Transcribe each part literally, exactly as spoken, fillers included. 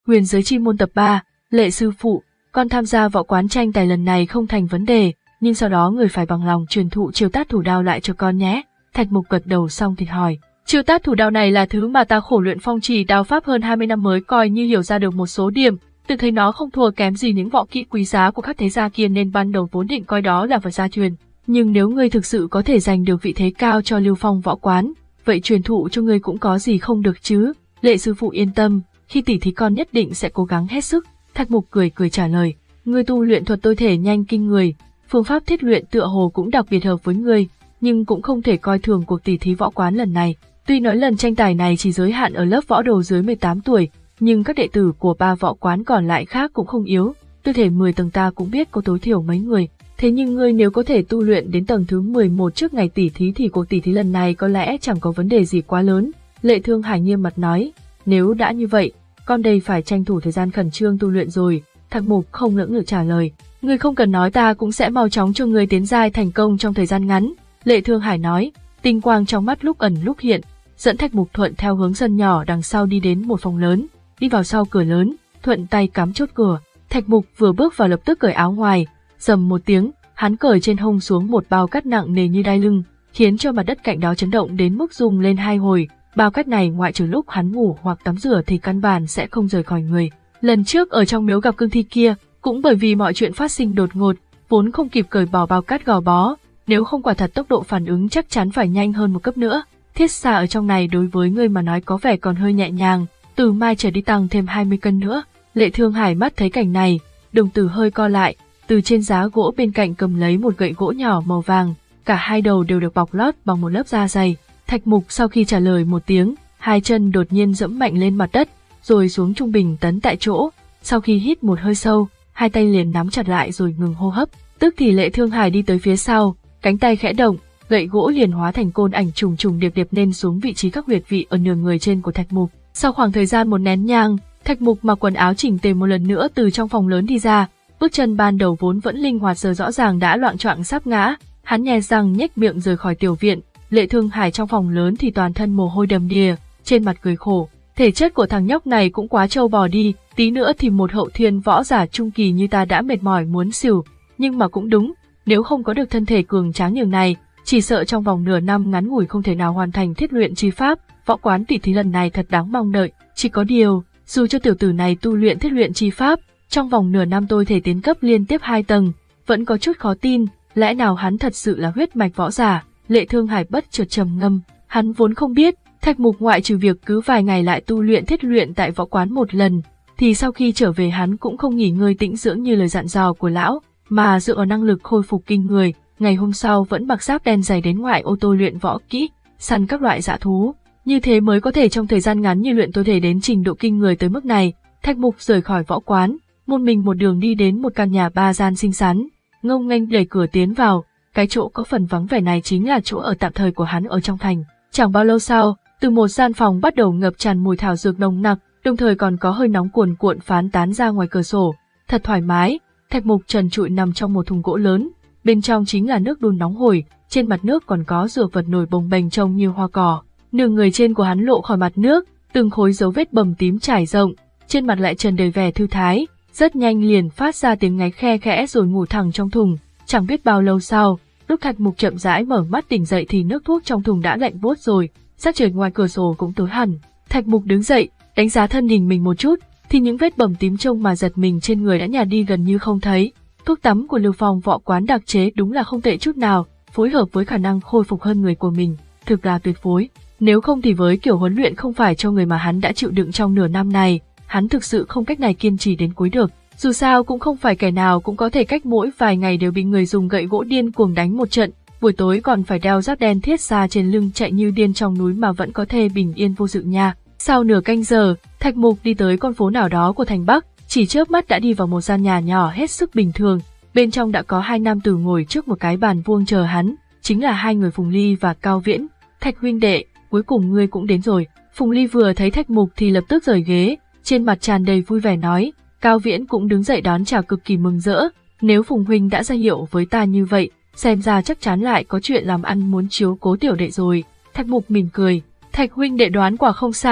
Huyền giới chi môn tập ba, Lệ sư phụ, con tham gia võ quán tranh tài lần này không thành vấn đề, nhưng sau đó người phải bằng lòng truyền thụ chiêu tát thủ đao lại cho con nhé. Thạch Mục gật đầu xong thì hỏi, chiêu tát thủ đao này là thứ mà ta khổ luyện phong trì đao pháp hơn hai mươi năm mới coi như hiểu ra được một số điểm, tự thấy nó không thua kém gì những võ kỹ quý giá của các thế gia kia nên ban đầu vốn định coi đó là vật gia truyền. Nhưng nếu ngươi thực sự có thể giành được vị thế cao cho Lưu Phong võ quán, vậy truyền thụ cho ngươi cũng có gì không được chứ. Lệ sư phụ yên tâm, khi tỉ thí con nhất định sẽ cố gắng hết sức. Thạch Mục cười cười trả lời, ngươi tu luyện thuật tôi thể nhanh kinh người, phương pháp thiết luyện tựa hồ cũng đặc biệt hợp với ngươi, nhưng cũng không thể coi thường cuộc tỉ thí võ quán lần này. Tuy nói lần tranh tài này chỉ giới hạn ở lớp võ đồ dưới mười tám tuổi, nhưng các đệ tử của ba võ quán còn lại khác cũng không yếu, tôi thể mười tầng ta cũng biết có tối thiểu mấy người. Thế nhưng ngươi nếu có thể tu luyện đến tầng thứ mười một trước ngày tỉ thí thì cuộc tỉ thí lần này có lẽ chẳng có vấn đề gì quá lớn. Lệ Thương Hải nghiêm mặt nói, nếu đã như vậy, con đây phải tranh thủ thời gian khẩn trương tu luyện rồi. Thạch Mục không lưỡng lự trả lời, ngươi không cần nói ta cũng sẽ mau chóng cho ngươi tiến giai thành công trong thời gian ngắn. Lệ Thương Hải nói, tinh quang trong mắt lúc ẩn lúc hiện, dẫn Thạch Mục thuận theo hướng sân nhỏ đằng sau đi đến một phòng lớn, đi vào sau cửa lớn, thuận tay cắm chốt cửa. Thạch Mục vừa bước vào lập tức cởi áo ngoài, rầm một tiếng, hắn cởi trên hông xuống một bao cát nặng nề như đai lưng, khiến cho mặt đất cạnh đó chấn động đến mức rung lên hai hồi. Bao cát này ngoại trừ lúc hắn ngủ hoặc tắm rửa thì căn bản sẽ không rời khỏi người. Lần trước ở trong miếu gặp cương thi kia, cũng bởi vì mọi chuyện phát sinh đột ngột, vốn không kịp cởi bỏ bao cát gò bó, nếu không quả thật tốc độ phản ứng chắc chắn phải nhanh hơn một cấp nữa. Thiết xa ở trong này đối với ngươi mà nói có vẻ còn hơi nhẹ nhàng, từ mai trở đi tăng thêm hai mươi cân nữa. Lệ Thương Hải mắt thấy cảnh này, đồng tử hơi co lại, từ trên giá gỗ bên cạnh cầm lấy một gậy gỗ nhỏ màu vàng, cả hai đầu đều được bọc lót bằng một lớp da dày. Thạch Mục sau khi trả lời một tiếng, hai chân đột nhiên dẫm mạnh lên mặt đất, rồi xuống trung bình tấn tại chỗ. Sau khi hít một hơi sâu, hai tay liền nắm chặt lại rồi ngừng hô hấp. Tức thì Lệ Thương Hải đi tới phía sau, cánh tay khẽ động, gậy gỗ liền hóa thành côn ảnh trùng trùng điệp điệp nên xuống vị trí các huyệt vị ở nửa người trên của Thạch Mục. Sau khoảng thời gian một nén nhang, Thạch Mục mặc quần áo chỉnh tề một lần nữa từ trong phòng lớn đi ra, bước chân ban đầu vốn vẫn linh hoạt giờ rõ ràng đã loạng choạng sắp ngã. Hắn nhè răng nhếch miệng rời khỏi tiểu viện. Lệ Thương Hải trong phòng lớn thì toàn thân mồ hôi đầm đìa, trên mặt cười khổ. Thể chất của thằng nhóc này cũng quá trâu bò đi, tí nữa thì một hậu thiên võ giả trung kỳ như ta đã mệt mỏi muốn xỉu. Nhưng mà cũng đúng, nếu không có được thân thể cường tráng nhường này, chỉ sợ trong vòng nửa năm ngắn ngủi không thể nào hoàn thành thiết luyện chi pháp. Võ quán tỉ thí lần này thật đáng mong đợi. Chỉ có điều, dù cho tiểu tử này tu luyện thiết luyện chi pháp, trong vòng nửa năm tôi thể tiến cấp liên tiếp hai tầng, vẫn có chút khó tin. Lẽ nào hắn thật sự là huyết mạch võ giả? Lệ Thương Hải bất chợt trầm ngâm, hắn vốn không biết, Thạch Mục ngoại trừ việc cứ vài ngày lại tu luyện thiết luyện tại võ quán một lần, thì sau khi trở về hắn cũng không nghỉ ngơi tĩnh dưỡng như lời dặn dò của lão, mà dựa vào năng lực khôi phục kinh người, ngày hôm sau vẫn mặc giáp đen dày đến ngoại ô tô luyện võ kỹ, săn các loại dã thú, như thế mới có thể trong thời gian ngắn như luyện tôi thể đến trình độ kinh người tới mức này. Thạch Mục rời khỏi võ quán, một mình một đường đi đến một căn nhà ba gian xinh xắn, ngông nghênh đẩy cửa tiến vào. Cái chỗ có phần vắng vẻ này chính là chỗ ở tạm thời của hắn ở trong thành. Chẳng bao lâu sau, từ một gian phòng bắt đầu ngập tràn mùi thảo dược nồng nặc, đồng thời còn có hơi nóng cuồn cuộn phán tán ra ngoài cửa sổ. Thật thoải mái. Thạch Mục trần trụi nằm trong một thùng gỗ lớn, bên trong chính là nước đun nóng hổi, trên mặt nước còn có dược vật nổi bồng bềnh trông như hoa cỏ. Nửa người trên của hắn lộ khỏi mặt nước, từng khối dấu vết bầm tím trải rộng, trên mặt lại tràn đầy vẻ thư thái, rất nhanh liền phát ra tiếng ngáy khe khẽ rồi ngủ thẳng trong thùng. Chẳng biết bao lâu sau, lúc Thạch Mục chậm rãi mở mắt tỉnh dậy thì nước thuốc trong thùng đã lạnh buốt rồi, sắc trời ngoài cửa sổ cũng tối hẳn. Thạch Mục đứng dậy, đánh giá thân hình mình một chút, thì những vết bầm tím trông mà giật mình trên người đã nhạt đi gần như không thấy. Thuốc tắm của Lưu Phong võ quán đặc chế đúng là không tệ chút nào, phối hợp với khả năng khôi phục hơn người của mình, thực là tuyệt phối. Nếu không thì với kiểu huấn luyện không phải cho người mà hắn đã chịu đựng trong nửa năm này, hắn thực sự không cách này kiên trì đến cuối được. Dù sao cũng không phải kẻ nào cũng có thể cách mỗi vài ngày đều bị người dùng gậy gỗ điên cuồng đánh một trận, buổi tối còn phải đeo giáp đen thiết xa trên lưng chạy như điên trong núi mà vẫn có thể bình yên vô sự nha. Sau nửa canh giờ, Thạch Mục đi tới con phố nào đó của thành Bắc, chỉ chớp mắt đã đi vào một gian nhà nhỏ hết sức bình thường. Bên trong đã có hai nam tử ngồi trước một cái bàn vuông chờ hắn, chính là hai người Phùng Ly và Cao Viễn. Thạch huynh đệ, cuối cùng ngươi cũng đến rồi. Phùng Ly vừa thấy Thạch Mục thì lập tức rời ghế, trên mặt tràn đầy vui vẻ nói. Cao Viễn cũng đứng dậy đón chào cực kỳ mừng rỡ, nếu Phùng huynh đã ra hiệu với ta như vậy, xem ra chắc chắn lại có chuyện làm ăn muốn chiếu cố tiểu đệ rồi. Thạch Mục mỉm cười, Thạch huynh đệ đoán quả không sai,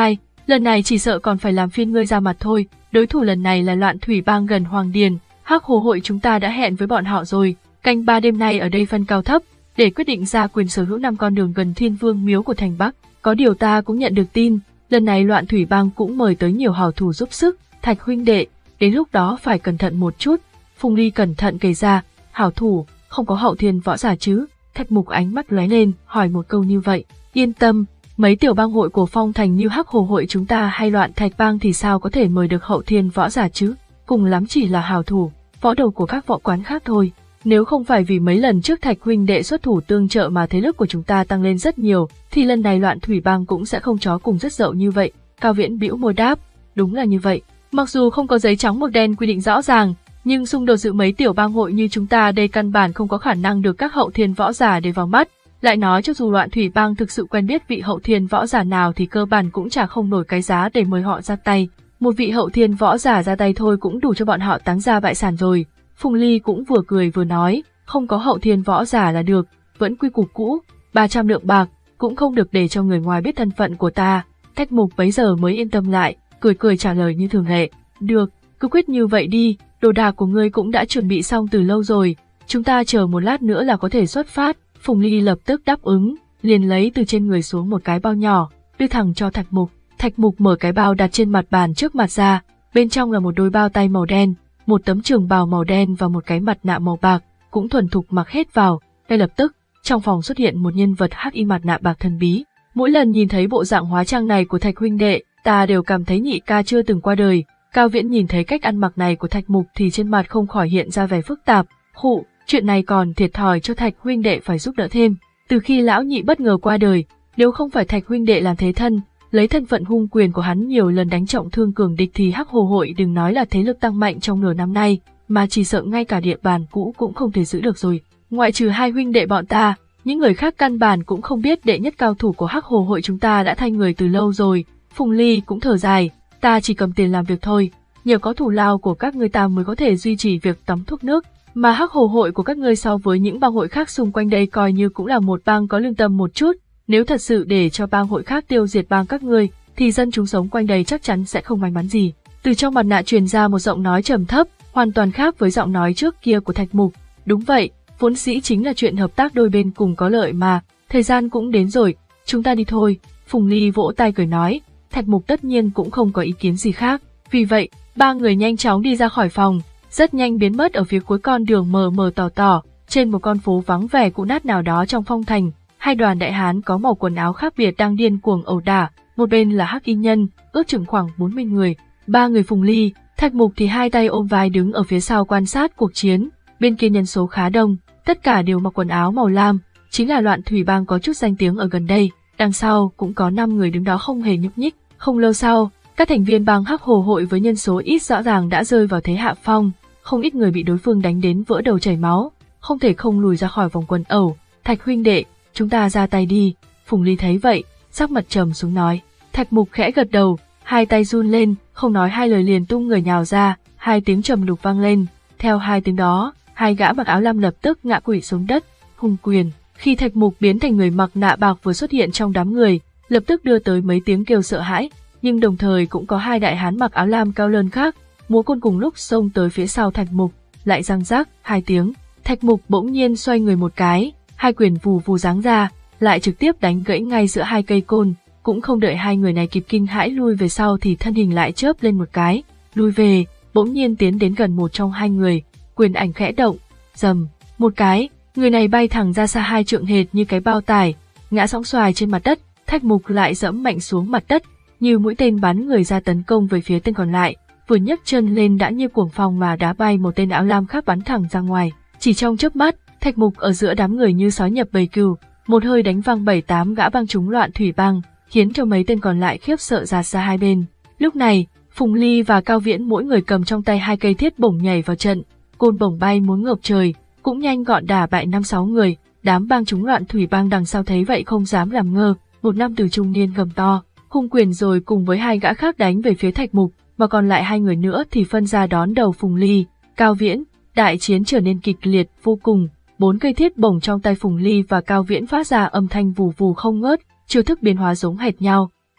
lần này chỉ sợ còn phải làm phiên ngươi ra mặt thôi, đối thủ lần này là Loạn Thủy Bang gần Hoàng Điền, Hắc Hồ hội chúng ta đã hẹn với bọn họ rồi, canh ba đêm nay ở đây phân cao thấp, để quyết định ra quyền sở hữu năm con đường gần Thiên Vương miếu của thành Bắc. Có điều ta cũng nhận được tin, lần này Loạn Thủy Bang cũng mời tới nhiều hảo thủ giúp sức, Thạch huynh đệ, đến lúc đó phải cẩn thận một chút. Phùng Ly cẩn thận kể ra, hảo thủ, không có hậu thiên võ giả chứ? Thạch Mục ánh mắt lóe lên, hỏi một câu như vậy. Yên tâm, mấy tiểu bang hội của Phong Thành như Hắc Hồ hội chúng ta hay Loạn Thạch Bang thì sao có thể mời được hậu thiên võ giả chứ? Cùng lắm chỉ là hảo thủ, võ đầu của các võ quán khác thôi. Nếu không phải vì mấy lần trước Thạch huynh đệ xuất thủ tương trợ mà thế lực của chúng ta tăng lên rất nhiều, thì lần này Loạn Thủy Bang cũng sẽ không chó cùng rất dậu như vậy. Cao Viễn bĩu môi đáp, đúng là như vậy. Mặc dù không có giấy trắng mực đen quy định rõ ràng, nhưng xung đột giữa mấy tiểu bang hội như chúng ta đây căn bản không có khả năng được các hậu thiên võ giả để vào mắt. Lại nói cho dù Loạn Thủy Bang thực sự quen biết vị hậu thiên võ giả nào thì cơ bản cũng chả không nổi cái giá để mời họ ra tay. Một vị hậu thiên võ giả ra tay thôi cũng đủ cho bọn họ táng ra bại sản rồi. Phùng Ly cũng vừa cười vừa nói, không có hậu thiên võ giả là được, vẫn quy củ cũ, ba trăm lượng bạc, cũng không được để cho người ngoài biết thân phận của ta. Thạch Mục bấy giờ mới yên tâm lại, cười cười trả lời như thường lệ, được, cứ quyết như vậy đi, đồ đạc của ngươi cũng đã chuẩn bị xong từ lâu rồi, chúng ta chờ một lát nữa là có thể xuất phát. Phùng Ly lập tức đáp ứng, liền lấy từ trên người xuống một cái bao nhỏ, đưa thẳng cho Thạch Mục. Thạch Mục mở cái bao đặt trên mặt bàn trước mặt ra, bên trong là một đôi bao tay màu đen, một tấm trường bào màu đen và một cái mặt nạ màu bạc, cũng thuần thục mặc hết vào. Ngay lập tức, trong phòng xuất hiện một nhân vật hắc y mặt nạ bạc thần bí. Mỗi lần nhìn thấy bộ dạng hóa trang này của Thạch huynh đệ, ta đều cảm thấy nhị ca chưa từng qua đời. Cao Viễn nhìn thấy cách ăn mặc này của Thạch Mục thì trên mặt không khỏi hiện ra vẻ phức tạp. Khụ, chuyện này còn thiệt thòi cho Thạch huynh đệ phải giúp đỡ thêm. Từ khi lão nhị bất ngờ qua đời, nếu không phải Thạch huynh đệ làm thế thân, lấy thân phận hung quyền của hắn nhiều lần đánh trọng thương cường địch thì Hắc Hồ hội đừng nói là thế lực tăng mạnh trong nửa năm nay, mà chỉ sợ ngay cả địa bàn cũ cũng không thể giữ được rồi. Ngoại trừ hai huynh đệ bọn ta, những người khác căn bản cũng không biết đệ nhất cao thủ của Hắc Hồ hội chúng ta đã thay người từ lâu rồi. Phùng Ly cũng thở dài, ta chỉ cầm tiền làm việc thôi, nhờ có thủ lao của các ngươi ta mới có thể duy trì việc tắm thuốc nước, mà Hắc Hồ hội của các ngươi so với những bang hội khác xung quanh đây coi như cũng là một bang có lương tâm một chút. Nếu thật sự để cho bang hội khác tiêu diệt bang các ngươi, thì dân chúng sống quanh đây chắc chắn sẽ không may mắn gì. Từ trong mặt nạ truyền ra một giọng nói trầm thấp, hoàn toàn khác với giọng nói trước kia của Thạch Mục. Đúng vậy, vốn dĩ chính là chuyện hợp tác đôi bên cùng có lợi mà, thời gian cũng đến rồi, chúng ta đi thôi. Phùng Ly vỗ tay cười nói, Thạch Mục tất nhiên cũng không có ý kiến gì khác. Vì vậy, ba người nhanh chóng đi ra khỏi phòng, rất nhanh biến mất ở phía cuối con đường mờ mờ tỏ tỏ, trên một con phố vắng vẻ cũ nát nào đó trong Phong Thành. Hai đoàn đại hán có màu quần áo khác biệt đang điên cuồng ẩu đả, một bên là hắc y nhân, ước chừng khoảng bốn mươi người, ba người Phùng Ly, Thạch Mục thì hai tay ôm vai đứng ở phía sau quan sát cuộc chiến, bên kia nhân số khá đông, tất cả đều mặc quần áo màu lam, chính là Loạn Thủy Bang có chút danh tiếng ở gần đây, đằng sau cũng có năm người đứng đó không hề nhúc nhích. Không lâu sau, các thành viên bang Hắc Hồ hội với nhân số ít rõ ràng đã rơi vào thế hạ phong, không ít người bị đối phương đánh đến vỡ đầu chảy máu, không thể không lùi ra khỏi vòng quần ẩu. Thạch huynh đệ, chúng ta ra tay đi. Phùng Ly thấy vậy, sắc mặt trầm xuống nói. Thạch Mục khẽ gật đầu, hai tay run lên, không nói hai lời liền tung người nhào ra, hai tiếng trầm đục vang lên. Theo hai tiếng đó, hai gã mặc áo lam lập tức ngã quỵ xuống đất, hung quyền. Khi Thạch Mục biến thành người mặc nạ bạc vừa xuất hiện trong đám người, lập tức đưa tới mấy tiếng kêu sợ hãi, nhưng đồng thời cũng có hai đại hán mặc áo lam cao lớn khác, múa côn cùng lúc xông tới phía sau Thạch Mục, lại răng rác hai tiếng. Thạch Mục bỗng nhiên xoay người một cái, hai quyền vù vù giáng ra, lại trực tiếp đánh gãy ngay giữa hai cây côn, cũng không đợi hai người này kịp kinh hãi lui về sau thì thân hình lại chớp lên một cái, lui về, bỗng nhiên tiến đến gần một trong hai người, quyền ảnh khẽ động, rầm, một cái, người này bay thẳng ra xa hai trượng hệt như cái bao tải, ngã sóng xoài trên mặt đất. Thạch Mục lại dẫm mạnh xuống mặt đất, như mũi tên bắn người ra tấn công về phía tên còn lại, vừa nhấc chân lên đã như cuồng phong mà đá bay một tên áo lam khác bắn thẳng ra ngoài. Chỉ trong chớp mắt, Thạch Mục ở giữa đám người như sói nhập bầy cừu, một hơi đánh văng bảy tám gã bang chúng Loạn Thủy Bang, khiến cho mấy tên còn lại khiếp sợ rạt ra hai bên. Lúc này, Phùng Ly và Cao Viễn mỗi người cầm trong tay hai cây thiết bổng nhảy vào trận, côn bổng bay muốn ngập trời, cũng nhanh gọn đả bại năm sáu người. Đám bang chúng Loạn Thủy Bang đằng sau thấy vậy không dám làm ngơ, một nam tử trung niên gầm to, hung quyền rồi cùng với hai gã khác đánh về phía Thạch Mục, mà còn lại hai người nữa thì phân ra đón đầu Phùng Ly, Cao Viễn. Đại chiến trở nên kịch liệt vô cùng, bốn cây thiết bổng trong tay Phùng Ly và Cao Viễn phát ra âm thanh vù vù không ngớt, chiêu thức biến hóa giống hệt nhau.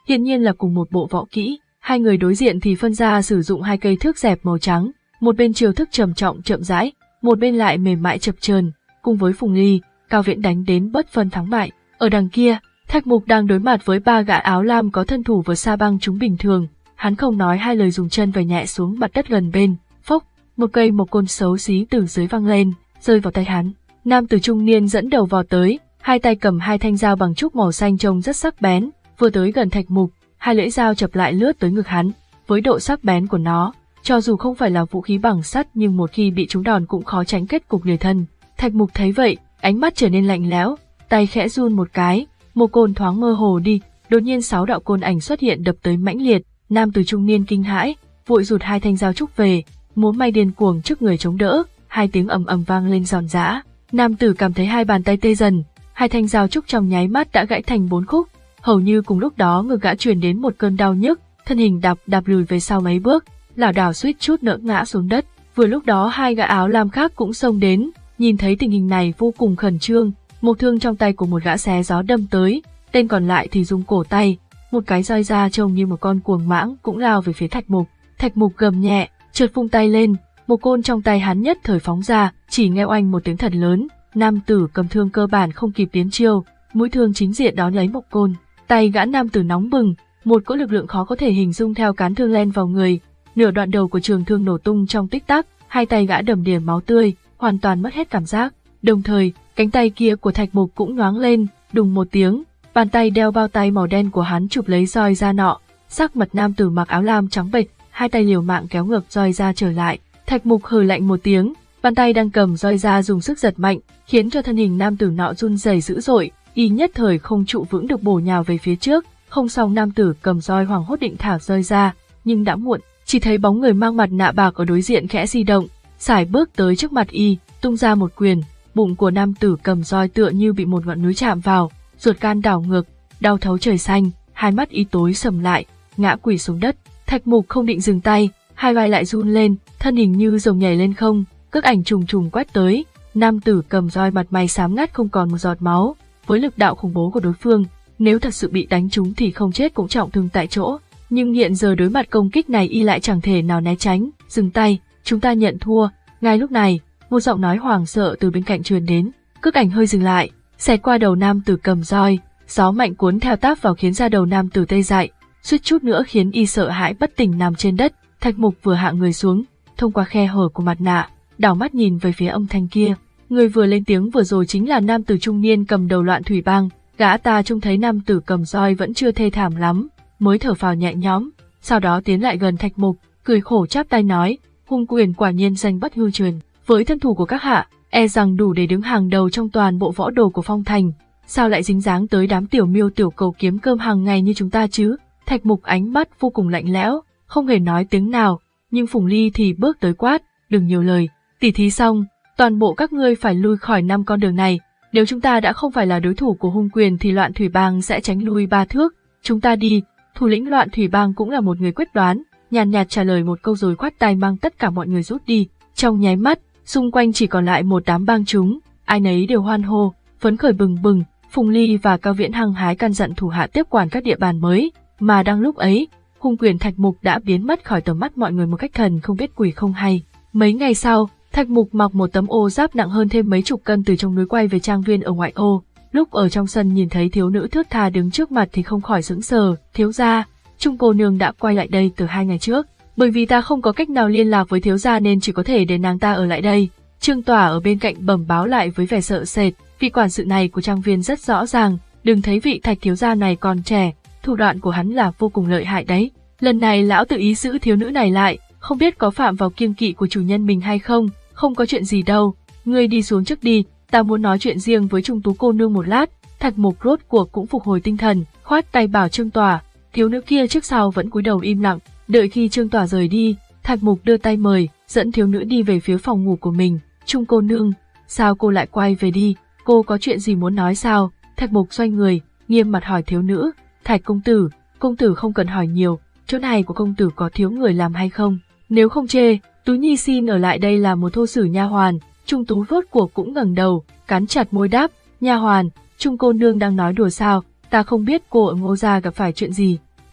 hiển nhiên là cùng một bộ võ kỹ. Hai người đối diện thì phân ra sử dụng hai cây thước dẹp màu trắng, một bên chiêu thức trầm trọng chậm rãi, một bên lại mềm mại chập chờn. Cùng với Phùng Ly, Cao Viễn đánh đến bất phân thắng bại. Ở đằng kia, Thạch Mục đang đối mặt với ba gã áo lam có thân thủ vượt xa băng chúng bình thường. Hắn không nói hai lời dùng chân vẩy nhẹ xuống mặt đất gần bên, phốc, một cây một côn xấu xí từ dưới văng lên, rơi vào tay hắn. Nam tử trung niên dẫn đầu vò tới, hai tay cầm hai thanh dao bằng trúc màu xanh trông rất sắc bén, vừa tới gần Thạch Mục, hai lưỡi dao chập lại lướt tới ngực hắn. Với độ sắc bén của nó, cho dù không phải là vũ khí bằng sắt nhưng một khi bị trúng đòn cũng khó tránh kết cục người thân. Thạch Mục thấy vậy, ánh mắt trở nên lạnh lẽo, tay khẽ run một cái, một côn thoáng mơ hồ đi, đột nhiên sáu đạo côn ảnh xuất hiện đập tới mãnh liệt. Nam tử trung niên kinh hãi, vội rụt hai thanh dao trúc về, múa may điên cuồng trước người chống đỡ, hai tiếng ầm ầm vang lên giòn giã. Nam tử cảm thấy hai bàn tay tê dần, hai thanh dao trúc trong nháy mắt đã gãy thành bốn khúc. Hầu như cùng lúc đó ngực gã truyền đến một cơn đau nhức, thân hình đạp đạp lùi về sau mấy bước, lảo đảo suýt chút nữa ngã xuống đất. Vừa lúc đó hai gã áo lam khác cũng xông đến, nhìn thấy tình hình này vô cùng khẩn trương, một thương trong tay của một gã xé gió đâm tới, tên còn lại thì dùng cổ tay, một cái roi da trông như một con cuồng mãng cũng lao về phía Thạch Mục. Thạch Mục gầm nhẹ, chợt vung tay lên, một côn trong tay hắn nhất thời phóng ra, chỉ nghe oanh một tiếng thật lớn, nam tử cầm thương cơ bản không kịp tiến chiêu, mũi thương chính diện đón lấy một côn. Tay gã nam tử nóng bừng, một cỗ lực lượng khó có thể hình dung theo cán thương len vào người, nửa đoạn đầu của trường thương nổ tung trong tích tắc, hai tay gã đầm đìa máu tươi, hoàn toàn mất hết cảm giác. Đồng thời, cánh tay kia của Thạch Mục cũng nhoáng lên, đùng một tiếng, bàn tay đeo bao tay màu đen của hắn chụp lấy roi da nọ. Sắc mặt nam tử mặc áo lam trắng bệch, hai tay liều mạng kéo ngược roi da trở lại. Thạch Mục hừ lạnh một tiếng, bàn tay đang cầm roi da dùng sức giật mạnh, khiến cho thân hình nam tử nọ run rẩy dữ dội, y nhất thời không trụ vững được bổ nhào về phía trước. Không xong, nam tử cầm roi hoảng hốt định thả roi ra, nhưng đã muộn, chỉ thấy bóng người mang mặt nạ bạc ở đối diện khẽ di động, sải bước tới trước mặt y, tung ra một quyền. Bụng của nam tử cầm roi tựa như bị một ngọn núi chạm vào, ruột gan đảo ngược, đau thấu trời xanh, hai mắt y tối sầm lại, ngã quỳ xuống đất. Thạch Mục không định dừng tay, hai vai lại run lên, thân hình như rồng nhảy lên không, cước ảnh trùng trùng quét tới. Nam tử cầm roi mặt mày xám ngắt không còn một giọt máu, với lực đạo khủng bố của đối phương, nếu thật sự bị đánh trúng thì không chết cũng trọng thương tại chỗ. Nhưng hiện giờ đối mặt công kích này y lại chẳng thể nào né tránh. Dừng tay, chúng ta nhận thua. Ngay lúc này, một giọng nói hoảng sợ từ bên cạnh truyền đến, cước ảnh hơi dừng lại, xẹt qua đầu nam tử cầm roi, gió mạnh cuốn theo táp vào khiến da đầu nam tử tê dại, suýt chút nữa khiến y sợ hãi bất tỉnh nằm trên đất. Thạch Mục vừa hạ người xuống, thông qua khe hở của mặt nạ, đảo mắt nhìn về phía âm thanh kia. Người vừa lên tiếng vừa rồi chính là nam tử trung niên cầm đầu Loạn Thủy Bang. Gã ta trông thấy nam tử cầm roi vẫn chưa thê thảm lắm, mới thở phào nhẹ nhõm, sau đó tiến lại gần Thạch Mục, cười khổ chắp tay nói, hung quyền quả nhiên danh bất hư truyền, với thân thủ của các hạ, e rằng đủ để đứng hàng đầu trong toàn bộ võ đồ của Phong Thành, sao lại dính dáng tới đám tiểu miêu tiểu cầu kiếm cơm hàng ngày như chúng ta chứ? Thạch Mục ánh mắt vô cùng lạnh lẽo, không hề nói tiếng nào, nhưng Phùng Ly thì bước tới quát, đừng nhiều lời, tỉ thí xong, toàn bộ các ngươi phải lui khỏi năm con đường này. Nếu chúng ta đã không phải là đối thủ của hung quyền thì Loạn Thủy Bang sẽ tránh lui ba thước. Chúng ta đi. Thủ lĩnh Loạn Thủy Bang cũng là một người quyết đoán, nhàn nhạt trả lời một câu rồi khoát tay mang tất cả mọi người rút đi. Trong nháy mắt, xung quanh chỉ còn lại một đám bang chúng, ai nấy đều hoan hô, phấn khởi bừng bừng. Phùng Ly và Cao Viễn hăng hái căn dặn thủ hạ tiếp quản các địa bàn mới, mà đang lúc ấy, hung quyền Thạch Mục đã biến mất khỏi tầm mắt mọi người một cách thần không biết quỷ không hay. Mấy ngày sau, Thạch Mục mặc một tấm ô giáp nặng hơn thêm mấy chục cân từ trong núi quay về trang viên ở ngoại ô. Lúc ở trong sân nhìn thấy thiếu nữ thướt tha đứng trước mặt thì không khỏi sững sờ. Thiếu gia, Trung cô nương đã quay lại đây từ hai ngày trước. Bởi vì ta không có cách nào liên lạc với thiếu gia nên chỉ có thể để nàng ta ở lại đây. Trương Tỏa ở bên cạnh bẩm báo lại với vẻ sợ sệt. Vị quản sự này của trang viên rất rõ ràng, đừng thấy vị Thạch thiếu gia này còn trẻ, thủ đoạn của hắn là vô cùng lợi hại đấy. Lần này lão tự ý giữ thiếu nữ này lại, không biết có phạm vào kiêng kỵ của chủ nhân mình hay không. Không có chuyện gì đâu, ngươi đi xuống trước đi, ta muốn nói chuyện riêng với Trung Tú cô nương một lát. Thạch Mục rốt cuộc cũng phục hồi tinh thần, khoát tay bảo Trương Tỏa. Thiếu nữ kia trước sau vẫn cúi đầu im lặng, đợi khi Trương Tỏa rời đi, Thạch Mục đưa tay mời, dẫn thiếu nữ đi về phía phòng ngủ của mình. Trung cô nương, sao cô lại quay về đi, cô có chuyện gì muốn nói sao? Thạch Mục xoay người, nghiêm mặt hỏi thiếu nữ. Thạch công tử, công tử không cần hỏi nhiều, chỗ này của công tử có thiếu người làm hay không? Nếu không chê, Tú Nhi xin ở lại đây là một thô sử nha hoàn. Trung Tú rốt cuộc cũng ngẩng đầu, cắn chặt môi đáp, nha hoàn, Trung cô nương đang nói đùa sao? Ta không biết cô ở Ngô gia gặp phải chuyện gì.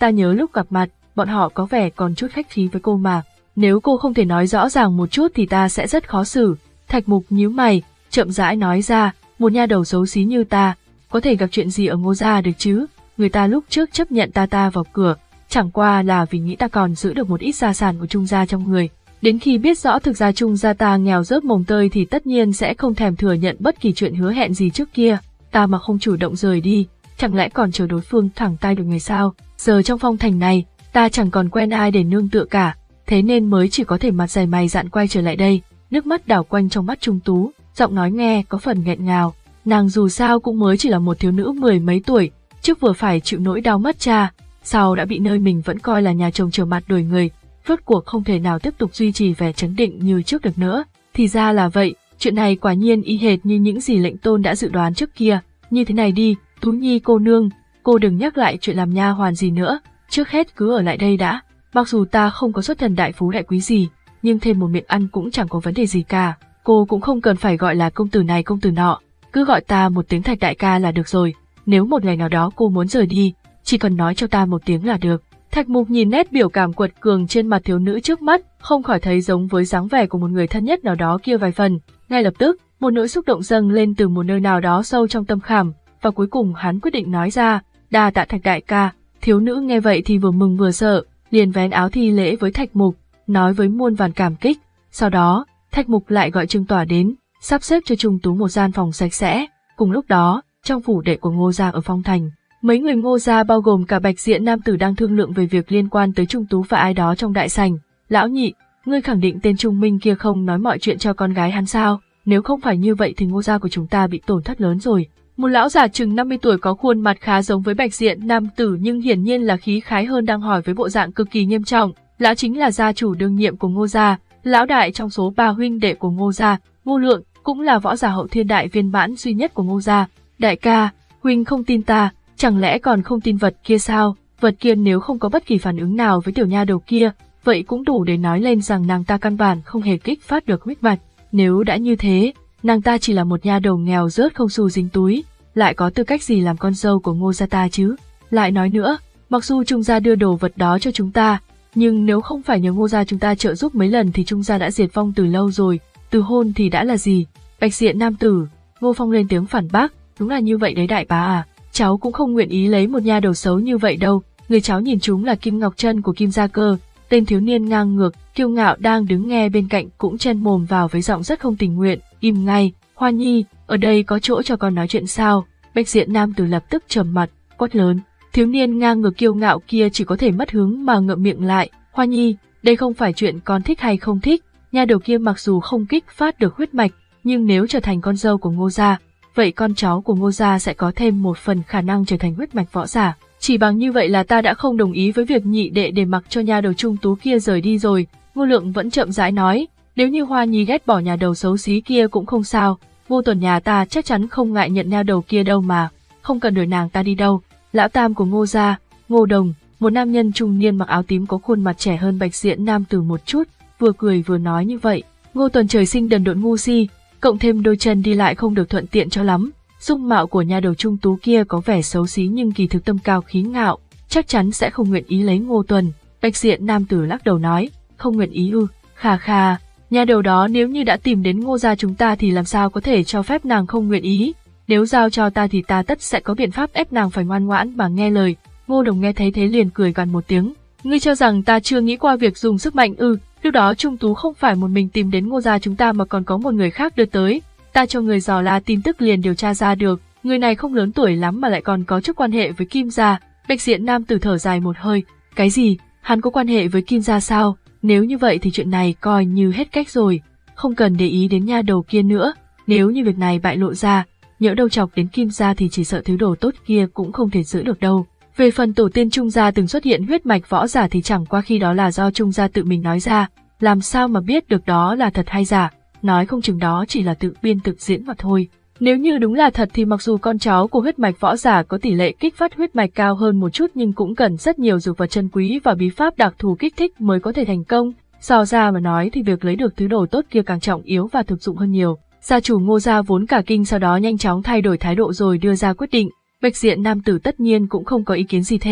ta nhớ lúc gặp mặt, bọn họ có vẻ còn chút khách khí với cô mà. Nếu cô không thể nói rõ ràng một chút thì ta sẽ rất khó xử. Thạch Mục nhíu mày, chậm rãi nói ra, một nha đầu xấu xí như ta, có thể gặp chuyện gì ở Ngô gia được chứ? Người ta lúc trước chấp nhận ta ta vào cửa, chẳng qua là vì nghĩ ta còn giữ được một ít gia sản của Trung gia trong người. Đến khi biết rõ thực ra Trung gia ta nghèo rớt mồng tơi thì tất nhiên sẽ không thèm thừa nhận bất kỳ chuyện hứa hẹn gì trước kia. Ta mà không chủ động rời đi, chẳng lẽ còn chờ đối phương thẳng tay được người sao? Giờ trong phong thành này, ta chẳng còn quen ai để nương tựa cả, thế nên mới chỉ có thể mặt dày mày dạn quay trở lại đây. Nước mắt đảo quanh trong mắt Trung Tú, giọng nói nghe có phần nghẹn ngào. Nàng dù sao cũng mới chỉ là một thiếu nữ mười mấy tuổi, trước vừa phải chịu nỗi đau mất cha, sau đã bị nơi mình vẫn coi là nhà chồng trở mặt đuổi người, rốt cuộc không thể nào tiếp tục duy trì vẻ trấn định như trước được nữa. Thì ra là vậy, chuyện này quả nhiên y hệt như những gì lệnh tôn đã dự đoán trước kia. Như thế này đi, Tú Nhi cô nương, cô đừng nhắc lại chuyện làm nha hoàn gì nữa, trước hết cứ ở lại đây đã. Mặc dù ta không có xuất thân đại phú đại quý gì, nhưng thêm một miệng ăn cũng chẳng có vấn đề gì cả. Cô cũng không cần phải gọi là công tử này công tử nọ, cứ gọi ta một tiếng Thạch đại ca là được rồi. Nếu một ngày nào đó cô muốn rời đi, chỉ cần nói cho ta một tiếng là được. Thạch Mục nhìn nét biểu cảm quật cường trên mặt thiếu nữ trước mắt, không khỏi thấy giống với dáng vẻ của một người thân nhất nào đó kia vài phần. Ngay lập tức, một nỗi xúc động dâng lên từ một nơi nào đó sâu trong tâm khảm, và cuối cùng hắn quyết định nói ra, đa tạ Thạch đại ca. Thiếu nữ nghe vậy thì vừa mừng vừa sợ, liền vén áo thi lễ với Thạch Mục, nói với muôn vàn cảm kích. Sau đó, Thạch Mục lại gọi Trương Tỏa đến, sắp xếp cho Trung Tú một gian phòng sạch sẽ. Cùng lúc đó, trong phủ đệ của Ngô gia ở Phong Thành, mấy người Ngô gia bao gồm cả Bạch Diện nam tử đang thương lượng về việc liên quan tới Trung Tú và ai đó trong đại sảnh. Lão nhị, ngươi khẳng định tên Trung Minh kia không nói mọi chuyện cho con gái hắn sao? Nếu không phải như vậy thì Ngô gia của chúng ta bị tổn thất lớn rồi. Một lão già chừng năm mươi tuổi có khuôn mặt khá giống với Bạch Diện nam tử nhưng hiển nhiên là khí khái hơn đang hỏi với bộ dạng cực kỳ nghiêm trọng. Lão chính là gia chủ đương nhiệm của Ngô gia, lão đại trong số ba huynh đệ của Ngô gia. Ngô Lượng cũng là võ giả hậu thiên đại viên mãn duy nhất của Ngô gia. Đại ca, huynh không tin ta, chẳng lẽ còn không tin vật kia sao? Vật kia nếu không có bất kỳ phản ứng nào với tiểu nha đầu kia, vậy cũng đủ để nói lên rằng nàng ta căn bản không hề kích phát được huyết mạch. Nếu đã như thế, nàng ta chỉ là một nha đầu nghèo rớt không xu dính túi, lại có tư cách gì làm con dâu của Ngô gia ta chứ? Lại nói nữa, mặc dù Trung gia đưa đồ vật đó cho chúng ta, nhưng nếu không phải nhờ Ngô gia chúng ta trợ giúp mấy lần thì Trung gia đã diệt vong từ lâu rồi. Từ hôn thì đã là gì? Bạch Diện nam tử, Ngô Phong lên tiếng phản bác, đúng là như vậy đấy đại bá à, cháu cũng không nguyện ý lấy một nha đầu xấu như vậy đâu. Người cháu nhìn chúng là Kim Ngọc Trân của Kim gia cơ. Tên thiếu niên ngang ngược, kiêu ngạo đang đứng nghe bên cạnh cũng chen mồm vào với giọng rất không tình nguyện, im ngay. Hoa Nhi, ở đây có chỗ cho con nói chuyện sao? Bạch Diện nam tử lập tức trầm mặt, quát lớn. Thiếu niên ngang ngược kiêu ngạo kia chỉ có thể mất hứng mà ngậm miệng lại. Hoa Nhi, đây không phải chuyện con thích hay không thích. Nha đầu kia mặc dù không kích phát được huyết mạch, nhưng nếu trở thành con dâu của Ngô gia, vậy con cháu của Ngô gia sẽ có thêm một phần khả năng trở thành huyết mạch võ giả. Chỉ bằng như vậy là ta đã không đồng ý với việc nhị đệ để mặc cho nha đầu Trung Tú kia rời đi rồi. Ngô Lượng vẫn chậm rãi nói, nếu như Hoa Nhi ghét bỏ nhà đầu xấu xí kia cũng không sao, Ngô Tuần nhà ta chắc chắn không ngại nhận nha đầu kia đâu mà, không cần đuổi nàng ta đi đâu. Lão tam của Ngô gia, Ngô Đồng, một nam nhân trung niên mặc áo tím có khuôn mặt trẻ hơn Bạch Diện nam tử một chút, vừa cười vừa nói như vậy. Ngô Tuần trời sinh đần độn ngu si, cộng thêm đôi chân đi lại không được thuận tiện cho lắm. Dung mạo của nha đầu Trung Tú kia có vẻ xấu xí nhưng kỳ thực tâm cao khí ngạo, chắc chắn sẽ không nguyện ý lấy Ngô Tuần. Bạch Diện nam tử lắc đầu nói, không nguyện ý ư? Khà khà, nha đầu đó nếu như đã tìm đến Ngô gia chúng ta thì làm sao có thể cho phép nàng không nguyện ý? Nếu giao cho ta thì ta tất sẽ có biện pháp ép nàng phải ngoan ngoãn mà nghe lời. Ngô Đồng nghe thấy thế liền cười gằn một tiếng, ngươi cho rằng ta chưa nghĩ qua việc dùng sức mạnh ư? Lúc đó Trung Tú không phải một mình tìm đến Ngô gia chúng ta mà còn có một người khác đưa tới. Ta cho người dò la tin tức liền điều tra ra được, người này không lớn tuổi lắm mà lại còn có chút quan hệ với Kim gia. Bạch Diện nam tử thở dài một hơi, cái gì? Hắn có quan hệ với Kim gia sao? Nếu như vậy thì chuyện này coi như hết cách rồi, không cần để ý đến nha đầu kia nữa. Nếu như việc này bại lộ ra, nhỡ đâu chọc đến Kim gia thì chỉ sợ thứ đồ tốt kia cũng không thể giữ được đâu. Về phần tổ tiên Trung gia từng xuất hiện huyết mạch võ giả thì chẳng qua khi đó là do Trung gia tự mình nói ra, làm sao mà biết được đó là thật hay giả, nói không chừng đó chỉ là tự biên tự diễn mà thôi. Nếu như đúng là thật thì mặc dù con cháu của huyết mạch võ giả có tỷ lệ kích phát huyết mạch cao hơn một chút nhưng cũng cần rất nhiều dược vật chân quý và bí pháp đặc thù kích thích mới có thể thành công. So ra mà nói thì việc lấy được thứ đồ tốt kia càng trọng yếu và thực dụng hơn nhiều. Gia chủ Ngô gia vốn cả kinh sau đó nhanh chóng thay đổi thái độ rồi đưa ra quyết định. Bạch Diện nam tử tất nhiên cũng không có ý kiến gì thêm.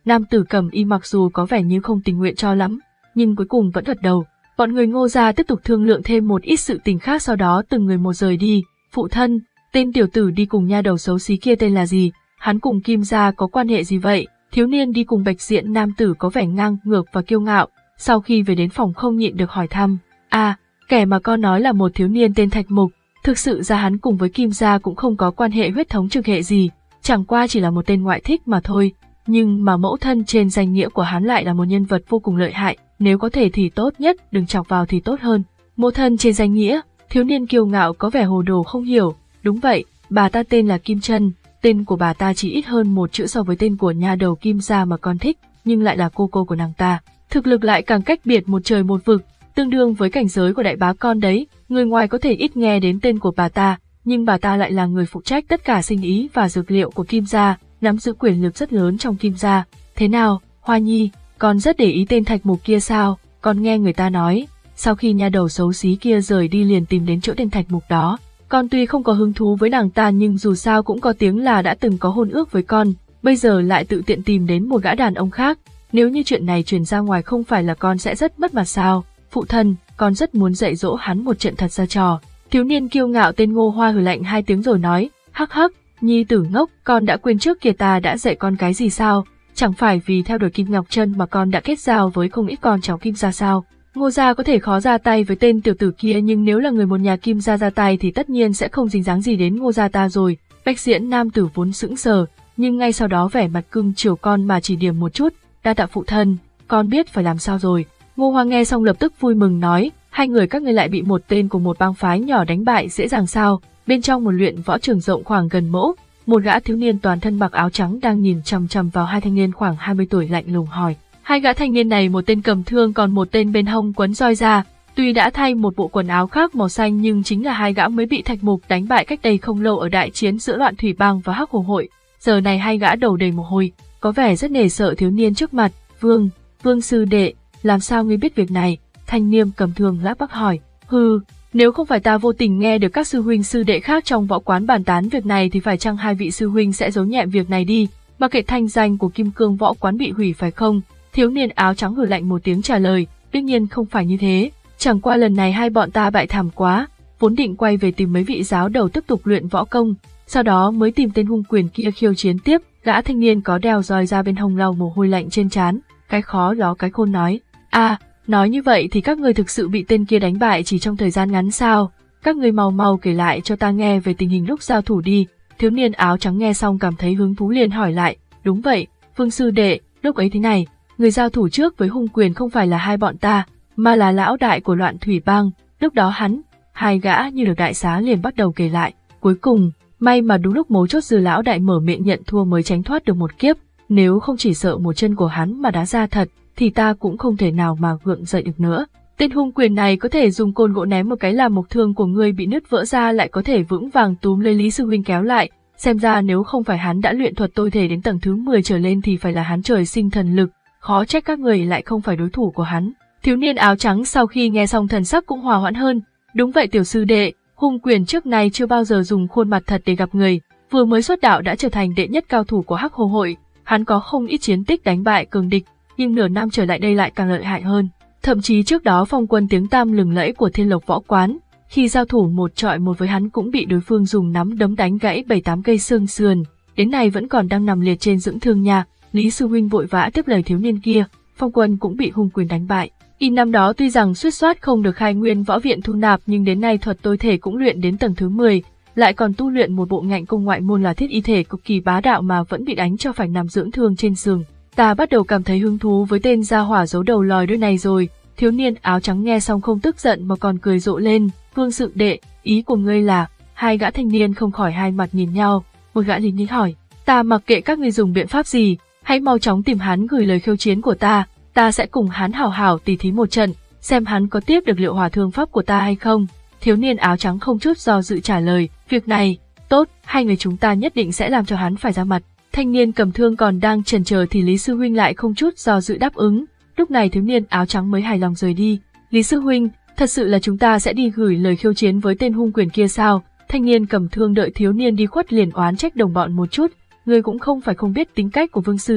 Nam tử cầm y mặc dù có vẻ như không tình nguyện cho lắm, nhưng cuối cùng vẫn gật đầu. Bọn người Ngô gia tiếp tục thương lượng thêm một ít sự tình khác, sau đó từng người một rời đi. Phụ thân, tên tiểu tử đi cùng nha đầu xấu xí kia tên là gì? Hắn cùng Kim gia có quan hệ gì vậy? Thiếu niên đi cùng bạch diện nam tử có vẻ ngang ngược và kiêu ngạo, sau khi về đến phòng không nhịn được hỏi thăm. À, kẻ mà con nói là một thiếu niên tên Thạch Mục, thực sự ra hắn cùng với Kim gia cũng không có quan hệ huyết thống trực hệ gì, chẳng qua chỉ là một tên ngoại thích mà thôi. Nhưng mà mẫu thân trên danh nghĩa của hắn lại là một nhân vật vô cùng lợi hại, nếu có thể thì tốt nhất đừng chọc vào thì tốt hơn. Mẫu thân trên danh nghĩa, thiếu niên kiêu ngạo có vẻ hồ đồ không hiểu. Đúng vậy, bà ta tên là Kim Trân, tên của bà ta chỉ ít hơn một chữ so với tên của nha đầu Kim gia mà con thích, nhưng lại là cô cô của nàng ta. Thực lực lại càng cách biệt một trời một vực, tương đương với cảnh giới của đại bá con đấy. Người ngoài có thể ít nghe đến tên của bà ta, nhưng bà ta lại là người phụ trách tất cả sinh ý và dược liệu của Kim gia, nắm giữ quyền lực rất lớn trong Kim gia. Thế nào, Hoa Nhi, con rất để ý tên Thạch Mục kia sao? Con nghe người ta nói, sau khi nha đầu xấu xí kia rời đi liền tìm đến chỗ tên Thạch Mục đó. Con tuy không có hứng thú với nàng ta nhưng dù sao cũng có tiếng là đã từng có hôn ước với con, bây giờ lại tự tiện tìm đến một gã đàn ông khác. Nếu như chuyện này truyền ra ngoài không phải là con sẽ rất mất mặt sao? Phụ thân, con rất muốn dạy dỗ hắn một trận thật ra trò. Thiếu niên kiêu ngạo tên Ngô Hoa hừ lạnh hai tiếng rồi nói, hắc hắc, nhi tử ngốc, con đã quên trước kia ta đã dạy con cái gì sao? Chẳng phải vì theo đuổi Kim Ngọc Trân mà con đã kết giao với không ít con cháu Kim gia sao? Ngô gia có thể khó ra tay với tên tiểu tử kia, nhưng nếu là người một nhà Kim gia ra tay thì tất nhiên sẽ không dính dáng gì đến Ngô gia ta rồi. Bạch diễn nam tử vốn sững sờ, nhưng ngay sau đó vẻ mặt cưng chiều con mà chỉ điểm một chút, đa tạ phụ thân, con biết phải làm sao rồi. Ngô Hoa nghe xong lập tức vui mừng nói, hai người các ngươi lại bị một tên của một bang phái nhỏ đánh bại dễ dàng sao? Bên trong một luyện võ trường rộng khoảng gần mẫu, một gã thiếu niên toàn thân mặc áo trắng đang nhìn chằm chằm vào hai thanh niên khoảng hai mươi tuổi lạnh lùng hỏi. Hai gã thanh niên này một tên cầm thương còn một tên bên hông quấn roi ra, tuy đã thay một bộ quần áo khác màu xanh nhưng chính là hai gã mới bị Thạch Mục đánh bại cách đây không lâu ở đại chiến giữa Loạn Thủy Bang và Hắc Hồ Hội. Giờ này hai gã đầu đầy mồ hôi, có vẻ rất nể sợ thiếu niên trước mặt. Vương, Vương sư đệ, làm sao ngươi biết việc này? Thanh niên cầm thương lắp bắp hỏi. Hừ, nếu không phải ta vô tình nghe được các sư huynh sư đệ khác trong võ quán bàn tán việc này thì phải chăng hai vị sư huynh sẽ giấu nhẹm việc này đi, mà kệ thanh danh của Kim Cương võ quán bị hủy phải không? Thiếu niên áo trắng hừ lạnh một tiếng trả lời, đương nhiên không phải như thế, chẳng qua lần này hai bọn ta bại thảm quá, vốn định quay về tìm mấy vị giáo đầu tiếp tục luyện võ công, sau đó mới tìm tên hung quyền kia khiêu chiến tiếp. Gã thanh niên có đeo roi ra bên hông lau mồ hôi lạnh trên trán, cái khó ló cái khôn nói, à, nói như vậy thì các ngươi thực sự bị tên kia đánh bại chỉ trong thời gian ngắn sao? Các ngươi mau mau kể lại cho ta nghe về tình hình lúc giao thủ đi. Thiếu niên áo trắng nghe xong cảm thấy hứng thú liền hỏi lại, đúng vậy, Vương sư đệ, lúc ấy thế này, người giao thủ trước với hung quyền không phải là hai bọn ta, mà là lão đại của Loạn Thủy Bang. Lúc đó hắn, hai gã như được đại xá liền bắt đầu kể lại. Cuối cùng, may mà đúng lúc mấu chốt dư lão đại mở miệng nhận thua mới tránh thoát được một kiếp. Nếu không chỉ sợ một chân của hắn mà đá ra thật, thì ta cũng không thể nào mà gượng dậy được nữa. Tên hung quyền này có thể dùng côn gỗ ném một cái làm mộc thương của ngươi bị nứt vỡ ra, lại có thể vững vàng túm lấy Lý sư huynh kéo lại. Xem ra nếu không phải hắn đã luyện thuật tôi thể đến tầng thứ mười trở lên thì phải là hắn trời sinh thần lực. Khó trách các người lại không phải đối thủ của hắn. Thiếu niên áo trắng sau khi nghe xong thần sắc cũng hòa hoãn hơn. Đúng vậy tiểu sư đệ, hung quyền trước này chưa bao giờ dùng khuôn mặt thật để gặp người, vừa mới xuất đạo đã trở thành đệ nhất cao thủ của Hắc Hồ Hội. Hắn có không ít chiến tích đánh bại cường địch, nhưng nửa năm trở lại đây lại càng lợi hại hơn. Thậm chí trước đó phong quân tiếng tam lừng lẫy của Thiên Lộc võ quán, khi giao thủ một trọi một với hắn cũng bị đối phương dùng nắm đấm đánh gãy bảy tám cây xương sườn, đến nay vẫn còn đang nằm liệt trên dưỡng thương nha. Lý sư huynh vội vã tiếp lời thiếu niên kia, phong quân cũng bị hung quyền đánh bại. Y năm đó tuy rằng suýt soát không được khai nguyên võ viện thu nạp nhưng đến nay thuật tôi thể cũng luyện đến tầng thứ mười, lại còn tu luyện một bộ ngạnh công ngoại môn là thiết y thể cực kỳ bá đạo mà vẫn bị đánh cho phải nằm dưỡng thương trên giường. Ta bắt đầu cảm thấy hứng thú với tên gia hỏa giấu đầu lòi đuôi này rồi. Thiếu niên áo trắng nghe xong không tức giận mà còn cười rộ lên. Vương sự đệ, ý của ngươi là? Hai gã thanh niên không khỏi hai mặt nhìn nhau. Một gã lính lính hỏi, ta mặc kệ các ngươi dùng biện pháp gì, hãy mau chóng tìm hắn gửi lời khiêu chiến của ta, ta sẽ cùng hắn hảo hảo tỉ thí một trận, xem hắn có tiếp được liệu hỏa thương pháp của ta hay không. Thiếu niên áo trắng không chút do dự trả lời, việc này, tốt, hai người chúng ta nhất định sẽ làm cho hắn phải ra mặt. Thanh niên cầm thương còn đang chần chờ thì Lý sư huynh lại không chút do dự đáp ứng. Lúc này thiếu niên áo trắng mới hài lòng rời đi. Lý sư huynh, thật sự là chúng ta sẽ đi gửi lời khiêu chiến với tên hung quyền kia sao? Thanh niên cầm thương đợi thiếu niên đi khuất liền oán trách đồng bọn một chút. Ngươi cũng không phải không biết tính cách của Vương sư đệ,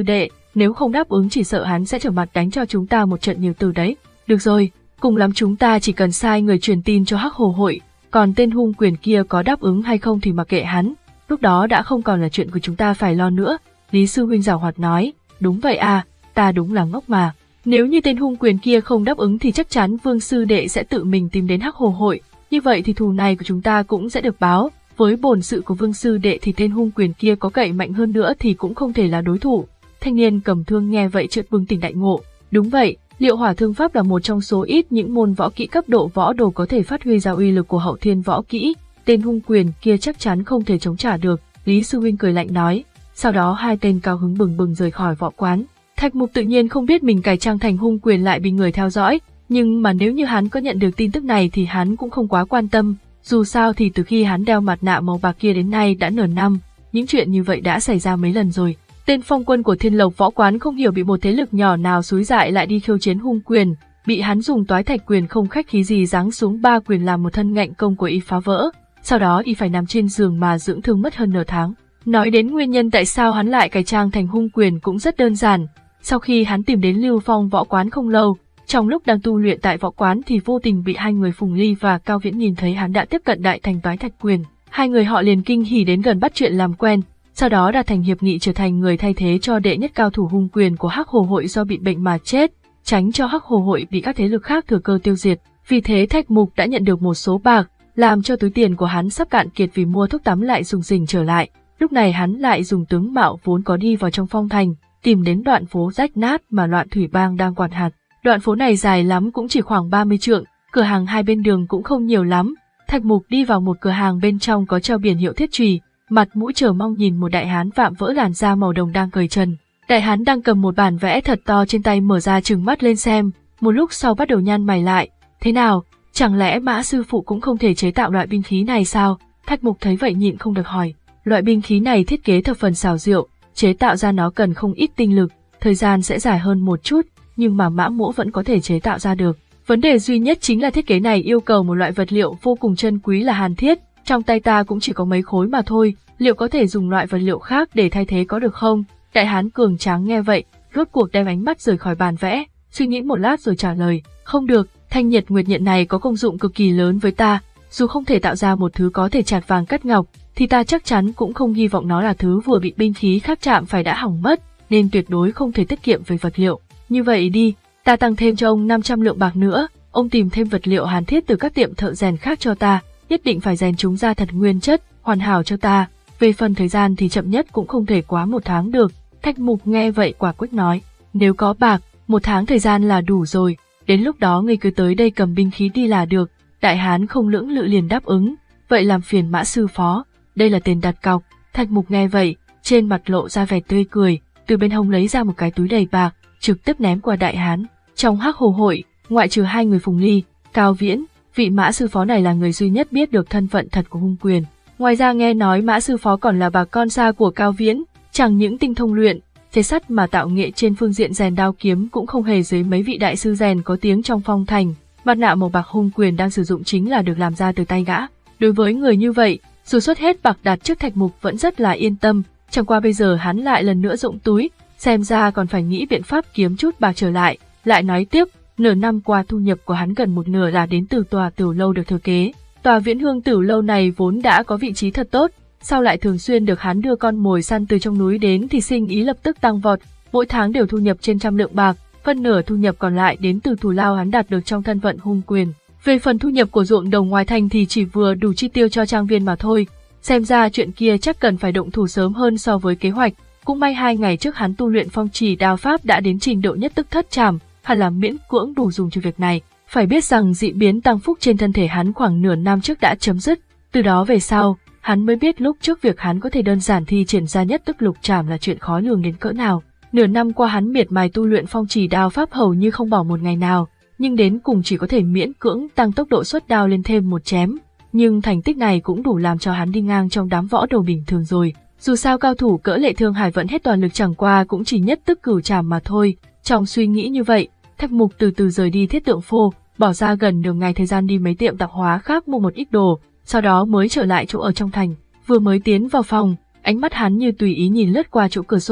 nếu không đáp ứng chỉ sợ hắn sẽ trở mặt đánh cho chúng ta một trận nhiều từ đấy. Được rồi, cùng lắm chúng ta chỉ cần sai người truyền tin cho Hắc Hồ hội, còn tên hung quyền kia có đáp ứng hay không thì mặc kệ hắn, lúc đó đã không còn là chuyện của chúng ta phải lo nữa. Lý sư huynh giảo hoạt nói, đúng vậy à, ta đúng là ngốc mà. Nếu như tên hung quyền kia không đáp ứng thì chắc chắn Vương sư đệ sẽ tự mình tìm đến Hắc Hồ hội, như vậy thì thù này của chúng ta cũng sẽ được báo. Với bổn sự của Vương sư đệ thì tên hung quyền kia có cậy mạnh hơn nữa thì cũng không thể là đối thủ. Thanh niên cầm thương nghe vậy chợt bừng tỉnh đại ngộ, đúng vậy, Liệu Hỏa Thương Pháp là một trong số ít những môn võ kỹ cấp độ võ đồ có thể phát huy ra uy lực của hậu thiên võ kỹ, tên hung quyền kia chắc chắn không thể chống trả được. Lý sư huynh cười lạnh nói. Sau đó hai tên cao hứng bừng bừng rời khỏi võ quán. Thạch Mục tự nhiên không biết mình cải trang thành hung quyền lại bị người theo dõi, nhưng mà nếu như hắn có nhận được tin tức này thì hắn cũng không quá quan tâm. Dù sao thì từ khi hắn đeo mặt nạ màu bạc kia đến nay đã nửa năm, những chuyện như vậy đã xảy ra mấy lần rồi. Tên phong quân của Thiên Lộc võ quán không hiểu bị một thế lực nhỏ nào xúi dại lại đi khiêu chiến hung quyền, bị hắn dùng toái thạch quyền không khách khí gì giáng xuống ba quyền làm một thân ngạnh công của y phá vỡ. Sau đó y phải nằm trên giường mà dưỡng thương mất hơn nửa tháng. Nói đến nguyên nhân tại sao hắn lại cải trang thành hung quyền cũng rất đơn giản. Sau khi hắn tìm đến Lưu Phong võ quán không lâu, trong lúc đang tu luyện tại võ quán thì vô tình bị hai người Phùng Ly và Cao Viễn nhìn thấy hắn đã tiếp cận đại thành toái thạch quyền. Hai người họ liền kinh hỉ đến gần bắt chuyện làm quen, sau đó đạt thành hiệp nghị trở thành người thay thế cho đệ nhất cao thủ hung quyền của Hắc Hồ hội do bị bệnh mà chết, tránh cho Hắc Hồ hội bị các thế lực khác thừa cơ tiêu diệt. Vì thế Thạch Mục đã nhận được một số bạc, làm cho túi tiền của hắn sắp cạn kiệt vì mua thuốc tắm lại dùng rình trở lại. Lúc này hắn lại dùng tướng mạo vốn có đi vào trong phong thành, tìm đến đoạn phố rách nát mà Loạn Thủy Bang đang quản hạt. Đoạn phố này dài lắm cũng chỉ khoảng ba mươi trượng, cửa hàng hai bên đường cũng không nhiều lắm. Thạch Mục đi vào một cửa hàng bên trong có treo biển hiệu Thiết Chùy, mặt mũi chờ mong nhìn một đại hán vạm vỡ làn da màu đồng đang cởi trần. Đại hán đang cầm một bản vẽ thật to trên tay mở ra trừng mắt lên xem, một lúc sau bắt đầu nhăn mày lại. Thế nào, chẳng lẽ Mã sư phụ cũng không thể chế tạo loại binh khí này sao? Thạch Mục thấy vậy nhịn không được hỏi. Loại binh khí này thiết kế thập phần xảo diệu, chế tạo ra nó cần không ít tinh lực, thời gian sẽ dài hơn một chút, nhưng mà Mã Mỗ vẫn có thể chế tạo ra được. Vấn đề duy nhất chính là thiết kế này yêu cầu một loại vật liệu vô cùng chân quý là hàn thiết, trong tay ta cũng chỉ có mấy khối mà thôi, liệu có thể dùng loại vật liệu khác để thay thế có được không? Đại hán cường tráng nghe vậy, rốt cuộc đem ánh mắt rời khỏi bàn vẽ, suy nghĩ một lát rồi trả lời, không được, thanh nhiệt nguyệt nhện này có công dụng cực kỳ lớn với ta, dù không thể tạo ra một thứ có thể chặt vàng cắt ngọc, thì ta chắc chắn cũng không hy vọng nó là thứ vừa bị binh khí khác chạm phải đã hỏng mất, nên tuyệt đối không thể tiết kiệm về vật liệu. Như vậy đi, ta tăng thêm cho ông năm trăm lượng bạc nữa, ông tìm thêm vật liệu hàn thiết từ các tiệm thợ rèn khác cho ta, nhất định phải rèn chúng ra thật nguyên chất, hoàn hảo cho ta. Về phần thời gian thì chậm nhất cũng không thể quá một tháng được. Thạch Mục nghe vậy quả quyết nói, nếu có bạc, một tháng thời gian là đủ rồi, đến lúc đó ngươi cứ tới đây cầm binh khí đi là được. Đại hán không lưỡng lự liền đáp ứng, vậy làm phiền Mã sư phó, đây là tiền đặt cọc. Thạch Mục nghe vậy, trên mặt lộ ra vẻ tươi cười, từ bên hông lấy ra một cái túi đầy bạc, trực tiếp ném qua đại hán. Trong Hắc Hồ hội, ngoại trừ hai người Phùng Ly, Cao Viễn, vị Mã sư phó này là người duy nhất biết được thân phận thật của hung quyền. Ngoài ra nghe nói Mã sư phó còn là bà con xa của Cao Viễn, chẳng những tinh thông luyện chế sắt mà tạo nghệ trên phương diện rèn đao kiếm cũng không hề dưới mấy vị đại sư rèn có tiếng trong phong thành. Mặt nạ màu bạc hung quyền đang sử dụng chính là được làm ra từ tay gã. Đối với người như vậy, dù xuất hết bạc đặt trước Thạch Mục vẫn rất là yên tâm, chẳng qua bây giờ hắn lại lần nữa rộng túi, xem ra còn phải nghĩ biện pháp kiếm chút bạc trở lại. Lại nói tiếp, nửa năm qua thu nhập của hắn gần một nửa là đến từ tòa tiểu lâu được thừa kế. Tòa Viễn Hương tiểu lâu này vốn đã có vị trí thật tốt, sau lại thường xuyên được hắn đưa con mồi săn từ trong núi đến thì sinh ý lập tức tăng vọt, mỗi tháng đều thu nhập trên trăm lượng bạc, phân nửa thu nhập còn lại đến từ thù lao hắn đạt được trong thân phận hung quyền. Về phần thu nhập của ruộng đồng ngoài thành thì chỉ vừa đủ chi tiêu cho trang viên mà thôi, xem ra chuyện kia chắc cần phải động thủ sớm hơn so với kế hoạch. Cũng may hai ngày trước hắn tu luyện phong trì đao pháp đã đến trình độ nhất tức thất trảm, hẳn là miễn cưỡng đủ dùng cho việc này. Phải biết rằng dị biến tăng phúc trên thân thể hắn khoảng nửa năm trước đã chấm dứt, từ đó về sau, hắn mới biết lúc trước việc hắn có thể đơn giản thi triển ra nhất tức lục trảm là chuyện khó lường đến cỡ nào. Nửa năm qua hắn miệt mài tu luyện phong trì đao pháp hầu như không bỏ một ngày nào, nhưng đến cùng chỉ có thể miễn cưỡng tăng tốc độ xuất đao lên thêm một chém, nhưng thành tích này cũng đủ làm cho hắn đi ngang trong đám võ đồ bình thường rồi. Dù sao cao thủ cỡ Lệ Thương Hải vẫn hết toàn lực chẳng qua cũng chỉ nhất tức cửu trảm mà thôi. Trong suy nghĩ như vậy, Thạch Mục từ từ rời đi Thiết Tượng Phô, bỏ ra gần nửa ngày thời gian đi mấy tiệm tạp hóa khác mua một ít đồ, sau đó mới trở lại chỗ ở trong thành. Vừa mới tiến vào phòng, ánh mắt hắn như tùy ý nhìn lướt qua chỗ cửa sổ,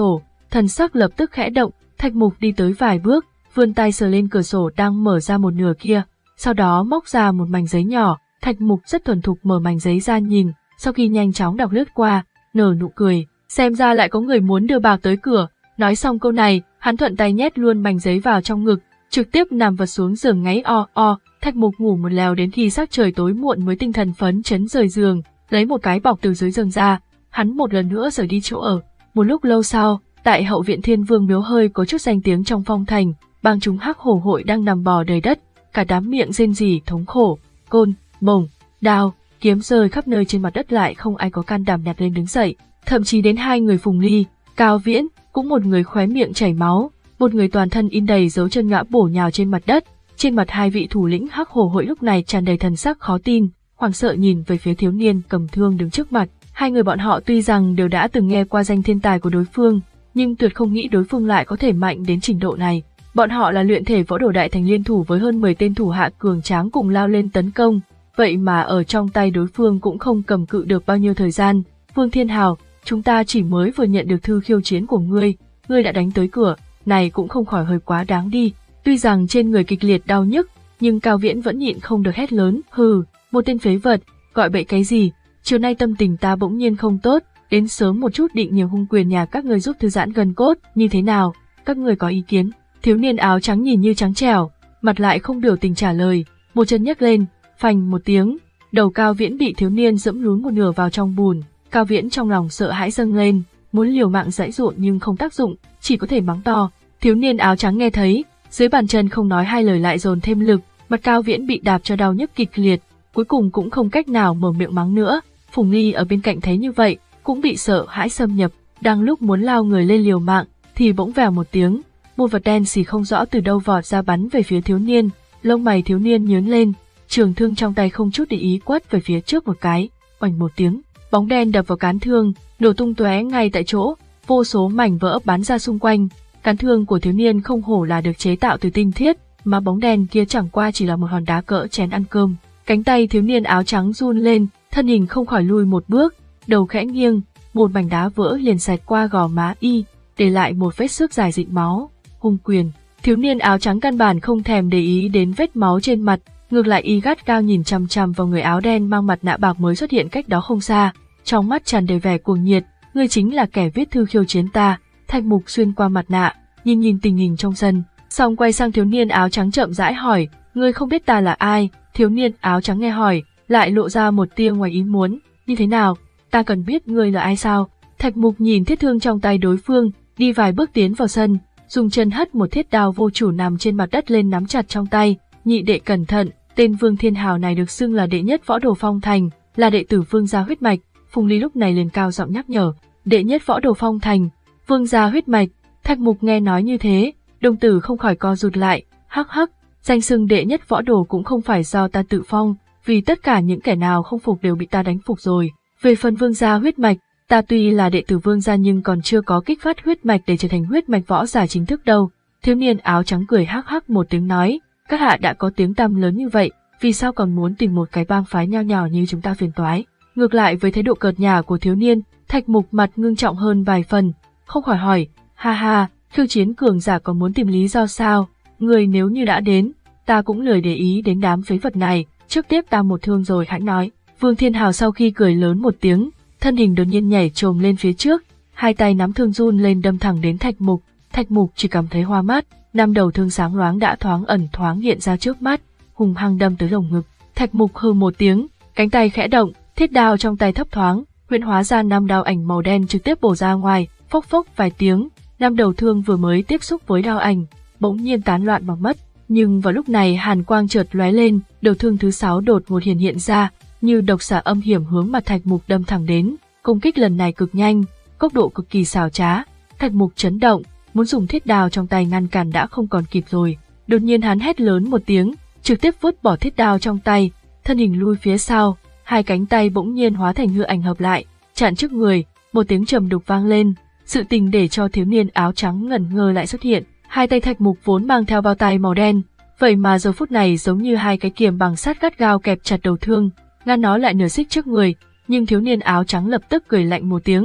thần sắc lập tức khẽ động, Thạch Mục đi tới vài bước, vươn tay sờ lên cửa sổ đang mở ra một nửa kia, sau đó móc ra một mảnh giấy nhỏ, Thạch Mục rất thuần thục mở mảnh giấy ra nhìn, sau khi nhanh chóng đọc lướt qua, nở nụ cười, xem ra lại có người muốn đưa bạc tới cửa. Nói xong câu này, hắn thuận tay nhét luôn mảnh giấy vào trong ngực, trực tiếp nằm vật xuống giường ngáy o o. Thạch Mục ngủ một lèo đến khi sắc trời tối muộn mới tinh thần phấn chấn rời giường, lấy một cái bọc từ dưới giường ra, hắn một lần nữa rời đi chỗ ở. Một lúc lâu sau, tại hậu viện Thiên Vương miếu hơi có chút danh tiếng trong phong thành, bang chúng Hắc Hổ hội đang nằm bò đầy đất, cả đám miệng rên rỉ thống khổ, côn, mồng, đao, kiếm rơi khắp nơi trên mặt đất lại không ai có can đảm nhặt lên đứng dậy, thậm chí đến hai người Phùng Ly, Cao Viễn, cũng một người khóe miệng chảy máu, một người toàn thân in đầy dấu chân ngã bổ nhào trên mặt đất. Trên mặt hai vị thủ lĩnh Hắc Hổ hội lúc này tràn đầy thần sắc khó tin, hoảng sợ nhìn về phía thiếu niên cầm thương đứng trước mặt. Hai người bọn họ tuy rằng đều đã từng nghe qua danh thiên tài của đối phương, nhưng tuyệt không nghĩ đối phương lại có thể mạnh đến trình độ này. Bọn họ là luyện thể võ đồ đại thành liên thủ với hơn mười tên thủ hạ cường tráng cùng lao lên tấn công, vậy mà ở trong tay đối phương cũng không cầm cự được bao nhiêu thời gian. Vương Thiên Hào, chúng ta chỉ mới vừa nhận được thư khiêu chiến của ngươi, ngươi đã đánh tới cửa, này cũng không khỏi hơi quá đáng đi. Tuy rằng trên người kịch liệt đau nhức, nhưng Cao Viễn vẫn nhịn không được hét lớn, hừ, một tên phế vật, gọi bậy cái gì, chiều nay tâm tình ta bỗng nhiên không tốt, đến sớm một chút định nhờ hung quyền nhà các người giúp thư giãn gân cốt, như thế nào, các người có ý kiến? Thiếu niên áo trắng nhìn như trắng trẻo, mặt lại không biểu tình trả lời, một chân nhấc lên, phành một tiếng, đầu Cao Viễn bị thiếu niên dẫm lún một nửa vào trong bùn. Cao Viễn trong lòng sợ hãi dâng lên, muốn liều mạng giãy giụa nhưng không tác dụng, chỉ có thể mắng to. Thiếu niên áo trắng nghe thấy, dưới bàn chân không nói hai lời lại dồn thêm lực, mặt Cao Viễn bị đạp cho đau nhức kịch liệt, cuối cùng cũng không cách nào mở miệng mắng nữa. Phùng Ly ở bên cạnh thấy như vậy, cũng bị sợ hãi xâm nhập, đang lúc muốn lao người lên liều mạng, thì bỗng vèo một tiếng, một vật đen xì không rõ từ đâu vọt ra bắn về phía thiếu niên. Lông mày thiếu niên nhướng lên, trường thương trong tay không chút để ý quất về phía trước một cái, oành một tiếng, bóng đen đập vào cán thương, nổ tung tóe ngay tại chỗ, vô số mảnh vỡ bắn ra xung quanh. Cán thương của thiếu niên không hổ là được chế tạo từ tinh thiết, mà bóng đen kia chẳng qua chỉ là một hòn đá cỡ chén ăn cơm. Cánh tay thiếu niên áo trắng run lên, thân hình không khỏi lùi một bước, đầu khẽ nghiêng, một mảnh đá vỡ liền xẹt qua gò má y, để lại một vết xước dài dịn máu. Hung quyền, thiếu niên áo trắng căn bản không thèm để ý đến vết máu trên mặt, ngược lại y gắt gao nhìn chằm chằm vào người áo đen mang mặt nạ bạc mới xuất hiện cách đó không xa, trong mắt tràn đầy vẻ cuồng nhiệt, ngươi chính là kẻ viết thư khiêu chiến ta. Thạch Mục xuyên qua mặt nạ, nhìn nhìn tình hình trong sân, xong quay sang thiếu niên áo trắng chậm rãi hỏi, ngươi không biết ta là ai? Thiếu niên áo trắng nghe hỏi, lại lộ ra một tia ngoài ý muốn, như thế nào, ta cần biết ngươi là ai sao? Thạch Mục nhìn thiết thương trong tay đối phương, đi vài bước tiến vào sân, dùng chân hất một thiết đao vô chủ nằm trên mặt đất lên nắm chặt trong tay, nhị đệ cẩn thận, tên Vương Thiên Hào này được xưng là đệ nhất võ đồ phong thành, là đệ tử Vương gia huyết mạch. Phùng Ly lúc này liền cao giọng nhắc nhở, đệ nhất võ đồ phong thành, Vương gia huyết mạch. Thạch Mục nghe nói như thế, đồng tử không khỏi co rụt lại, hắc hắc, danh xưng đệ nhất võ đồ cũng không phải do ta tự phong, vì tất cả những kẻ nào không phục đều bị ta đánh phục rồi. Về phần Vương gia huyết mạch, ta tuy là đệ tử Vương gia nhưng còn chưa có kích phát huyết mạch để trở thành huyết mạch võ giả chính thức đâu. Thiếu niên áo trắng cười hắc hắc một tiếng nói, các hạ đã có tiếng tăm lớn như vậy, vì sao còn muốn tìm một cái bang phái nho nhỏ như chúng ta phiền toái? Ngược lại với thái độ cợt nhả của thiếu niên, Thạch Mục mặt ngưng trọng hơn vài phần, không khỏi hỏi, ha ha, khiêu chiến cường giả còn muốn tìm lý do sao? Người nếu như đã đến, ta cũng lười để ý đến đám phế vật này, trước tiếp ta một thương rồi hãy nói. Vương Thiên Hào sau khi cười lớn một tiếng, thân hình đột nhiên nhảy trồm lên phía trước, hai tay nắm thương run lên đâm thẳng đến Thạch Mục. Thạch Mục chỉ cảm thấy hoa mắt, năm đầu thương sáng loáng đã thoáng ẩn thoáng hiện ra trước mắt, hùng hăng đâm tới lồng ngực. Thạch Mục hừ một tiếng, cánh tay khẽ động, thiết đao trong tay thấp thoáng, huyễn hóa ra năm đao ảnh màu đen trực tiếp bổ ra ngoài, phốc phốc vài tiếng, năm đầu thương vừa mới tiếp xúc với đao ảnh, bỗng nhiên tán loạn mà mất. Nhưng vào lúc này hàn quang chợt lóe lên, đầu thương thứ sáu đột ngột hiện hiện ra, như độc xà âm hiểm hướng mặt Thạch Mục đâm thẳng đến. Công kích lần này cực nhanh, tốc độ cực kỳ xảo trá. Thạch Mục chấn động, muốn dùng thiết đao trong tay ngăn cản đã không còn kịp rồi. Đột nhiên hắn hét lớn một tiếng, trực tiếp vứt bỏ thiết đao trong tay, thân hình lui phía sau, hai cánh tay bỗng nhiên hóa thành hư ảnh hợp lại, chặn trước người. Một tiếng trầm đục vang lên, sự tình để cho thiếu niên áo trắng ngẩn ngơ lại xuất hiện. Hai tay Thạch Mục vốn mang theo bao tay màu đen, vậy mà giờ phút này giống như hai cái kiềm bằng sắt gắt gao kẹp chặt đầu thương, ngăn nó lại nửa xích trước người. Nhưng thiếu niên áo trắng lập tức cười lạnh một tiếng,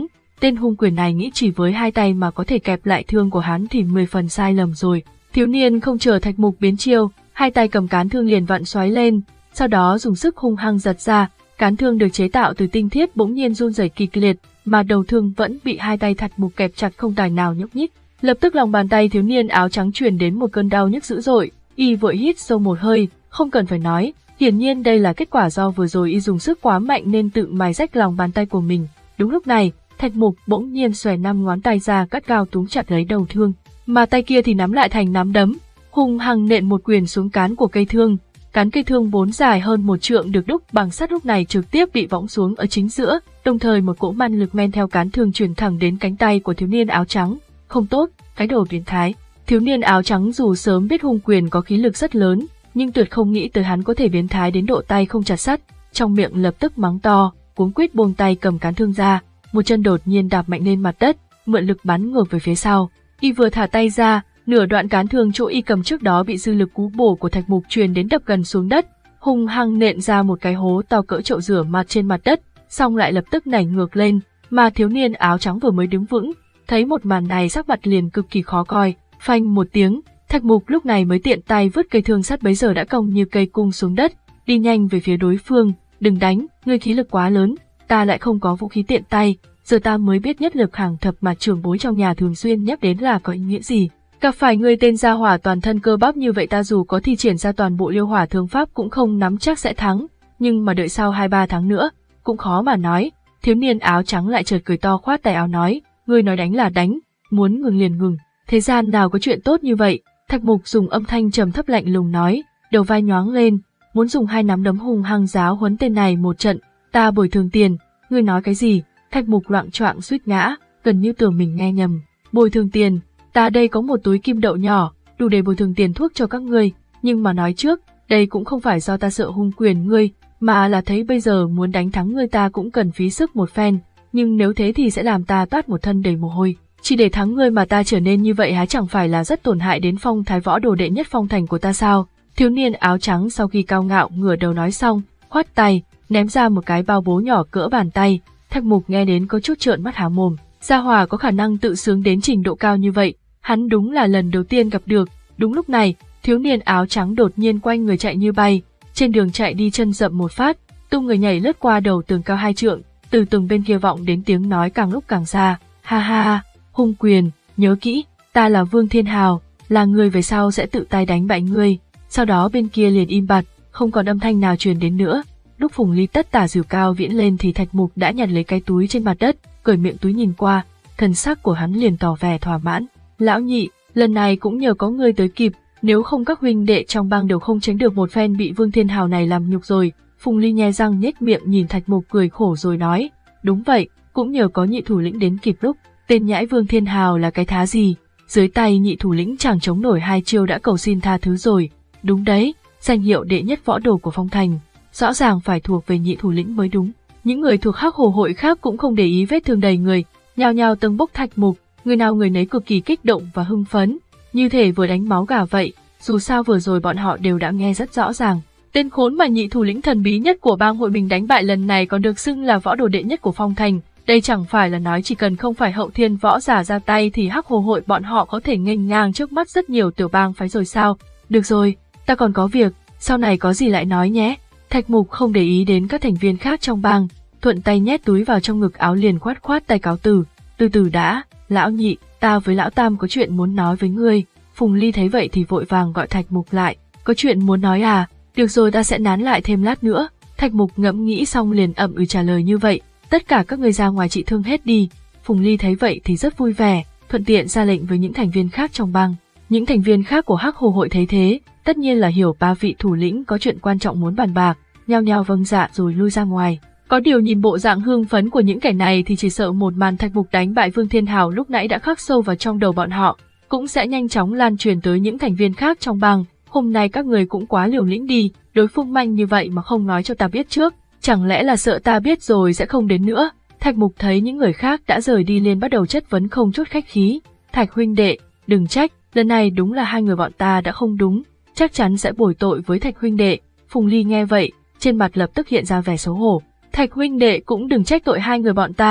Tên hung quyền này nghĩ chỉ với hai tay mà có thể kẹp lại thương của hắn thì mười phần sai lầm rồi. Thiếu niên không chờ Thạch Mục biến chiêu, hai tay cầm cán thương liền vặn xoáy lên, sau đó dùng sức hung hăng giật ra, cán thương được chế tạo từ tinh thiết bỗng nhiên run rẩy kịch liệt, mà đầu thương vẫn bị hai tay Thạch Mục kẹp chặt không tài nào nhúc nhích. Lập tức lòng bàn tay thiếu niên áo trắng truyền đến một cơn đau nhức dữ dội, y vội hít sâu một hơi, không cần phải nói, hiển nhiên đây là kết quả do vừa rồi y dùng sức quá mạnh nên tự mài rách lòng bàn tay của mình. Đúng lúc này, Thạch Mục bỗng nhiên xòe năm ngón tay ra cắt gao túm chặt lấy đầu thương, mà tay kia thì nắm lại thành nắm đấm, hung hăng nện một quyền xuống cán của cây thương. Cán cây thương vốn dài hơn một trượng được đúc bằng sắt lúc này trực tiếp bị võng xuống ở chính giữa, đồng thời một cỗ man lực men theo cán thương truyền thẳng đến cánh tay của thiếu niên áo trắng. Không tốt, cái đồ biến thái. Thiếu niên áo trắng dù sớm biết hung quyền có khí lực rất lớn, nhưng tuyệt không nghĩ tới hắn có thể biến thái đến độ tay không chặt sắt, trong miệng lập tức mắng to, cuống quýt buông tay cầm cán thương ra, một chân đột nhiên đạp mạnh lên mặt đất, mượn lực bắn ngược về phía sau. Y vừa thả tay ra, nửa đoạn cán thương chỗ y cầm trước đó bị dư lực cú bổ của Thạch Mục truyền đến đập gần xuống đất, hung hăng nện ra một cái hố to cỡ chậu rửa mặt trên mặt đất, xong lại lập tức nảy ngược lên, mà thiếu niên áo trắng vừa mới đứng vững, thấy một màn này sắc mặt liền cực kỳ khó coi. Phanh một tiếng, Thạch Mục lúc này mới tiện tay vứt cây thương sắt bấy giờ đã cong như cây cung xuống đất, đi nhanh về phía đối phương. Đừng đánh, ngươi khí lực quá lớn, ta lại không có vũ khí tiện tay, giờ ta mới biết nhất lực hàng thập mà trưởng bối trong nhà thường xuyên nhắc đến là có ý nghĩa gì. Gặp phải ngươi tên gia hỏa toàn thân cơ bắp như vậy ta dù có thi triển ra toàn bộ liêu hỏa thương pháp cũng không nắm chắc sẽ thắng, nhưng mà đợi sau hai ba tháng nữa, cũng khó mà nói. Thiếu niên áo trắng lại chợt cười to khoát tay áo nói, ngươi nói đánh là đánh, muốn ngừng liền ngừng, thế gian nào có chuyện tốt như vậy. Thạch Mục dùng âm thanh trầm thấp lạnh lùng nói, đầu vai nhoáng lên, muốn dùng hai nắm đấm hung hăng giáo huấn tên này một trận, ta bồi thường tiền. Ngươi nói cái gì? Thạch Mục loạng choạng suýt ngã, gần như tưởng mình nghe nhầm. Bồi thường tiền? Ta đây có một túi kim đậu nhỏ, đủ để bồi thường tiền thuốc cho các ngươi, nhưng mà nói trước, đây cũng không phải do ta sợ hung quyền ngươi, mà là thấy bây giờ muốn đánh thắng ngươi ta cũng cần phí sức một phen, nhưng nếu thế thì sẽ làm ta toát một thân đầy mồ hôi. Chỉ để thắng ngươi mà ta trở nên như vậy há chẳng phải là rất tổn hại đến phong thái võ đồ đệ nhất phong thành của ta sao? Thiếu niên áo trắng sau khi cao ngạo ngửa đầu nói xong, khoát tay, ném ra một cái bao bố nhỏ cỡ bàn tay. Thạch Mục nghe đến có chút trợn mắt há mồm, gia hỏa có khả năng tự sướng đến trình độ cao như vậy, hắn đúng là lần đầu tiên gặp được. Đúng lúc này, thiếu niên áo trắng đột nhiên quanh người chạy như bay, trên đường chạy đi chân dậm một phát, tung người nhảy lướt qua đầu tường cao hai trượng, từ tường bên kia vọng đến tiếng nói càng lúc càng xa, ha ha ha, hung quyền, nhớ kỹ, ta là Vương Thiên Hào, là người về sau sẽ tự tay đánh bại ngươi. Sau đó bên kia liền im bặt, không còn âm thanh nào truyền đến nữa. Lúc Phùng Ly tất tả giửu cao viễn lên thì Thạch Mục đã nhặt lấy cái túi trên mặt đất, cởi miệng túi nhìn qua, thần sắc của hắn liền tỏ vẻ thỏa mãn. Lão nhị, lần này cũng nhờ có ngươi tới kịp, nếu không các huynh đệ trong bang đều không tránh được một phen bị Vương Thiên Hào này làm nhục rồi. Phùng Ly nhe răng nhếch miệng nhìn Thạch Mục cười khổ rồi nói, đúng vậy, cũng nhờ có nhị thủ lĩnh đến kịp lúc. Tên nhãi Vương Thiên Hào là cái thá gì, dưới tay nhị thủ lĩnh chẳng chống nổi hai chiêu đã cầu xin tha thứ rồi. Đúng đấy, danh hiệu đệ nhất võ đồ của phong thành, rõ ràng phải thuộc về nhị thủ lĩnh mới đúng. Những người thuộc Hắc Hồ hội khác cũng không để ý vết thương đầy người, nhao nhao tâng bốc Thạch Mục, người nào người nấy cực kỳ kích động và hưng phấn, như thể vừa đánh máu gà vậy. Dù sao vừa rồi bọn họ đều đã nghe rất rõ ràng, tên khốn mà nhị thủ lĩnh thần bí nhất của bang hội mình đánh bại lần này còn được xưng là võ đồ đệ nhất của phong thành. Đây chẳng phải là nói chỉ cần không phải hậu thiên võ giả ra tay thì Hắc Hồ hội bọn họ có thể nghênh ngang trước mắt rất nhiều tiểu bang phái rồi sao? Được rồi, ta còn có việc, sau này có gì lại nói nhé. Thạch Mục không để ý đến các thành viên khác trong bang, thuận tay nhét túi vào trong ngực áo liền khoát khoát tay cáo từ. Từ từ đã, lão nhị, ta với lão tam có chuyện muốn nói với ngươi. Phùng Ly thấy vậy thì vội vàng gọi Thạch Mục lại. Có chuyện muốn nói à? Được rồi, ta sẽ nán lại thêm lát nữa. Thạch Mục ngẫm nghĩ xong liền ậm ừ trả lời như vậy. Tất cả các người ra ngoài trị thương hết đi. Phùng Ly thấy vậy thì rất vui vẻ, thuận tiện ra lệnh với những thành viên khác trong bang. Những thành viên khác của Hắc Hồ hội thấy thế, tất nhiên là hiểu ba vị thủ lĩnh có chuyện quan trọng muốn bàn bạc, nhao nhao vâng dạ rồi lui ra ngoài. Có điều nhìn bộ dạng hưng phấn của những kẻ này thì chỉ sợ một màn Thạch Mục đánh bại Vương Thiên Hào lúc nãy đã khắc sâu vào trong đầu bọn họ, cũng sẽ nhanh chóng lan truyền tới những thành viên khác trong bang. Hôm nay các người cũng quá liều lĩnh đi, đối phương manh như vậy mà không nói cho ta biết trước. Chẳng lẽ là sợ ta biết rồi sẽ không đến nữa? Thạch Mục thấy những người khác đã rời đi liền bắt đầu chất vấn không chút khách khí. Thạch huynh đệ, đừng trách, lần này đúng là hai người bọn ta đã không đúng, chắc chắn sẽ bồi tội với Thạch huynh đệ. Phùng Ly nghe vậy, trên mặt lập tức hiện ra vẻ xấu hổ. Thạch huynh đệ cũng đừng trách tội hai người bọn ta,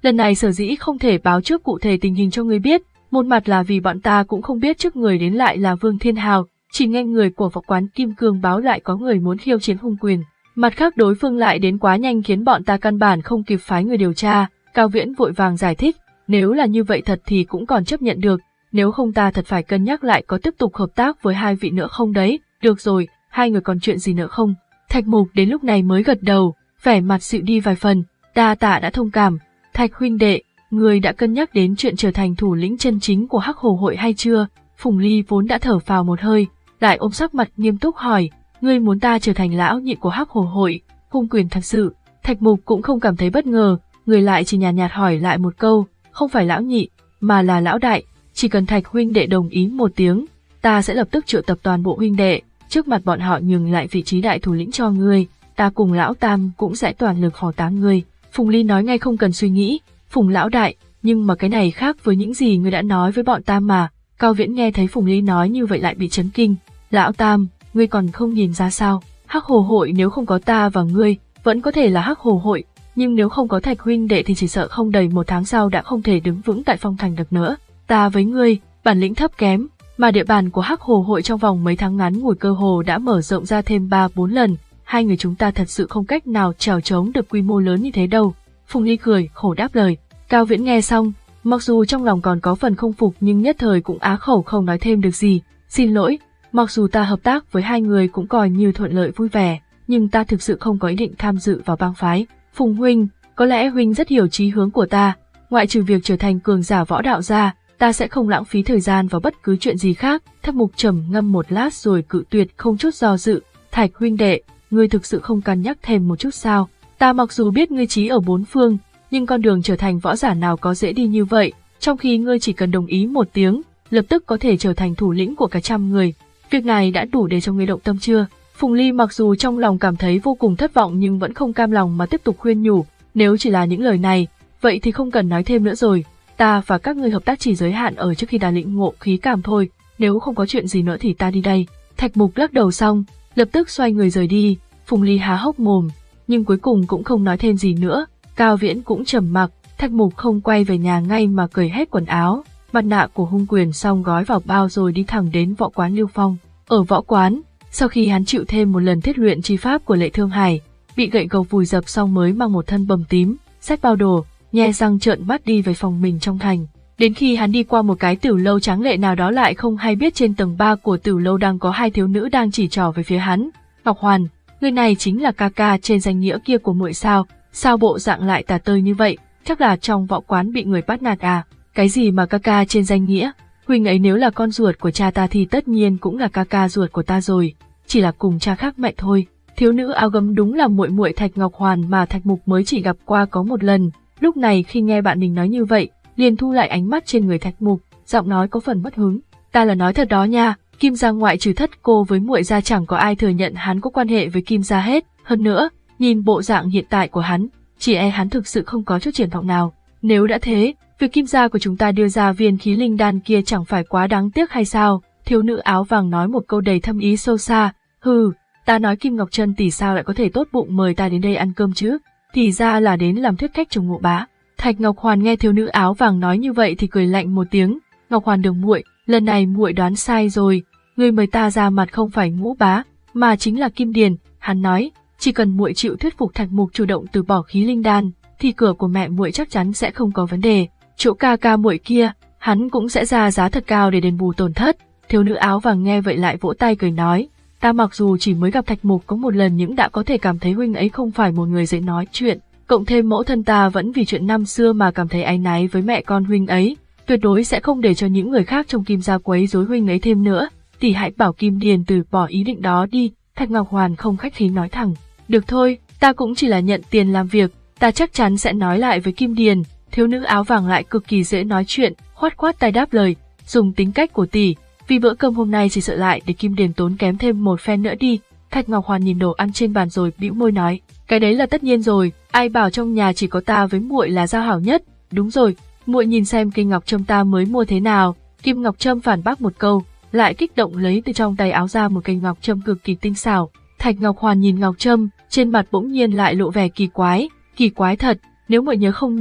Lần này sở dĩ không thể báo trước cụ thể tình hình cho ngươi biết, một mặt là vì bọn ta cũng không biết trước người đến lại là Vương Thiên Hào, chỉ nghe người của võ quán Kim Cương báo lại có người muốn khiêu chiến Hung Quyền. Mặt khác đối phương lại đến quá nhanh khiến bọn ta căn bản không kịp phái người điều tra. Cao Viễn vội vàng giải thích, nếu là như vậy thật thì cũng còn chấp nhận được, nếu không ta thật phải cân nhắc lại có tiếp tục hợp tác với hai vị nữa không đấy. Được rồi, hai người còn chuyện gì nữa không? Thạch Mục đến lúc này mới gật đầu, vẻ mặt dịu đi vài phần, đa tạ đã thông cảm. Thạch huynh đệ, người đã cân nhắc đến chuyện trở thành thủ lĩnh chân chính của Hắc Hồ hội hay chưa? Phùng Ly vốn đã thở phào một hơi, lại ôm sắc mặt nghiêm túc hỏi, ngươi muốn ta trở thành lão nhị của Hắc Hồ hội? Hung Quyền thật sự. Thạch Mục cũng không cảm thấy bất ngờ, người lại chỉ nhàn nhạt, nhạt hỏi lại một câu, không phải lão nhị, mà là lão đại, chỉ cần Thạch huynh đệ đồng ý một tiếng, ta sẽ lập tức triệu tập toàn bộ huynh đệ, trước mặt bọn họ nhường lại vị trí đại thủ lĩnh cho ngươi, ta cùng lão Tam cũng sẽ toàn lực phò tá ngươi. Phùng Ly nói ngay không cần suy nghĩ, Phùng lão đại, nhưng mà cái này khác với những gì ngươi đã nói với bọn ta mà. Cao Viễn nghe thấy Phùng Ly nói như vậy lại bị chấn kinh, lão Tam, ngươi còn không nhìn ra sao, Hắc Hồ hội nếu không có ta và ngươi, vẫn có thể là Hắc Hồ hội, nhưng nếu không có Thạch huynh đệ thì chỉ sợ không đầy một tháng sau đã không thể đứng vững tại Phong Thành được nữa. Ta với ngươi, bản lĩnh thấp kém, mà địa bàn của Hắc Hồ hội trong vòng mấy tháng ngắn ngủi cơ hồ đã mở rộng ra thêm ba bốn lần, hai người chúng ta thật sự không cách nào chèo chống được quy mô lớn như thế đâu. Phùng Ly cười, khổ đáp lời. Cao Viễn nghe xong, mặc dù trong lòng còn có phần không phục nhưng nhất thời cũng á khẩu không nói thêm được gì. Xin lỗi, mặc dù ta hợp tác với hai người cũng coi như thuận lợi vui vẻ, nhưng ta thực sự không có ý định tham dự vào bang phái. Phùng huynh, có lẽ huynh rất hiểu chí hướng của ta, ngoại trừ việc trở thành cường giả võ đạo ra, ta sẽ không lãng phí thời gian vào bất cứ chuyện gì khác. Thạch Mục trầm ngâm một lát rồi cự tuyệt không chút do dự, Thạch huynh đệ, ngươi thực sự không cân nhắc thêm một chút sao? Ta mặc dù biết ngươi trí ở bốn phương, nhưng con đường trở thành võ giả nào có dễ đi như vậy, trong khi ngươi chỉ cần đồng ý một tiếng, lập tức có thể trở thành thủ lĩnh của cả trăm người. Việc này đã đủ để cho ngươi động tâm chưa? Phùng Ly mặc dù trong lòng cảm thấy vô cùng thất vọng nhưng vẫn không cam lòng mà tiếp tục khuyên nhủ, nếu chỉ là những lời này, vậy thì không cần nói thêm nữa rồi. Ta và các ngươi hợp tác chỉ giới hạn ở trước khi đà lĩnh ngộ khí cảm thôi, nếu không có chuyện gì nữa thì ta đi đây. Thạch Mục lắc đầu xong, lập tức xoay người rời đi. Phùng Ly há hốc mồm, nhưng cuối cùng cũng không nói thêm gì nữa. Cao Viễn cũng trầm mặc, Thạch Mục không quay về nhà ngay mà cởi hết quần áo, mặt nạ của Hung Quyền xong gói vào bao rồi đi thẳng đến võ quán Lưu Phong. Ở võ quán, sau khi hắn chịu thêm một lần thiết luyện chi pháp của Lệ Thương Hải, bị gậy gộc vùi dập xong mới mang một thân bầm tím, xách bao đồ, nhe răng trợn mắt đi về phòng mình trong thành. Đến khi hắn đi qua một cái tiểu lâu tráng lệ nào đó lại không hay biết trên tầng ba của tiểu lâu đang có hai thiếu nữ đang chỉ trỏ về phía hắn. Ngọc Hoàn, người này chính là ca ca trên danh nghĩa kia của muội sao? Sao bộ dạng lại tà tơi như vậy? Chắc là trong võ quán bị người bắt nạt à? Cái gì mà ca ca trên danh nghĩa? Huynh ấy nếu là con ruột của cha ta thì tất nhiên cũng là ca ca ruột của ta rồi, chỉ là cùng cha khác mẹ thôi. Thiếu nữ áo gấm đúng là muội muội Thạch Ngọc Hoàn mà Thạch Mục mới chỉ gặp qua có một lần. Lúc này khi nghe bạn mình nói như vậy, liền thu lại ánh mắt trên người Thạch Mục, giọng nói có phần mất hứng. Ta là nói thật đó nha, Kim gia ngoại trừ thất cô với muội gia chẳng có ai thừa nhận hắn có quan hệ với Kim gia hết. Hơn nữa, nhìn bộ dạng hiện tại của hắn, chỉ e hắn thực sự không có chút triển vọng nào. Nếu đã thế, việc Kim gia của chúng ta đưa ra viên khí linh đan kia chẳng phải quá đáng tiếc hay sao? Thiếu nữ áo vàng nói một câu đầy thâm ý sâu xa. Hừ, ta nói Kim Ngọc Trân tỷ sao lại có thể tốt bụng mời ta đến đây ăn cơm chứ? Thì ra là đến làm thuyết khách trong Ngộ Bá. Thạch Ngọc Hoàn nghe thiếu nữ áo vàng nói như vậy thì cười lạnh một tiếng. Ngọc Hoàn đường muội, lần này muội đoán sai rồi, người mời ta ra mặt không phải Ngũ Bá, mà chính là Kim Điền. Hắn nói, chỉ cần muội chịu thuyết phục Thạch Mục chủ động từ bỏ khí linh đan, thì cửa của mẹ muội chắc chắn sẽ không có vấn đề. Chỗ ca ca muội kia, hắn cũng sẽ ra giá thật cao để đền bù tổn thất. Thiếu nữ áo vàng nghe vậy lại vỗ tay cười nói, ta mặc dù chỉ mới gặp Thạch Mục có một lần nhưng đã có thể cảm thấy huynh ấy không phải một người dễ nói chuyện, cộng thêm mẫu thân ta vẫn vì chuyện năm xưa mà cảm thấy áy náy với mẹ con huynh ấy, tuyệt đối sẽ không để cho những người khác trong Kim gia quấy rối huynh ấy thêm nữa. Tỷ hãy bảo Kim Điền từ bỏ ý định đó đi. Thạch Ngọc Hoàn không khách khí nói thẳng, được thôi, ta cũng chỉ là nhận tiền làm việc, ta chắc chắn sẽ nói lại với Kim Điền. Thiếu nữ áo vàng lại cực kỳ dễ nói chuyện, khoát khoát tay đáp lời, dùng tính cách của tỷ, vì bữa cơm hôm nay chỉ sợ lại để Kim Điền tốn kém thêm một phen nữa đi. Thạch Ngọc Hoàn nhìn đồ ăn trên bàn rồi bĩu môi nói, cái đấy là tất nhiên rồi, ai bảo trong nhà chỉ có ta với muội là giao hảo nhất. Đúng rồi, muội nhìn xem cây ngọc trâm ta mới mua thế nào. Kim Ngọc Trâm phản bác một câu, lại kích động lấy từ trong tay áo ra một cây ngọc trâm cực kỳ tinh xảo. Thạch Ngọc Hoàn nhìn ngọc trâm, trên mặt bỗng nhiên lại lộ vẻ kỳ quái, kỳ quái thật, nếu muội nhớ không nhầm,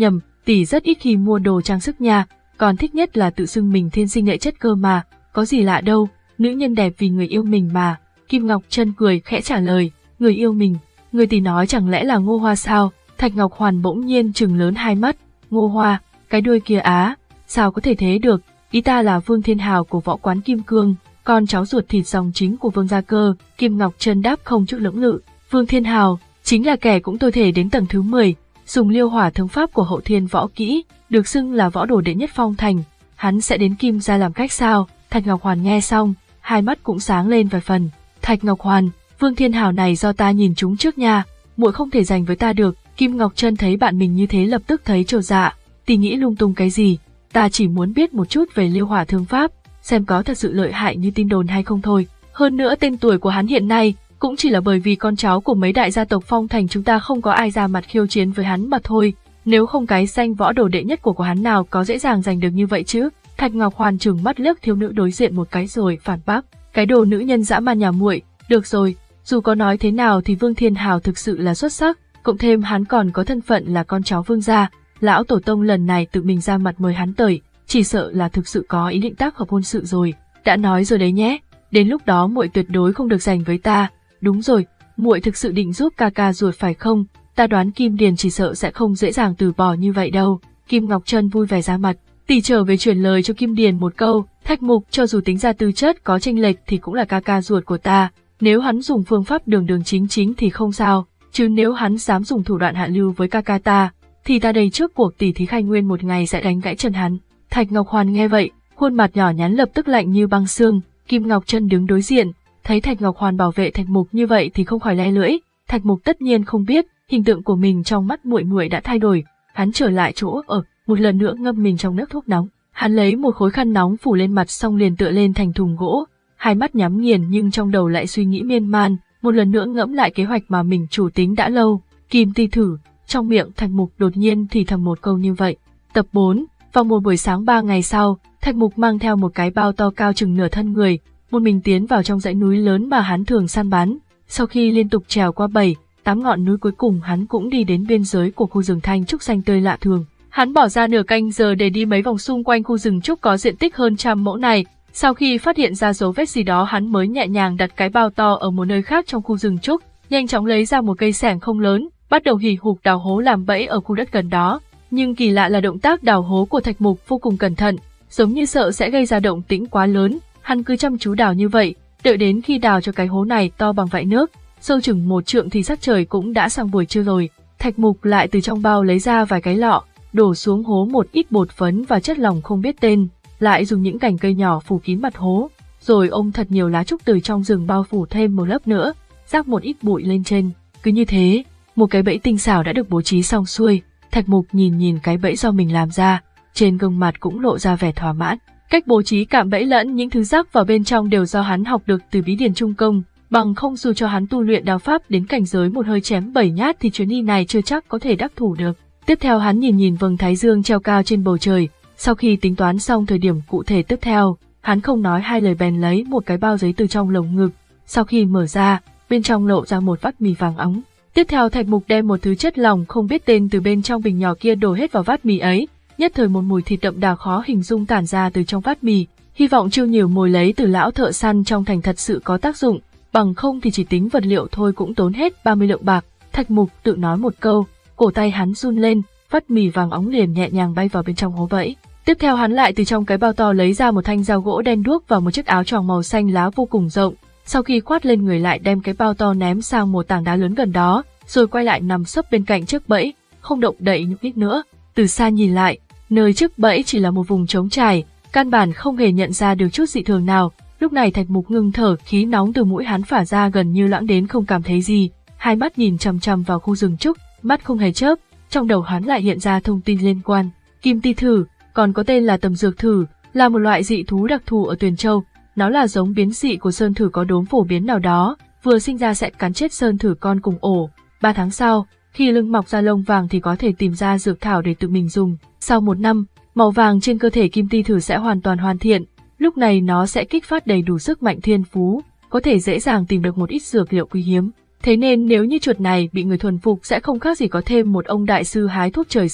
tỷ rất ít khi mua đồ trang sức nha, còn thích nhất là tự xưng mình thiên sinh lệ chất cơ mà, có gì lạ đâu, nữ nhân đẹp vì người yêu mình mà. Kim Ngọc Trân cười khẽ trả lời, người yêu mình, người tỷ nói chẳng lẽ là Ngô Hoa sao? Thạch Ngọc Hoàn bỗng nhiên trừng lớn hai mắt, Ngô Hoa, cái đuôi kia á, sao có thể thế được, ý ta là Vương Thiên Hào của võ quán Kim Cương, con cháu ruột thịt dòng chính của Vương gia cơ. Kim Ngọc Trân đáp không chút lưỡng lự, Vương Thiên Hào chính là kẻ cũng tôi thể đến tầng thứ mười, dùng liêu hỏa thương pháp của Hậu Thiên võ kỹ, được xưng là võ đồ đệ nhất phong thành, hắn sẽ đến Kim gia làm khách sao? Thạch Ngọc Hoàn nghe xong, hai mắt cũng sáng lên vài phần. Thạch Ngọc Hoàn, Vương Thiên Hào này do ta nhìn trúng trước nha, muội không thể giành với ta được. Kim Ngọc Trân thấy bạn mình như thế lập tức thấy trột dạ, tỷ nghĩ lung tung cái gì, ta chỉ muốn biết một chút về liêu hỏa thương pháp, xem có thật sự lợi hại như tin đồn hay không thôi. Hơn nữa tên tuổi của hắn hiện nay cũng chỉ là bởi vì con cháu của mấy đại gia tộc phong thành chúng ta không có ai ra mặt khiêu chiến với hắn mà thôi, nếu không cái danh võ đồ đệ nhất của của hắn nào có dễ dàng giành được như vậy chứ. Thạch Ngọc Hoàn trừng mắt liếc thiếu nữ đối diện một cái rồi phản bác, cái đồ nữ nhân dã man nhà muội, được rồi, dù có nói thế nào thì Vương Thiên Hào thực sự là xuất sắc, cộng thêm hắn còn có thân phận là con cháu Vương gia, lão tổ tông lần này tự mình ra mặt mời hắn tới, chỉ sợ là thực sự có ý định tác hợp hôn sự rồi. Đã nói rồi đấy nhé, đến lúc đó muội tuyệt đối không được giành với ta. Đúng rồi, muội thực sự định giúp ca ca ruột phải không? Ta đoán Kim Điền chỉ sợ sẽ không dễ dàng từ bỏ như vậy đâu. Kim Ngọc Trân vui vẻ ra mặt, tỷ trở về truyền lời cho Kim Điền một câu, Thạch Mục cho dù tính ra tư chất có chênh lệch thì cũng là ca ca ruột của ta, nếu hắn dùng phương pháp đường đường chính chính thì không sao, chứ nếu hắn dám dùng thủ đoạn hạ lưu với ca ca ta, thì ta đây trước cuộc tỷ thí khai nguyên một ngày sẽ đánh gãy chân hắn. Thạch Ngọc Hoàn nghe vậy, khuôn mặt nhỏ nhắn lập tức lạnh như băng xương. Kim Ngọc Trân đứng đối diện, thấy Thạch Ngọc Hoàn bảo vệ Thạch Mục như vậy thì không khỏi le lưỡi. Thạch Mục tất nhiên không biết, hình tượng của mình trong mắt muội muội đã thay đổi. Hắn trở lại chỗ ở, một lần nữa ngâm mình trong nước thuốc nóng. Hắn lấy một khối khăn nóng phủ lên mặt xong liền tựa lên thành thùng gỗ, hai mắt nhắm nghiền nhưng trong đầu lại suy nghĩ miên man, một lần nữa ngẫm lại kế hoạch mà mình chủ tính đã lâu. Kim ti thử, trong miệng Thạch Mục đột nhiên thì thầm một câu như vậy. Tập bốn, vào một buổi sáng ba ngày sau, Thạch Mục mang theo một cái bao to cao chừng nửa thân người, một mình tiến vào trong dãy núi lớn mà hắn thường săn bắn. Sau khi liên tục trèo qua bảy, tám ngọn núi cuối cùng hắn cũng đi đến biên giới của khu rừng thanh trúc xanh tươi lạ thường. Hắn bỏ ra nửa canh giờ để đi mấy vòng xung quanh khu rừng trúc có diện tích hơn trăm mẫu này. Sau khi phát hiện ra dấu vết gì đó hắn mới nhẹ nhàng đặt cái bao to ở một nơi khác trong khu rừng trúc, nhanh chóng lấy ra một cây xẻng không lớn, bắt đầu hì hục đào hố làm bẫy ở khu đất gần đó. Nhưng kỳ lạ là động tác đào hố của Thạch Mục vô cùng cẩn thận, giống như sợ sẽ gây ra động tĩnh quá lớn, hắn cứ chăm chú đào như vậy, đợi đến khi đào cho cái hố này to bằng vại nước, sâu chừng một trượng thì sắc trời cũng đã sang buổi trưa rồi. Thạch Mục lại từ trong bao lấy ra vài cái lọ, đổ xuống hố một ít bột phấn và chất lỏng không biết tên, lại dùng những cành cây nhỏ phủ kín mặt hố, rồi ôm thật nhiều lá trúc từ trong rừng bao phủ thêm một lớp nữa, rắc một ít bụi lên trên. Cứ như thế, một cái bẫy tinh xảo đã được bố trí xong xuôi. Thạch Mục nhìn nhìn cái bẫy do mình làm ra, trên gương mặt cũng lộ ra vẻ thỏa mãn. Cách bố trí cạm bẫy lẫn những thứ rắc vào bên trong đều do hắn học được từ bí điển trung công, bằng không dù cho hắn tu luyện đao pháp đến cảnh giới một hơi chém bảy nhát thì chuyến đi này chưa chắc có thể đắc thủ được. Tiếp theo hắn nhìn nhìn vầng thái dương treo cao trên bầu trời, sau khi tính toán xong thời điểm cụ thể tiếp theo, hắn không nói hai lời bèn lấy một cái bao giấy từ trong lồng ngực, sau khi mở ra, bên trong lộ ra một vắt mì vàng óng. Tiếp theo Thạch Mục đem một thứ chất lỏng không biết tên từ bên trong bình nhỏ kia đổ hết vào vắt mì ấy, nhất thời một mùi thịt đậm đà khó hình dung tản ra từ trong vắt mì, hy vọng chiêu nhiều mồi lấy từ lão thợ săn trong thành thật sự có tác dụng, bằng không thì chỉ tính vật liệu thôi cũng tốn hết ba mươi lượng bạc. Thạch Mục tự nói một câu, cổ tay hắn run lên, vắt mì vàng óng liền nhẹ nhàng bay vào bên trong hố bẫy. Tiếp theo hắn lại từ trong cái bao to lấy ra một thanh dao gỗ đen đuốc và một chiếc áo choàng màu xanh lá vô cùng rộng, sau khi khoát lên người lại đem cái bao to ném sang một tảng đá lớn gần đó, rồi quay lại nằm sấp bên cạnh chiếc bẫy, không động đậy nhúc nhích nữa. Từ xa nhìn lại, nơi chiếc bẫy chỉ là một vùng trống trải, căn bản không hề nhận ra được chút dị thường nào. Lúc này Thạch Mục ngưng thở, khí nóng từ mũi hắn phả ra gần như loãng đến không cảm thấy gì, hai mắt nhìn chằm chằm vào khu rừng trúc, mắt không hề chớp, trong đầu hắn lại hiện ra thông tin liên quan. Kim ti thử, còn có tên là tầm dược thử, là một loại dị thú đặc thù ở Tuyền Châu, nó là giống biến dị của sơn thử có đốm phổ biến nào đó, vừa sinh ra sẽ cắn chết sơn thử con cùng ổ. Ba tháng sau, khi lưng mọc ra lông vàng thì có thể tìm ra dược thảo để tự mình dùng. Sau một năm, màu vàng trên cơ thể kim ti thử sẽ hoàn toàn hoàn thiện, lúc này nó sẽ kích phát đầy đủ sức mạnh thiên phú, có thể dễ dàng tìm được một ít dược liệu quý hiếm. Thế nên nếu như chuột này bị người thuần phục sẽ không khác gì có thêm một ông đại sư hái thuốc trời sinh,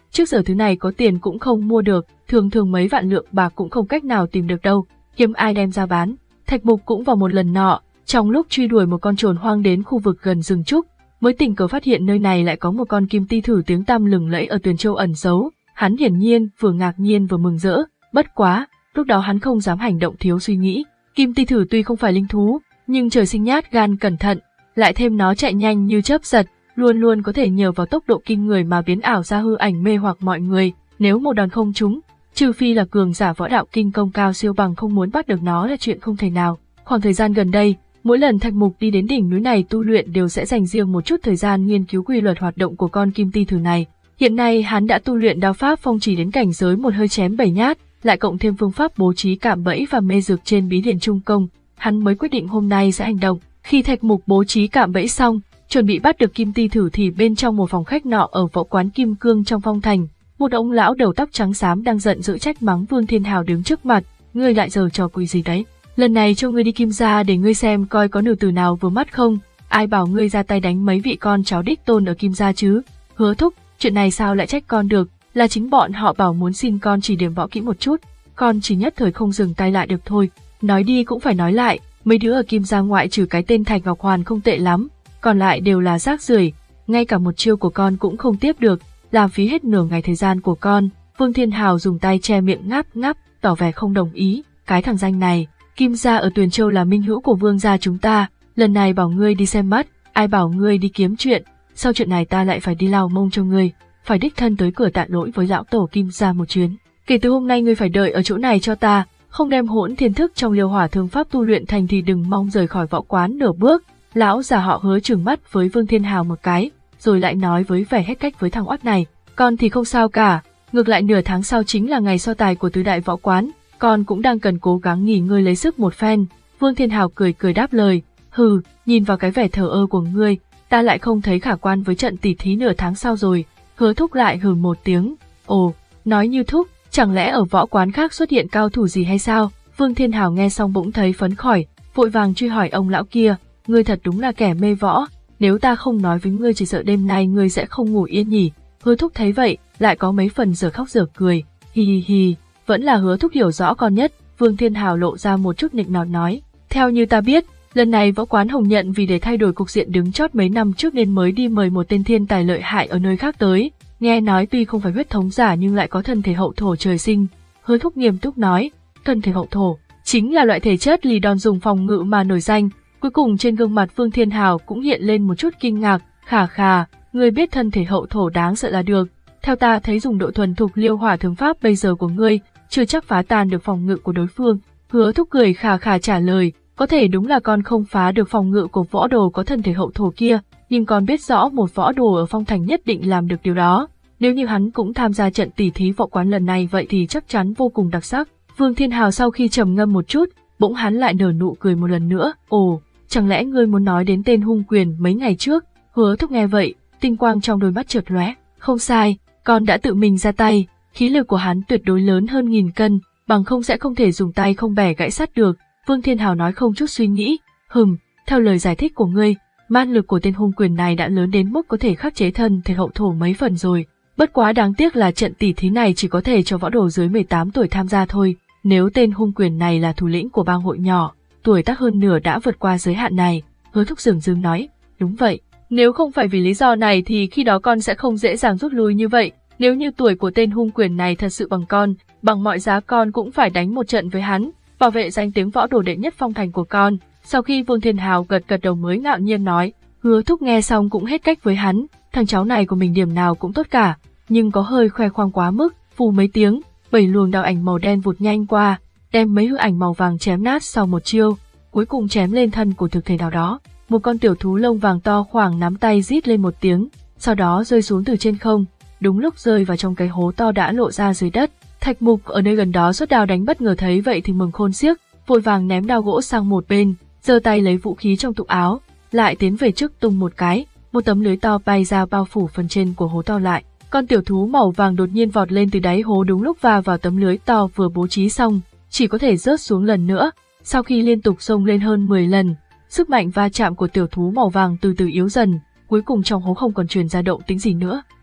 trước giờ thứ này có tiền cũng không mua được, thường thường mấy vạn lượng bạc cũng không cách nào tìm được đâu, hiếm ai đem ra bán. Thạch Mục cũng vào một lần nọ, trong lúc truy đuổi một con trồn hoang đến khu vực gần rừng trúc, mới tình cờ phát hiện nơi này lại có một con kim ti thử tiếng tăm lừng lẫy ở Tuyền Châu ẩn giấu. Hắn hiển nhiên vừa ngạc nhiên vừa mừng rỡ, bất quá, lúc đó hắn không dám hành động thiếu suy nghĩ. Kim ti thử tuy không phải linh thú, nhưng trời sinh nhát gan cẩn thận, lại thêm nó chạy nhanh như chớp giật, luôn luôn có thể nhờ vào tốc độ kinh người mà biến ảo ra hư ảnh mê hoặc mọi người. Nếu một đòn không trúng, trừ phi là cường giả võ đạo kinh công cao siêu bằng không muốn bắt được nó là chuyện không thể nào. Khoảng thời gian gần đây, mỗi lần Thạch Mục đi đến đỉnh núi này tu luyện đều sẽ dành riêng một chút thời gian nghiên cứu quy luật hoạt động của con kim ti thử này. Hiện nay hắn đã tu luyện đao pháp phong chỉ đến cảnh giới một hơi chém bảy nhát, lại cộng thêm phương pháp bố trí cạm bẫy và mê dược trên bí điển trung công, hắn mới quyết định hôm nay sẽ hành động. Khi Thạch Mục bố trí cạm bẫy xong, chuẩn bị bắt được kim ti thử thì bên trong một phòng khách nọ ở võ quán Kim Cương trong Phong Thành, một ông lão đầu tóc trắng xám đang giận dữ trách mắng Vương Thiên Hào đứng trước mặt, ngươi lại giở trò quỷ gì đấy? Lần này cho ngươi đi Kim gia để ngươi xem coi có nữ tử nào vừa mắt không, ai bảo ngươi ra tay đánh mấy vị con cháu đích tôn ở Kim gia chứ? Hứa thúc, chuyện này sao lại trách con được, là chính bọn họ bảo muốn xin con chỉ điểm võ kỹ một chút, con chỉ nhất thời không dừng tay lại được thôi. Nói đi cũng phải nói lại, mấy đứa ở Kim gia ngoại trừ cái tên Thạch Ngọc Hoàn không tệ lắm, còn lại đều là rác rưởi, ngay cả một chiêu của con cũng không tiếp được, làm phí hết nửa ngày thời gian của con. Vương Thiên Hào dùng tay che miệng ngáp ngáp, tỏ vẻ không đồng ý. Cái thằng danh này, Kim gia ở Tuyền Châu là minh hữu của Vương gia chúng ta, lần này bảo ngươi đi xem mắt, ai bảo ngươi đi kiếm chuyện, sau chuyện này ta lại phải đi lau mông cho ngươi, phải đích thân tới cửa tạ lỗi với lão tổ Kim gia một chuyến. Kể từ hôm nay ngươi phải đợi ở chỗ này cho ta, không đem hỗn thiên thức trong liêu hỏa thương pháp tu luyện thành thì đừng mong rời khỏi võ quán nửa bước. Lão già họ Hứa trừng mắt với Vương Thiên Hào một cái, rồi lại nói với vẻ hết cách với thằng oát này, con thì không sao cả, ngược lại nửa tháng sau chính là ngày so tài của tứ đại võ quán, con cũng đang cần cố gắng nghỉ ngơi lấy sức một phen. Vương Thiên Hào cười cười đáp lời, hừ, nhìn vào cái vẻ thờ ơ của ngươi, ta lại không thấy khả quan với trận tỉ thí nửa tháng sau rồi. Hứa thúc lại hừ một tiếng, ồ, nói như thúc, chẳng lẽ ở võ quán khác xuất hiện cao thủ gì hay sao? Vương Thiên Hào nghe xong bỗng thấy phấn khởi, vội vàng truy hỏi ông lão kia, ngươi thật đúng là kẻ mê võ, nếu ta không nói với ngươi chỉ sợ đêm nay ngươi sẽ không ngủ yên nhỉ. Hứa thúc thấy vậy, lại có mấy phần giờ khóc giờ cười, hi hi hi, vẫn là Hứa thúc hiểu rõ con nhất. Vương Thiên Hào lộ ra một chút nịnh nọt nói, theo như ta biết, lần này võ quán Hồng Nhận vì để thay đổi cục diện đứng chót mấy năm trước nên mới đi mời một tên thiên tài lợi hại ở nơi khác tới, nghe nói tuy không phải huyết thống giả nhưng lại có thân thể hậu thổ trời sinh. Hứa thúc nghiêm túc nói, thân thể hậu thổ, chính là loại thể chất lì đòn dùng phòng ngự mà nổi danh. Cuối cùng trên gương mặt Vương Thiên Hào cũng hiện lên một chút kinh ngạc, khà khà, ngươi biết thân thể hậu thổ đáng sợ là được, theo ta thấy dùng độ thuần thục liêu hỏa thương pháp bây giờ của ngươi, chưa chắc phá tan được phòng ngự của đối phương. Hứa thúc cười khà khà trả lời, có thể đúng là con không phá được phòng ngự của võ đồ có thân thể hậu thổ kia, nhưng con biết rõ một võ đồ ở Phong Thành nhất định làm được điều đó. Nếu như hắn cũng tham gia trận tỉ thí võ quán lần này vậy thì chắc chắn vô cùng đặc sắc. Vương Thiên Hào sau khi trầm ngâm một chút, bỗng hắn lại nở nụ cười một lần nữa, ồ, chẳng lẽ ngươi muốn nói đến tên hung quyền mấy ngày trước? Hứa thúc nghe vậy, tinh quang trong đôi mắt chợt lóe, không sai, con đã tự mình ra tay, khí lực của hắn tuyệt đối lớn hơn nghìn cân, bằng không sẽ không thể dùng tay không bẻ gãy sắt được. Vương Thiên Hào nói không chút suy nghĩ, hừm, theo lời giải thích của ngươi, man lực của tên hung quyền này đã lớn đến mức có thể khắc chế thân thể hậu thổ mấy phần rồi. Bất quá đáng tiếc là trận tỉ thí này chỉ có thể cho võ đồ dưới mười tám tuổi tham gia thôi. Nếu tên hung quyền này là thủ lĩnh của bang hội nhỏ, tuổi tác hơn nửa đã vượt qua giới hạn này. Hứa thúc dừng dừng nói, đúng vậy, nếu không phải vì lý do này thì khi đó con sẽ không dễ dàng rút lui như vậy. Nếu như tuổi của tên hung quyền này thật sự bằng con, bằng mọi giá con cũng phải đánh một trận với hắn, bảo vệ danh tiếng võ đồ đệ nhất Phong Thành của con. Sau khi Vương Thiên Hào gật gật đầu mới ngạo nhiên nói, Hứa thúc nghe xong cũng hết cách với hắn, thằng cháu này của mình điểm nào cũng tốt cả, nhưng có hơi khoe khoang quá mức. Phù mấy tiếng, bảy luồng đao ảnh màu đen vụt nhanh qua, đem mấy hư ảnh màu vàng chém nát sau một chiêu, cuối cùng chém lên thân của thực thể nào đó. Một con tiểu thú lông vàng to khoảng nắm tay rít lên một tiếng, sau đó rơi xuống từ trên không, đúng lúc rơi vào trong cái hố to đã lộ ra dưới đất. Thạch Mục ở nơi gần đó xuất đao đánh bất ngờ thấy vậy thì mừng khôn xiếc, vội vàng ném đao gỗ sang một bên, giơ tay lấy vũ khí trong tụng áo, lại tiến về trước tung một cái, một tấm lưới to bay ra bao phủ phần trên của hố to lại. Con tiểu thú màu vàng đột nhiên vọt lên từ đáy hố đúng lúc va vào tấm lưới to vừa bố trí xong, chỉ có thể rớt xuống lần nữa. Sau khi liên tục xông lên hơn mười lần, sức mạnh va chạm của tiểu thú màu vàng từ từ yếu dần, cuối cùng trong hố không còn truyền ra động tĩnh gì nữa.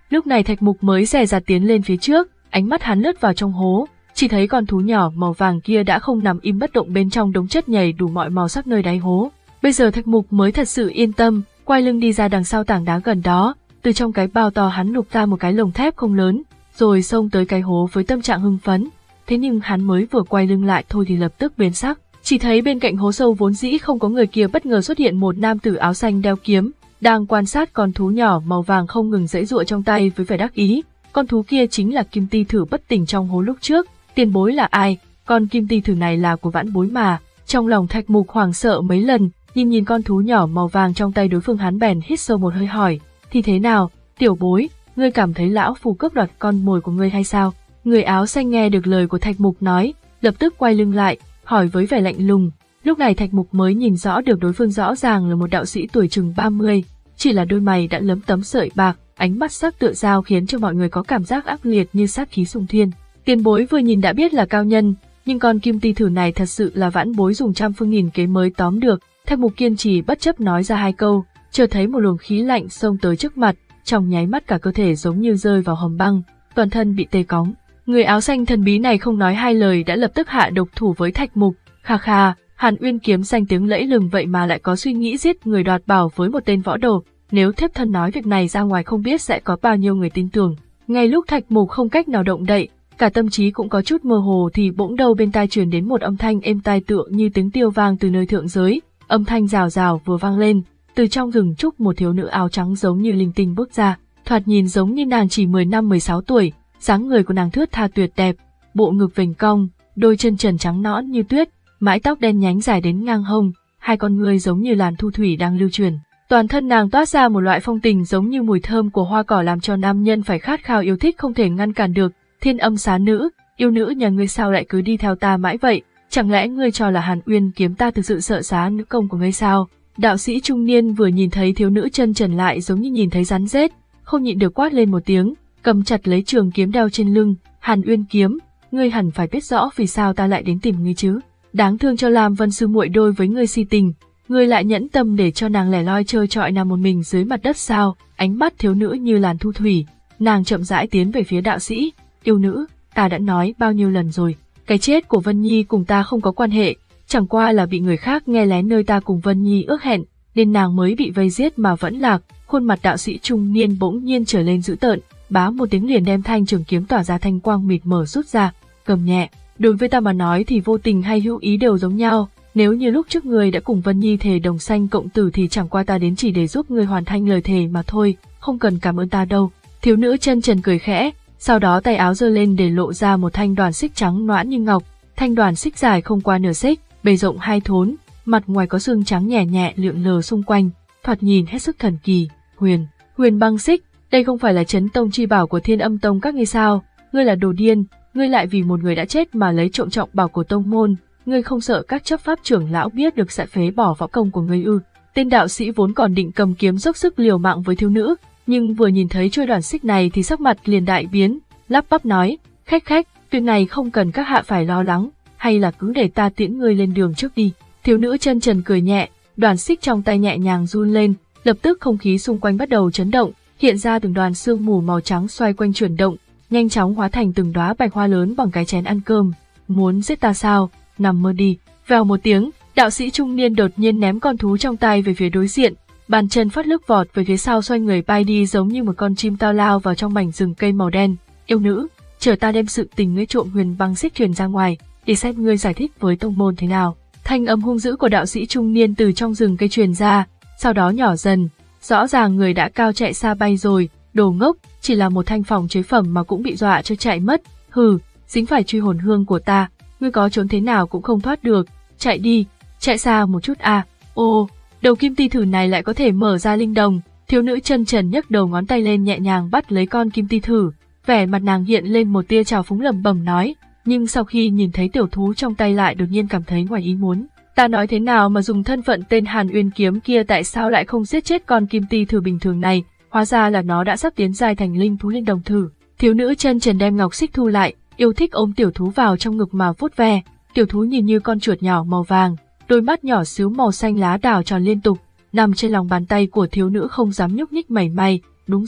Lúc này Thạch Mục mới dè dặt tiến lên phía trước, ánh mắt hắn lướt vào trong hố, chỉ thấy con thú nhỏ màu vàng kia đã không nằm im bất động bên trong đống chất nhầy đủ mọi màu sắc nơi đáy hố. Bây giờ Thạch Mục mới thật sự yên tâm, quay lưng đi ra đằng sau tảng đá gần đó, từ trong cái bao to hắn lục ra một cái lồng thép không lớn, rồi xông tới cái hố với tâm trạng hưng phấn. Thế nhưng hắn mới vừa quay lưng lại thôi thì lập tức biến sắc, chỉ thấy bên cạnh hố sâu vốn dĩ không có người kia bất ngờ xuất hiện một nam tử áo xanh đeo kiếm, đang quan sát con thú nhỏ màu vàng không ngừng giãy giụa trong tay với vẻ đắc ý. Con thú kia chính là kim ti thử bất tỉnh trong hố lúc trước. Tiền bối là ai? Con kim ti thử này là của vãn bối mà. Trong lòng Thạch Mục hoảng sợ mấy lần, nhìn nhìn con thú nhỏ màu vàng trong tay đối phương, hắn bèn hít sâu một hơi hỏi, thì thế nào, tiểu bối, ngươi cảm thấy lão phù cướp đoạt con mồi của ngươi hay sao? Người áo xanh nghe được lời của Thạch Mục nói, lập tức quay lưng lại, hỏi với vẻ lạnh lùng. Lúc này Thạch Mục mới nhìn rõ được đối phương rõ ràng là một đạo sĩ tuổi chừng ba mươi, chỉ là đôi mày đã lấm tấm sợi bạc, ánh mắt sắc tựa dao khiến cho mọi người có cảm giác ác liệt như sát khí xung thiên. Tiền bối vừa nhìn đã biết là cao nhân, nhưng con kim ti thử này thật sự là vãn bối dùng trăm phương nghìn kế mới tóm được. Thạch Mục kiên trì bất chấp nói ra hai câu, chợt thấy một luồng khí lạnh xông tới trước mặt, trong nháy mắt cả cơ thể giống như rơi vào hầm băng, toàn thân bị tê cóng. Người áo xanh thần bí này không nói hai lời đã lập tức hạ độc thủ với Thạch Mục. Kha kha, Hàn Uyên kiếm danh tiếng lẫy lừng vậy mà lại có suy nghĩ giết người đoạt bảo với một tên võ đồ. Nếu thiếp thân nói việc này ra ngoài không biết sẽ có bao nhiêu người tin tưởng. Ngay lúc Thạch Mục không cách nào động đậy, cả tâm trí cũng có chút mơ hồ thì bỗng đâu bên tai truyền đến một âm thanh êm tai tựa như tiếng tiêu vang từ nơi thượng giới. Âm thanh rào rào vừa vang lên, từ trong rừng trúc một thiếu nữ áo trắng giống như linh tinh bước ra, thoạt nhìn giống như nàng chỉ mười lăm mười sáu tuổi, dáng người của nàng thướt tha tuyệt đẹp, bộ ngực vành cong, đôi chân trần trắng nõn như tuyết, mái tóc đen nhánh dài đến ngang hông, hai con ngươi giống như làn thu thủy đang lưu truyền. Toàn thân nàng toát ra một loại phong tình giống như mùi thơm của hoa cỏ làm cho nam nhân phải khát khao yêu thích không thể ngăn cản được. Thiên Âm xá nữ, yêu nữ nhà ngươi sao lại cứ đi theo ta mãi vậy? Chẳng lẽ ngươi cho là Hàn Uyên kiếm ta thực sự sợ xá nữ công của ngươi sao? Đạo sĩ trung niên vừa nhìn thấy thiếu nữ chân trần lại giống như nhìn thấy rắn rết, không nhịn được quát lên một tiếng, cầm chặt lấy trường kiếm đeo trên lưng. Hàn Uyên kiếm, ngươi hẳn phải biết rõ vì sao ta lại đến tìm ngươi chứ? Đáng thương cho Lam Vân sư muội đôi với ngươi si tình, ngươi lại nhẫn tâm để cho nàng lẻ loi trơ trọi nằm một mình dưới mặt đất sao? Ánh mắt thiếu nữ như làn thu thủy, nàng chậm rãi tiến về phía đạo sĩ. Yêu nữ, ta đã nói bao nhiêu lần rồi, cái chết của Vân Nhi cùng ta không có quan hệ, chẳng qua là bị người khác nghe lén nơi ta cùng Vân Nhi ước hẹn, nên nàng mới bị vây giết mà vẫn lạc. Khuôn mặt đạo sĩ trung niên bỗng nhiên trở lên dữ tợn, bá một tiếng liền đem thanh trường kiếm tỏa ra thanh quang mịt mờ rút ra, cầm nhẹ. Đối với ta mà nói thì vô tình hay hữu ý đều giống nhau, nếu như lúc trước ngươi đã cùng Vân Nhi thề đồng sanh cộng tử thì chẳng qua ta đến chỉ để giúp ngươi hoàn thành lời thề mà thôi, không cần cảm ơn ta đâu. Thiếu nữ chân trần cười khẽ, sau đó tay áo giơ lên để lộ ra một thanh đoàn xích trắng nõn như ngọc. Thanh đoàn xích dài không qua nửa xích, bề rộng hai thốn, mặt ngoài có xương trắng nhẹ nhẹ lượn lờ xung quanh, thoạt nhìn hết sức thần kỳ. Huyền, Huyền băng xích, đây không phải là chấn tông chi bảo của Thiên Âm tông các ngươi sao? Ngươi là đồ điên, ngươi lại vì một người đã chết mà lấy trộm trọng bảo của tông môn, ngươi không sợ các chấp pháp trưởng lão biết được sẽ phế bỏ võ công của ngươi ư? Tên đạo sĩ vốn còn định cầm kiếm dốc sức liều mạng với thiếu nữ, nhưng vừa nhìn thấy chuôi đoàn xích này thì sắc mặt liền đại biến, lắp bắp nói, khách khách, việc này không cần các hạ phải lo lắng, hay là cứ để ta tiễn ngươi lên đường trước đi. Thiếu nữ chân trần cười nhẹ, đoàn xích trong tay nhẹ nhàng run lên, lập tức không khí xung quanh bắt đầu chấn động, hiện ra từng đoàn sương mù màu trắng xoay quanh chuyển động, nhanh chóng hóa thành từng đóa bạch hoa lớn bằng cái chén ăn cơm. Muốn giết ta sao? Nằm mơ đi. Vèo một tiếng, đạo sĩ trung niên đột nhiên ném con thú trong tay về phía đối diện, bàn chân phát lực vọt về phía sau xoay người bay đi giống như một con chim tao lao vào trong mảnh rừng cây màu đen. Yêu nữ, chờ ta đem sự tình ngươi trộm huyền băng xích truyền ra ngoài, để xem ngươi giải thích với tông môn thế nào. Thanh âm hung dữ của đạo sĩ trung niên từ trong rừng cây truyền ra, sau đó nhỏ dần, rõ ràng người đã cao chạy xa bay rồi. Đồ ngốc, chỉ là một thanh phòng chế phẩm mà cũng bị dọa cho chạy mất. Hừ, dính phải truy hồn hương của ta, ngươi có trốn thế nào cũng không thoát được. Chạy đi, chạy xa một chút à. Ô, đầu kim ti thử này lại có thể mở ra linh đồng. Thiếu nữ chân trần nhấc đầu ngón tay lên nhẹ nhàng bắt lấy con kim ti thử, vẻ mặt nàng hiện lên một tia trào phúng lẩm bẩm nói, nhưng sau khi nhìn thấy tiểu thú trong tay lại đột nhiên cảm thấy ngoài ý muốn. Ta nói thế nào mà dùng thân phận tên Hàn Uyên kiếm kia tại sao lại không giết chết con kim ti thử bình thường này? Hóa ra là nó đã sắp tiến giai thành linh thú linh đồng thử. Thiếu nữ chân trần đem ngọc xích thu lại, yêu thích ôm tiểu thú vào trong ngực mà vuốt ve. Tiểu thú nhìn như con chuột nhỏ màu vàng, đôi mắt nhỏ xíu màu xanh lá đào tròn liên tục, nằm trên lòng bàn tay của thiếu nữ không dám nhúc nhích mảy may. Đúng rồi,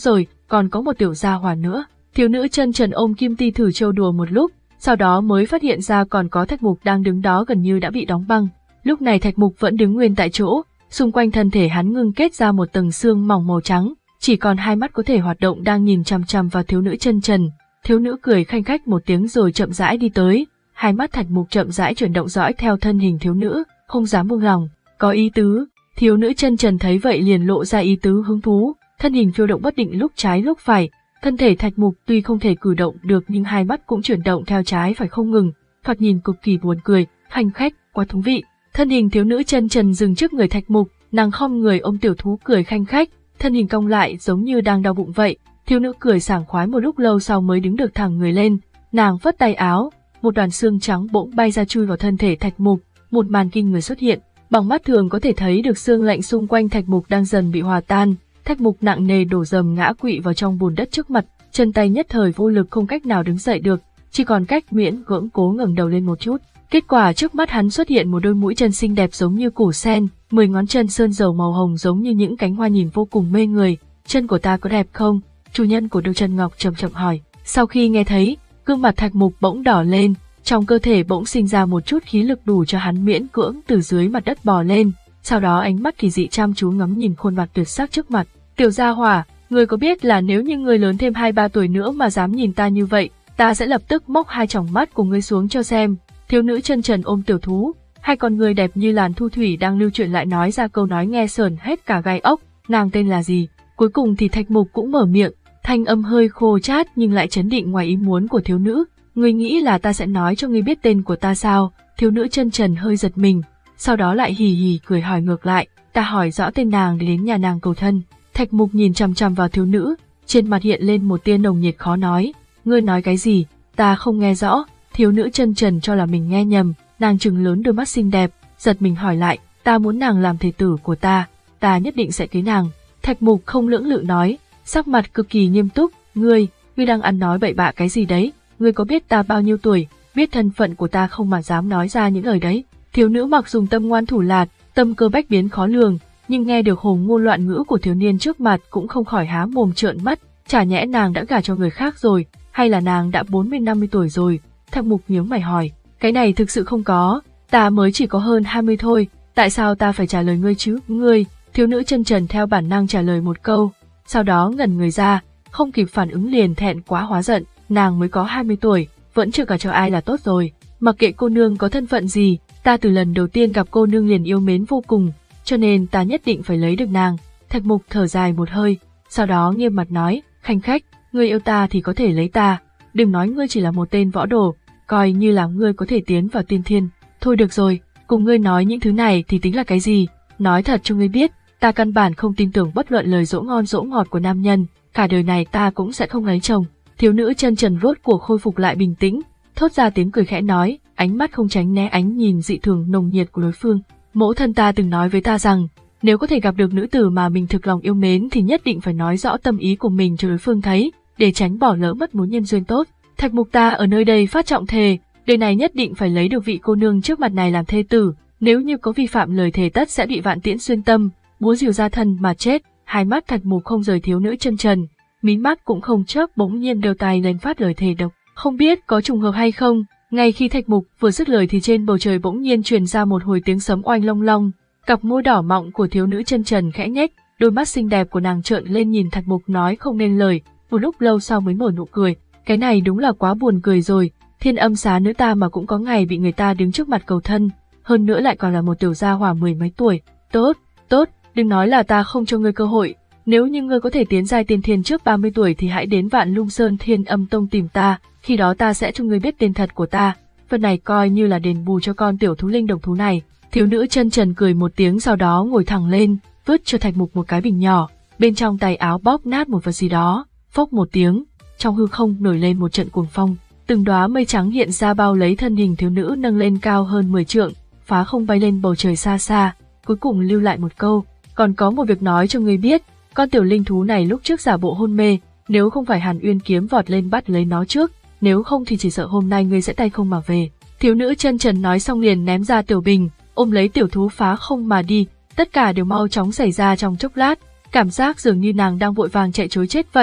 còn có một tiểu gia hỏa nữa. Thiếu nữ chân trần ôm kim ti thử trêu đùa một lúc, sau đó mới phát hiện ra còn có Thạch Mục đang đứng đó gần như đã bị đóng băng. Lúc này Thạch Mục vẫn đứng nguyên tại chỗ, xung quanh thân thể hắn ngưng kết ra một tầng xương mỏng màu trắng, chỉ còn hai mắt có thể hoạt động đang nhìn chằm chằm vào thiếu nữ chân trần. Thiếu nữ cười khanh khách một tiếng rồi chậm rãi đi tới, hai mắt Thạch Mục chậm rãi chuyển động dõi theo thân hình thiếu nữ, không dám buông lòng. Có ý tứ. Thiếu nữ chân trần thấy vậy liền lộ ra ý tứ hứng thú, thân hình phiêu động bất định lúc trái lúc phải. Thân thể Thạch Mục tuy không thể cử động được nhưng hai mắt cũng chuyển động theo trái phải không ngừng, thoạt nhìn cực kỳ buồn cười, khanh khách, quá thú vị. Thân hình thiếu nữ chân trần dừng trước người Thạch Mục, nàng khom người ôm tiểu thú cười khanh khách, thân hình cong lại giống như đang đau bụng vậy. Thiếu nữ cười sảng khoái một lúc lâu sau mới đứng được thẳng người lên, nàng phất tay áo, một đoàn xương trắng bỗng bay ra chui vào thân thể Thạch Mục, một màn kinh người xuất hiện, bằng mắt thường có thể thấy được xương lạnh xung quanh Thạch Mục đang dần bị hòa tan. Thạch Mục nặng nề đổ dầm ngã quỵ vào trong bùn đất trước mặt, chân tay nhất thời vô lực không cách nào đứng dậy được, chỉ còn cách miễn cưỡng cố ngẩng đầu lên một chút. Kết quả trước mắt hắn xuất hiện một đôi mũi chân xinh đẹp giống như củ sen, mười ngón chân sơn dầu màu hồng giống như những cánh hoa nhìn vô cùng mê người. Chân của ta có đẹp không? Chủ nhân của đôi chân ngọc trầm trầm hỏi. Sau khi nghe thấy, gương mặt Thạch Mục bỗng đỏ lên, trong cơ thể bỗng sinh ra một chút khí lực đủ cho hắn miễn cưỡng từ dưới mặt đất bò lên. Sau đó ánh mắt kỳ dị chăm chú ngắm nhìn khuôn mặt tuyệt sắc trước mặt. Tiểu gia hỏa, ngươi có biết là nếu như ngươi lớn thêm hai ba tuổi nữa mà dám nhìn ta như vậy, ta sẽ lập tức móc hai tròng mắt của ngươi xuống cho xem. Thiếu nữ chân trần ôm tiểu thú, hai con người đẹp như làn thu thủy đang lưu chuyển lại nói ra câu nói nghe sờn hết cả gai ốc. Nàng tên là gì? Cuối cùng thì Thạch Mục cũng mở miệng, thanh âm hơi khô chát nhưng lại chấn định ngoài ý muốn của thiếu nữ. Ngươi nghĩ là ta sẽ nói cho ngươi biết tên của ta sao? Thiếu nữ chân trần hơi giật mình, sau đó lại hì hì cười hỏi ngược lại, ta hỏi rõ tên nàng để đến nhà nàng cầu thân. Thạch Mục nhìn chằm chằm vào thiếu nữ, trên mặt hiện lên một tia nồng nhiệt khó nói. Ngươi nói cái gì? Ta không nghe rõ. Thiếu nữ chân trần cho là mình nghe nhầm, nàng trừng lớn đôi mắt xinh đẹp, giật mình hỏi lại, ta muốn nàng làm thê tử của ta, ta nhất định sẽ cưới nàng. Thạch Mục không lưỡng lự nói, sắc mặt cực kỳ nghiêm túc, ngươi, ngươi đang ăn nói bậy bạ cái gì đấy? Ngươi có biết ta bao nhiêu tuổi, biết thân phận của ta không mà dám nói ra những lời đấy? Thiếu nữ mặc dùng tâm ngoan thủ lạt, tâm cơ bách biến khó lường, nhưng nghe được hồn ngôn loạn ngữ của thiếu niên trước mặt cũng không khỏi há mồm trợn mắt, chả nhẽ nàng đã gả cho người khác rồi, hay là nàng đã bốn mươi năm mươi tuổi rồi? Thạch Mục nhíu mày hỏi, cái này thực sự không có, ta mới chỉ có hơn hai mươi thôi, tại sao ta phải trả lời ngươi chứ? Ngươi, thiếu nữ chân trần theo bản năng trả lời một câu, sau đó ngẩn người ra, không kịp phản ứng liền thẹn quá hóa giận, nàng mới có hai mươi tuổi, vẫn chưa gả cho ai là tốt rồi, mặc kệ cô nương có thân phận gì, ta từ lần đầu tiên gặp cô nương liền yêu mến vô cùng, cho nên ta nhất định phải lấy được nàng. Thạch Mục thở dài một hơi, sau đó nghiêm mặt nói, khanh khách, ngươi yêu ta thì có thể lấy ta, đừng nói ngươi chỉ là một tên võ đồ, coi như là ngươi có thể tiến vào tiên thiên. Thôi được rồi, cùng ngươi nói những thứ này thì tính là cái gì? Nói thật cho ngươi biết, ta căn bản không tin tưởng bất luận lời dỗ ngon dỗ ngọt của nam nhân, cả đời này ta cũng sẽ không lấy chồng. Thiếu nữ chân trần rốt cuộc khôi phục lại bình tĩnh, thốt ra tiếng cười khẽ nói, ánh mắt không tránh né ánh nhìn dị thường nồng nhiệt của đối phương. Mẫu thân ta từng nói với ta rằng, nếu có thể gặp được nữ tử mà mình thực lòng yêu mến thì nhất định phải nói rõ tâm ý của mình cho đối phương thấy, để tránh bỏ lỡ mất mối nhân duyên tốt. Thạch Mục ta ở nơi đây phát trọng thề, đời này nhất định phải lấy được vị cô nương trước mặt này làm thê tử, nếu như có vi phạm lời thề tất sẽ bị vạn tiễn xuyên tâm, búa rìu ra thân mà chết. Hai mắt Thạch Mục không rời thiếu nữ chân trần, mí mắt cũng không chớp, bỗng nhiên đưa tay lên phát lời thề độc. Không biết có trùng hợp hay không, ngay khi Thạch Mục vừa dứt lời thì trên bầu trời bỗng nhiên truyền ra một hồi tiếng sấm oanh long long, cặp môi đỏ mọng của thiếu nữ chân trần khẽ nhếch, đôi mắt xinh đẹp của nàng trợn lên nhìn Thạch Mục nói không nên lời, một lúc lâu sau mới nở nụ cười. Cái này đúng là quá buồn cười rồi, Thiên Âm xá nữ ta mà cũng có ngày bị người ta đứng trước mặt cầu thân, hơn nữa lại còn là một tiểu gia hỏa mười mấy tuổi. Tốt, tốt, đừng nói là ta không cho ngươi cơ hội, nếu như ngươi có thể tiến giai tiên thiên trước ba mươi tuổi thì hãy đến Vạn Lung Sơn Thiên Âm Tông tìm ta, khi đó ta sẽ cho ngươi biết tên thật của ta, phần này coi như là đền bù cho con tiểu thú linh đồng thú này. Thiếu nữ chân trần cười một tiếng sau đó ngồi thẳng lên, vứt cho Thạch Mục một cái bình nhỏ, bên trong tay áo bóp nát một vật gì đó, phốc một tiếng, trong hư không nổi lên một trận cuồng phong, từng đóa mây trắng hiện ra bao lấy thân hình thiếu nữ nâng lên cao hơn mười trượng, phá không bay lên bầu trời xa xa, cuối cùng lưu lại một câu, còn có một việc nói cho ngươi biết, con tiểu linh thú này lúc trước giả bộ hôn mê, nếu không phải Hàn Uyên kiếm vọt lên bắt lấy nó trước, nếu không thì chỉ sợ hôm nay ngươi sẽ tay không mà về. Thiếu nữ chân trần nói xong liền ném ra tiểu bình, ôm lấy tiểu thú phá không mà đi, tất cả đều mau chóng xảy ra trong chốc lát, cảm giác dường như nàng đang vội vàng chạy trối chết vậy.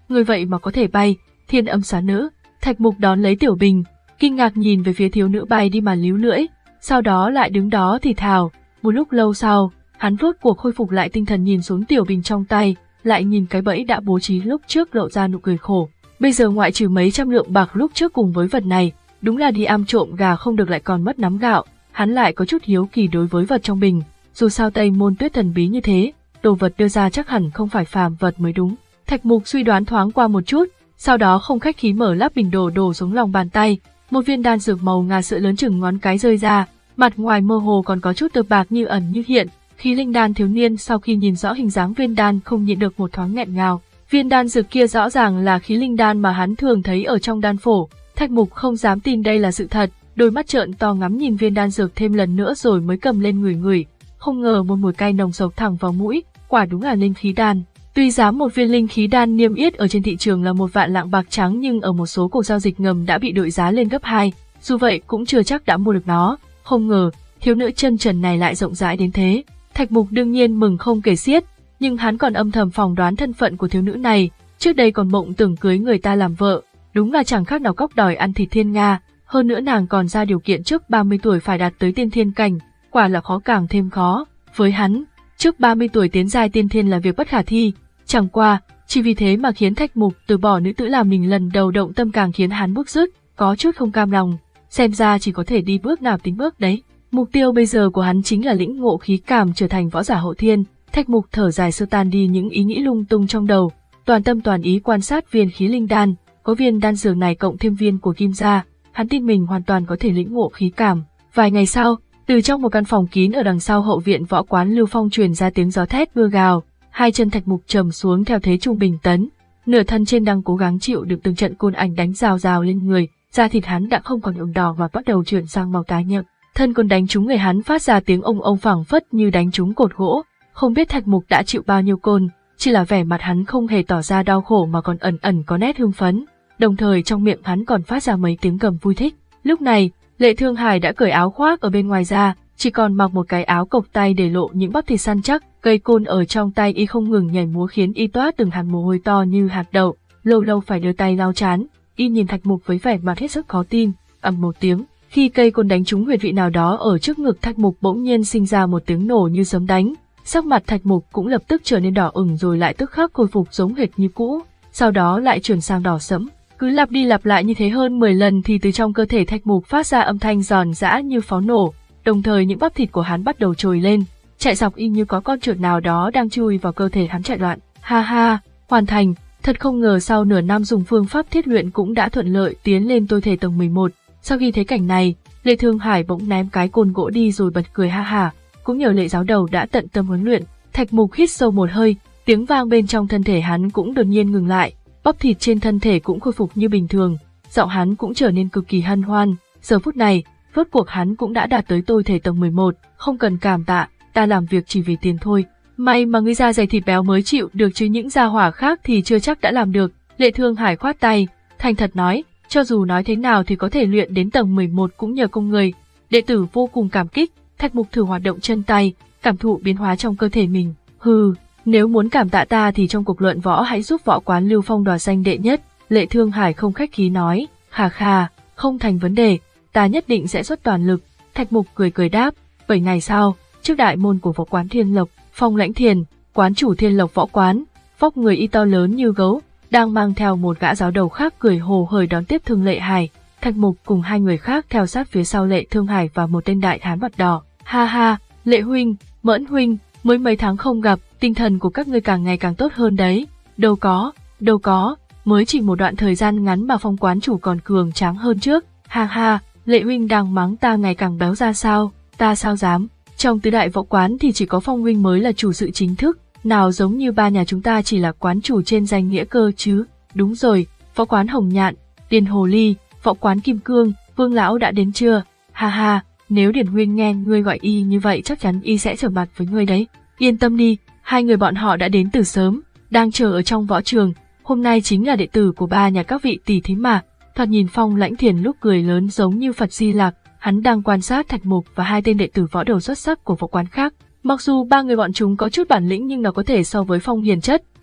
người vậy mà có thể bay, thiên âm xá nữ. Thạch Mục đón lấy tiểu bình, kinh ngạc nhìn về phía thiếu nữ bay đi mà líu lưỡi, sau đó lại đứng đó thì thào. Một lúc lâu sau, hắn rốt cuộc khôi phục lại tinh thần, nhìn xuống tiểu bình trong tay, lại nhìn cái bẫy đã bố trí lúc trước, lộ ra nụ cười khổ. Bây giờ ngoại trừ mấy trăm lượng bạc lúc trước cùng với vật này, đúng là đi ăn trộm gà không được lại còn mất nắm gạo. Hắn lại có chút hiếu kỳ đối với vật trong bình, dù sao Tây Môn Tuyết thần bí như thế, đồ vật đưa ra chắc hẳn không phải phàm vật mới đúng. Thạch Mục suy đoán thoáng qua một chút, sau đó không khách khí mở lắp bình đồ đổ xuống lòng bàn tay, một viên đan dược màu ngà sữa lớn chừng ngón cái rơi ra, mặt ngoài mơ hồ còn có chút tơ bạc như ẩn như hiện. Khí linh đan thiếu niên sau khi nhìn rõ hình dáng viên đan không nhịn được một thoáng nghẹn ngào. Viên đan dược kia rõ ràng là khí linh đan mà hắn thường thấy ở trong đan phổ. Thạch Mục không dám tin đây là sự thật, đôi mắt trợn to ngắm nhìn viên đan dược thêm lần nữa rồi mới cầm lên ngửi ngửi. Không ngờ một mùi cay nồng sộc thẳng vào mũi, quả đúng là linh khí đan. Tuy giá một viên linh khí đan niêm yết ở trên thị trường là một vạn lạng bạc trắng, nhưng ở một số cổ giao dịch ngầm đã bị đội giá lên gấp hai, dù vậy cũng chưa chắc đã mua được nó. Không ngờ, thiếu nữ chân trần này lại rộng rãi đến thế. Thạch Mục đương nhiên mừng không kể xiết, nhưng hắn còn âm thầm phỏng đoán thân phận của thiếu nữ này, trước đây còn mộng tưởng cưới người ta làm vợ, đúng là chẳng khác nào cóc đòi ăn thịt thiên nga, hơn nữa nàng còn ra điều kiện trước ba mươi tuổi phải đạt tới tiên thiên cảnh, quả là khó càng thêm khó. Với hắn, trước ba mươi tuổi tiến giai tiên thiên là việc bất khả thi, chẳng qua, chỉ vì thế mà khiến Thạch Mục từ bỏ nữ tử làm mình lần đầu động tâm càng khiến hắn bức rứt, có chút không cam lòng, xem ra chỉ có thể đi bước nào tính bước đấy. Mục tiêu bây giờ của hắn chính là lĩnh ngộ khí cảm, trở thành võ giả hậu thiên. Thạch Mục thở dài xua tan đi những ý nghĩ lung tung trong đầu, toàn tâm toàn ý quan sát viên khí linh đan. Có viên đan dược này cộng thêm viên của Kim gia, hắn tin mình hoàn toàn có thể lĩnh ngộ khí cảm. Vài ngày sau, từ trong một căn phòng kín ở đằng sau hậu viện võ quán Lưu Phong truyền ra tiếng gió thét mưa gào, hai chân Thạch Mục trầm xuống theo thế trung bình tấn, nửa thân trên đang cố gắng chịu được từng trận côn ảnh đánh rào rào lên người, da thịt hắn đã không còn nhuộm đỏ mà bắt đầu chuyển sang màu tái nhợt. Thân côn đánh trúng người hắn phát ra tiếng ông ông phảng phất như đánh trúng cột gỗ. Không biết Thạch Mục đã chịu bao nhiêu côn, chỉ là vẻ mặt hắn không hề tỏ ra đau khổ mà còn ẩn ẩn có nét hưng phấn, đồng thời trong miệng hắn còn phát ra mấy tiếng gầm vui thích. Lúc này, Lệ Thương Hải đã cởi áo khoác ở bên ngoài ra, chỉ còn mặc một cái áo cộc tay để lộ những bắp thịt săn chắc, cây côn ở trong tay y không ngừng nhảy múa khiến y toát từng hạt mồ hôi to như hạt đậu, lâu lâu phải đưa tay lau trán. Y nhìn Thạch Mục với vẻ mặt hết sức khó tin. Ầm một tiếng, khi cây côn đánh trúng huyệt vị nào đó ở trước ngực Thạch Mục bỗng nhiên sinh ra một tiếng nổ như sấm đánh. Sắc mặt Thạch Mục cũng lập tức trở nên đỏ ửng rồi lại tức khắc khôi phục giống hệt như cũ, sau đó lại chuyển sang đỏ sẫm. Cứ lặp đi lặp lại như thế hơn mười lần thì từ trong cơ thể Thạch Mục phát ra âm thanh giòn giã như pháo nổ, đồng thời những bắp thịt của hắn bắt đầu trồi lên, chạy dọc y như có con chuột nào đó đang chui vào cơ thể hắn chạy loạn. Ha ha, hoàn thành, thật không ngờ sau nửa năm dùng phương pháp thiết luyện cũng đã thuận lợi tiến lên tôi thể tầng mười một. Sau khi thấy cảnh này, Lệ Thương Hải bỗng ném cái côn gỗ đi rồi bật cười ha ha. Cũng nhờ Lệ giáo đầu đã tận tâm huấn luyện. Thạch Mục hít sâu một hơi, tiếng vang bên trong thân thể hắn cũng đột nhiên ngừng lại, bắp thịt trên thân thể cũng khôi phục như bình thường, giọng hắn cũng trở nên cực kỳ hân hoan. Giờ phút này, rốt cuộc hắn cũng đã đạt tới tôi thể tầng mười một, không cần cảm tạ, ta làm việc chỉ vì tiền thôi. May mà ngươi da dày thịt béo mới chịu được chứ những gia hỏa khác thì chưa chắc đã làm được. Lệ Thương Hải khoát tay, thành thật nói, cho dù nói thế nào thì có thể luyện đến tầng mười một cũng nhờ công người. Đệ tử vô cùng cảm kích. Thạch Mục thử hoạt động chân tay, cảm thụ biến hóa trong cơ thể mình. Hừ, nếu muốn cảm tạ ta thì trong cuộc luận võ hãy giúp võ quán Lưu Phong đoạt danh đệ nhất. Lệ Thương Hải không khách khí nói, khà khà, không thành vấn đề, ta nhất định sẽ xuất toàn lực. Thạch Mục cười cười đáp. Bảy ngày sau, trước đại môn của võ quán Thiên Lộc, Phong Lãnh Thiền, quán chủ Thiên Lộc võ quán, vóc người y to lớn như gấu, đang mang theo một gã giáo đầu khác cười hồ hởi đón tiếp Thương Lệ Hải. Thạch Mục cùng hai người khác theo sát phía sau Lệ Thương Hải và một tên đại hán mặt đỏ. Ha ha, Lệ huynh, Mẫn huynh, mới mấy tháng không gặp, tinh thần của các ngươi càng ngày càng tốt hơn đấy. Đâu có, đâu có, mới chỉ một đoạn thời gian ngắn mà Phong quán chủ còn cường tráng hơn trước. Ha ha, Lệ huynh đang mắng ta ngày càng béo ra sao? Ta sao dám? Trong tứ đại võ quán thì chỉ có Phong huynh mới là chủ sự chính thức, nào giống như ba nhà chúng ta chỉ là quán chủ trên danh nghĩa cơ chứ. Đúng rồi, võ quán Hồng Nhạn, Điền Hồ Ly, võ quán Kim Cương, Vương lão đã đến chưa? Ha ha, nếu Điền huynh nghe ngươi gọi y như vậy chắc chắn y sẽ trở mặt với ngươi đấy. Yên tâm đi, hai người bọn họ đã đến từ sớm, đang chờ ở trong võ trường, hôm nay chính là đệ tử của ba nhà các vị tỷ thí mà. Thoạt nhìn Phong Lãnh Thiền lúc cười lớn giống như Phật Di Lặc, hắn đang quan sát Thạch Mục và hai tên đệ tử võ đầu xuất sắc của võ quán khác. Mặc dù ba người bọn chúng có chút bản lĩnh nhưng nó có thể so với Phong Hiền Chất,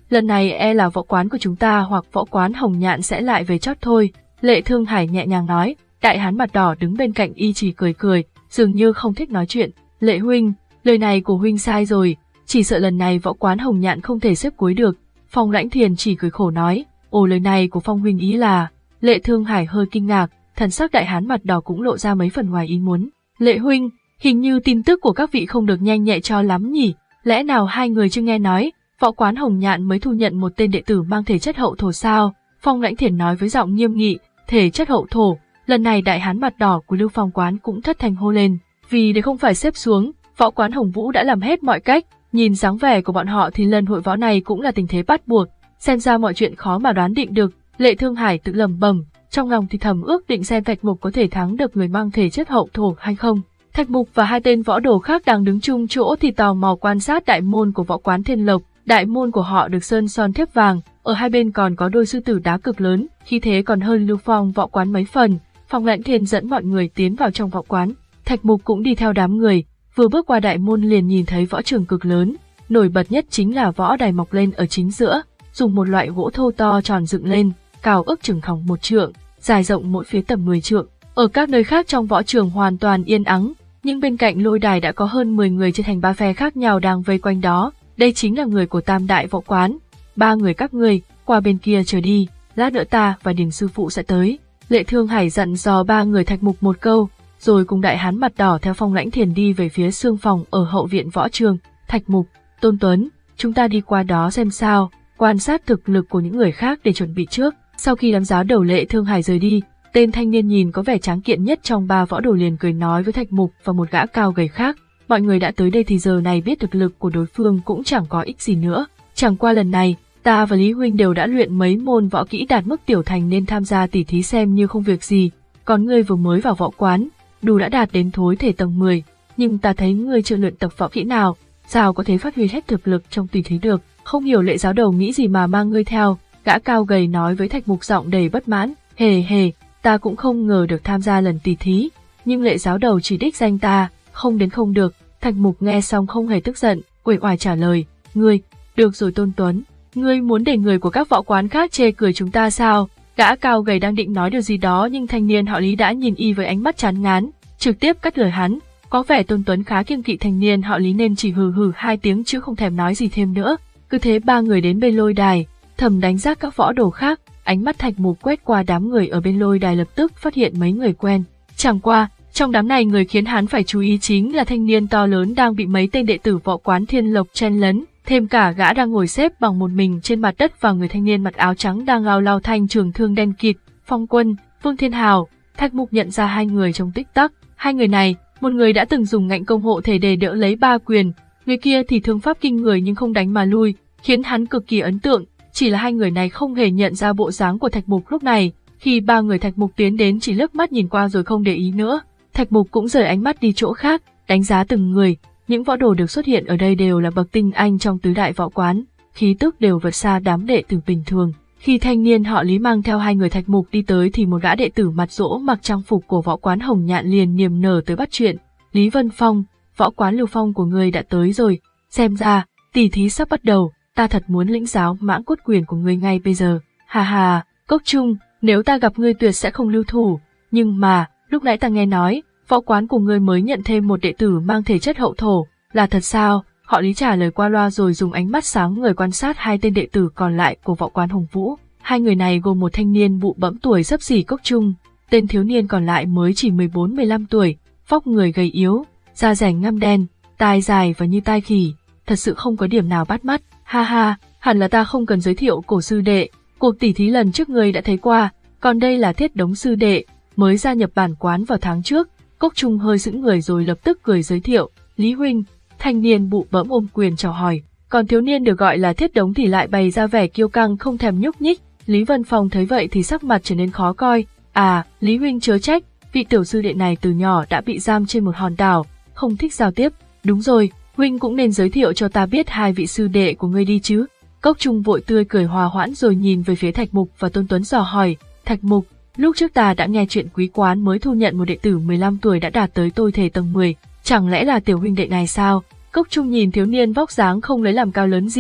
lần này e là võ quán của chúng ta hoặc võ quán Hồng Nhạn sẽ lại về chót thôi. Lệ Thương Hải nhẹ nhàng nói. Đại hán mặt đỏ đứng bên cạnh y chỉ cười cười, dường như không thích nói chuyện. Lệ huynh, lời này của huynh sai rồi, chỉ sợ lần này võ quán Hồng Nhạn không thể xếp cuối được. Phong Lãnh Thiền chỉ cười khổ nói. Ồ, lời này của Phong huynh ý là... Lệ Thương Hải hơi kinh ngạc, thần sắc đại hán mặt đỏ cũng lộ ra mấy phần ngoài ý muốn. Lệ huynh, hình như tin tức của các vị không được nhanh nhạy cho lắm nhỉ, lẽ nào hai người chưa nghe nói, võ quán Hồng Nhạn mới thu nhận một tên đệ tử mang thể chất hậu thổ sao? Phong Lãnh Thiền nói với giọng nghiêm nghị, thể chất hậu thổ, lần này đại hán mặt đỏ của Lưu Phong quán cũng thất thanh hô lên, vì để không phải xếp xuống, võ quán Hồng Vũ đã làm hết mọi cách, nhìn dáng vẻ của bọn họ thì lần hội võ này cũng là tình thế bắt buộc, xem ra mọi chuyện khó mà đoán định được. Lệ Thương Hải tự lẩm bẩm, trong lòng thì thầm ước định xem Thạch Mục có thể thắng được người mang thể chất hậu thổ hay không. Thạch Mục và hai tên võ đồ khác đang đứng chung chỗ thì tò mò quan sát đại môn của võ quán Thiên Lộc. Đại môn của họ được sơn son thép vàng, ở hai bên còn có đôi sư tử đá cực lớn, khí thế còn hơn Lưu Phong võ quán mấy phần. Phong Lãnh Thiền dẫn mọi người tiến vào trong võ quán, Thạch Mục cũng đi theo đám người, vừa bước qua đại môn liền nhìn thấy võ trường cực lớn, nổi bật nhất chính là võ đài mọc lên ở chính giữa, dùng một loại gỗ thô to tròn dựng lên, cao ước chừng khoảng một trượng, dài rộng mỗi phía tầm mười trượng. Ở các nơi khác trong võ trường hoàn toàn yên ắng, nhưng bên cạnh lôi đài đã có hơn mười người chia thành ba phe khác nhau đang vây quanh đó. Đây chính là người của Tam Đại Võ Quán. Ba người các ngươi, qua bên kia chờ đi, lát nữa ta và Điền sư phụ sẽ tới. Lệ Thương Hải dặn dò ba người Thạch Mục một câu, rồi cùng đại hán mặt đỏ theo Phong Lãnh Thiền đi về phía xương phòng ở hậu viện võ trường. Thạch Mục, Tôn Tuấn, chúng ta đi qua đó xem sao, quan sát thực lực của những người khác để chuẩn bị trước. Sau khi đám giáo đầu Lệ Thương Hải rời đi, tên thanh niên nhìn có vẻ tráng kiện nhất trong ba võ đồ liền cười nói với Thạch Mục và một gã cao gầy khác. Mọi người đã tới đây thì giờ này biết thực lực của đối phương cũng chẳng có ích gì nữa. Chẳng qua lần này, ta và Lý huynh đều đã luyện mấy môn võ kỹ đạt mức tiểu thành nên tham gia tỉ thí xem như không việc gì. Còn ngươi vừa mới vào võ quán, đủ đã đạt đến thối thể tầng mười, nhưng ta thấy ngươi chưa luyện tập võ kỹ nào, sao có thể phát huy hết thực lực trong tỉ thí được? Không hiểu Lệ giáo đầu nghĩ gì mà mang ngươi theo, gã cao gầy nói với Thạch Mục giọng đầy bất mãn. Hề hề, ta cũng không ngờ được tham gia lần tỉ thí, nhưng Lệ giáo đầu chỉ đích danh ta, không đến không được. Thạch Mục nghe xong không hề tức giận, uể oải trả lời, ngươi, được rồi Tôn Tuấn, ngươi muốn để người của các võ quán khác chê cười chúng ta sao? Gã cao gầy đang định nói điều gì đó nhưng thanh niên họ Lý đã nhìn y với ánh mắt chán ngán, trực tiếp cắt lời hắn. Có vẻ Tôn Tuấn khá kiêng kỵ thanh niên họ Lý nên chỉ hừ hừ hai tiếng chứ không thèm nói gì thêm nữa. Cứ thế ba người đến bên lôi đài, thầm đánh giá các võ đồ khác, ánh mắt Thạch Mục quét qua đám người ở bên lôi đài lập tức phát hiện mấy người quen. Chẳng qua, trong đám này người khiến hắn phải chú ý chính là thanh niên to lớn đang bị mấy tên đệ tử võ quán Thiên Lộc chen lấn, thêm cả gã đang ngồi xếp bằng một mình trên mặt đất và người thanh niên mặc áo trắng đang lao lao thanh trường thương đen kịt. Phong Quân, Vương Thiên Hào. Thạch Mục nhận ra hai người trong tích tắc. Hai người này, một người đã từng dùng ngạnh công hộ thể để đỡ lấy ba quyền, người kia thì thương pháp kinh người nhưng không đánh mà lui, khiến hắn cực kỳ ấn tượng. Chỉ là hai người này không hề nhận ra bộ dáng của Thạch Mục lúc này, khi ba người Thạch Mục tiến đến chỉ liếc mắt nhìn qua rồi không để ý nữa. Thạch Mục cũng rời ánh mắt đi chỗ khác, đánh giá từng người, những võ đồ được xuất hiện ở đây đều là bậc tinh anh trong tứ đại võ quán, khí tức đều vượt xa đám đệ tử bình thường. Khi thanh niên họ Lý mang theo hai người Thạch Mục đi tới thì một gã đệ tử mặt dỗ mặc trang phục của võ quán Hồng Nhạn liền niềm nở tới bắt chuyện. Lý Vân Phong, võ quán Lưu Phong của ngươi đã tới rồi, xem ra, tỉ thí sắp bắt đầu, ta thật muốn lĩnh giáo mãng cốt quyền của ngươi ngay bây giờ. Hà hà, Cốc Trung, nếu ta gặp ngươi tuyệt sẽ không lưu thủ, nhưng mà, lúc nãy ta nghe nói, võ quán của ngươi mới nhận thêm một đệ tử mang thể chất hậu thổ, là thật sao? Họ Lý trả lời qua loa rồi dùng ánh mắt sáng người quan sát hai tên đệ tử còn lại của võ quán Hồng Vũ. Hai người này gồm một thanh niên bụ bẫm tuổi xấp xỉ Cốc Trung, tên thiếu niên còn lại mới chỉ mười bốn mười lăm tuổi, vóc người gầy yếu, da rẻ ngăm đen, tai dài và như tai khỉ, thật sự không có điểm nào bắt mắt. Ha ha, hẳn là ta không cần giới thiệu Cổ sư đệ, cuộc tỉ thí lần trước ngươi đã thấy qua, còn đây là Thiết Đống sư đệ, mới gia nhập bản quán vào tháng trước. Cốc Trung hơi sững người rồi lập tức cười giới thiệu, Lý huynh. Thanh niên bụ bẫm ôm quyền chào hỏi, còn thiếu niên được gọi là Thiết Đống thì lại bày ra vẻ kiêu căng không thèm nhúc nhích. Lý Vân Phong thấy vậy thì sắc mặt trở nên khó coi. À, Lý huynh chớ trách, vị tiểu sư đệ này từ nhỏ đã bị giam trên một hòn đảo, không thích giao tiếp. Đúng rồi, huynh cũng nên giới thiệu cho ta biết hai vị sư đệ của ngươi đi chứ. Cốc Trung vội tươi cười hòa hoãn rồi nhìn về phía Thạch Mục và Tôn Tuấn dò hỏi, Thạch Mục, lúc trước ta đã nghe chuyện quý quán mới thu nhận một đệ tử mười lăm tuổi đã đạt tới tôi thể tầng mười, chẳng lẽ là tiểu huynh đệ này sao? Cốc Trung nhìn thiếu niên vóc dáng không lấy làm cao lớn gì,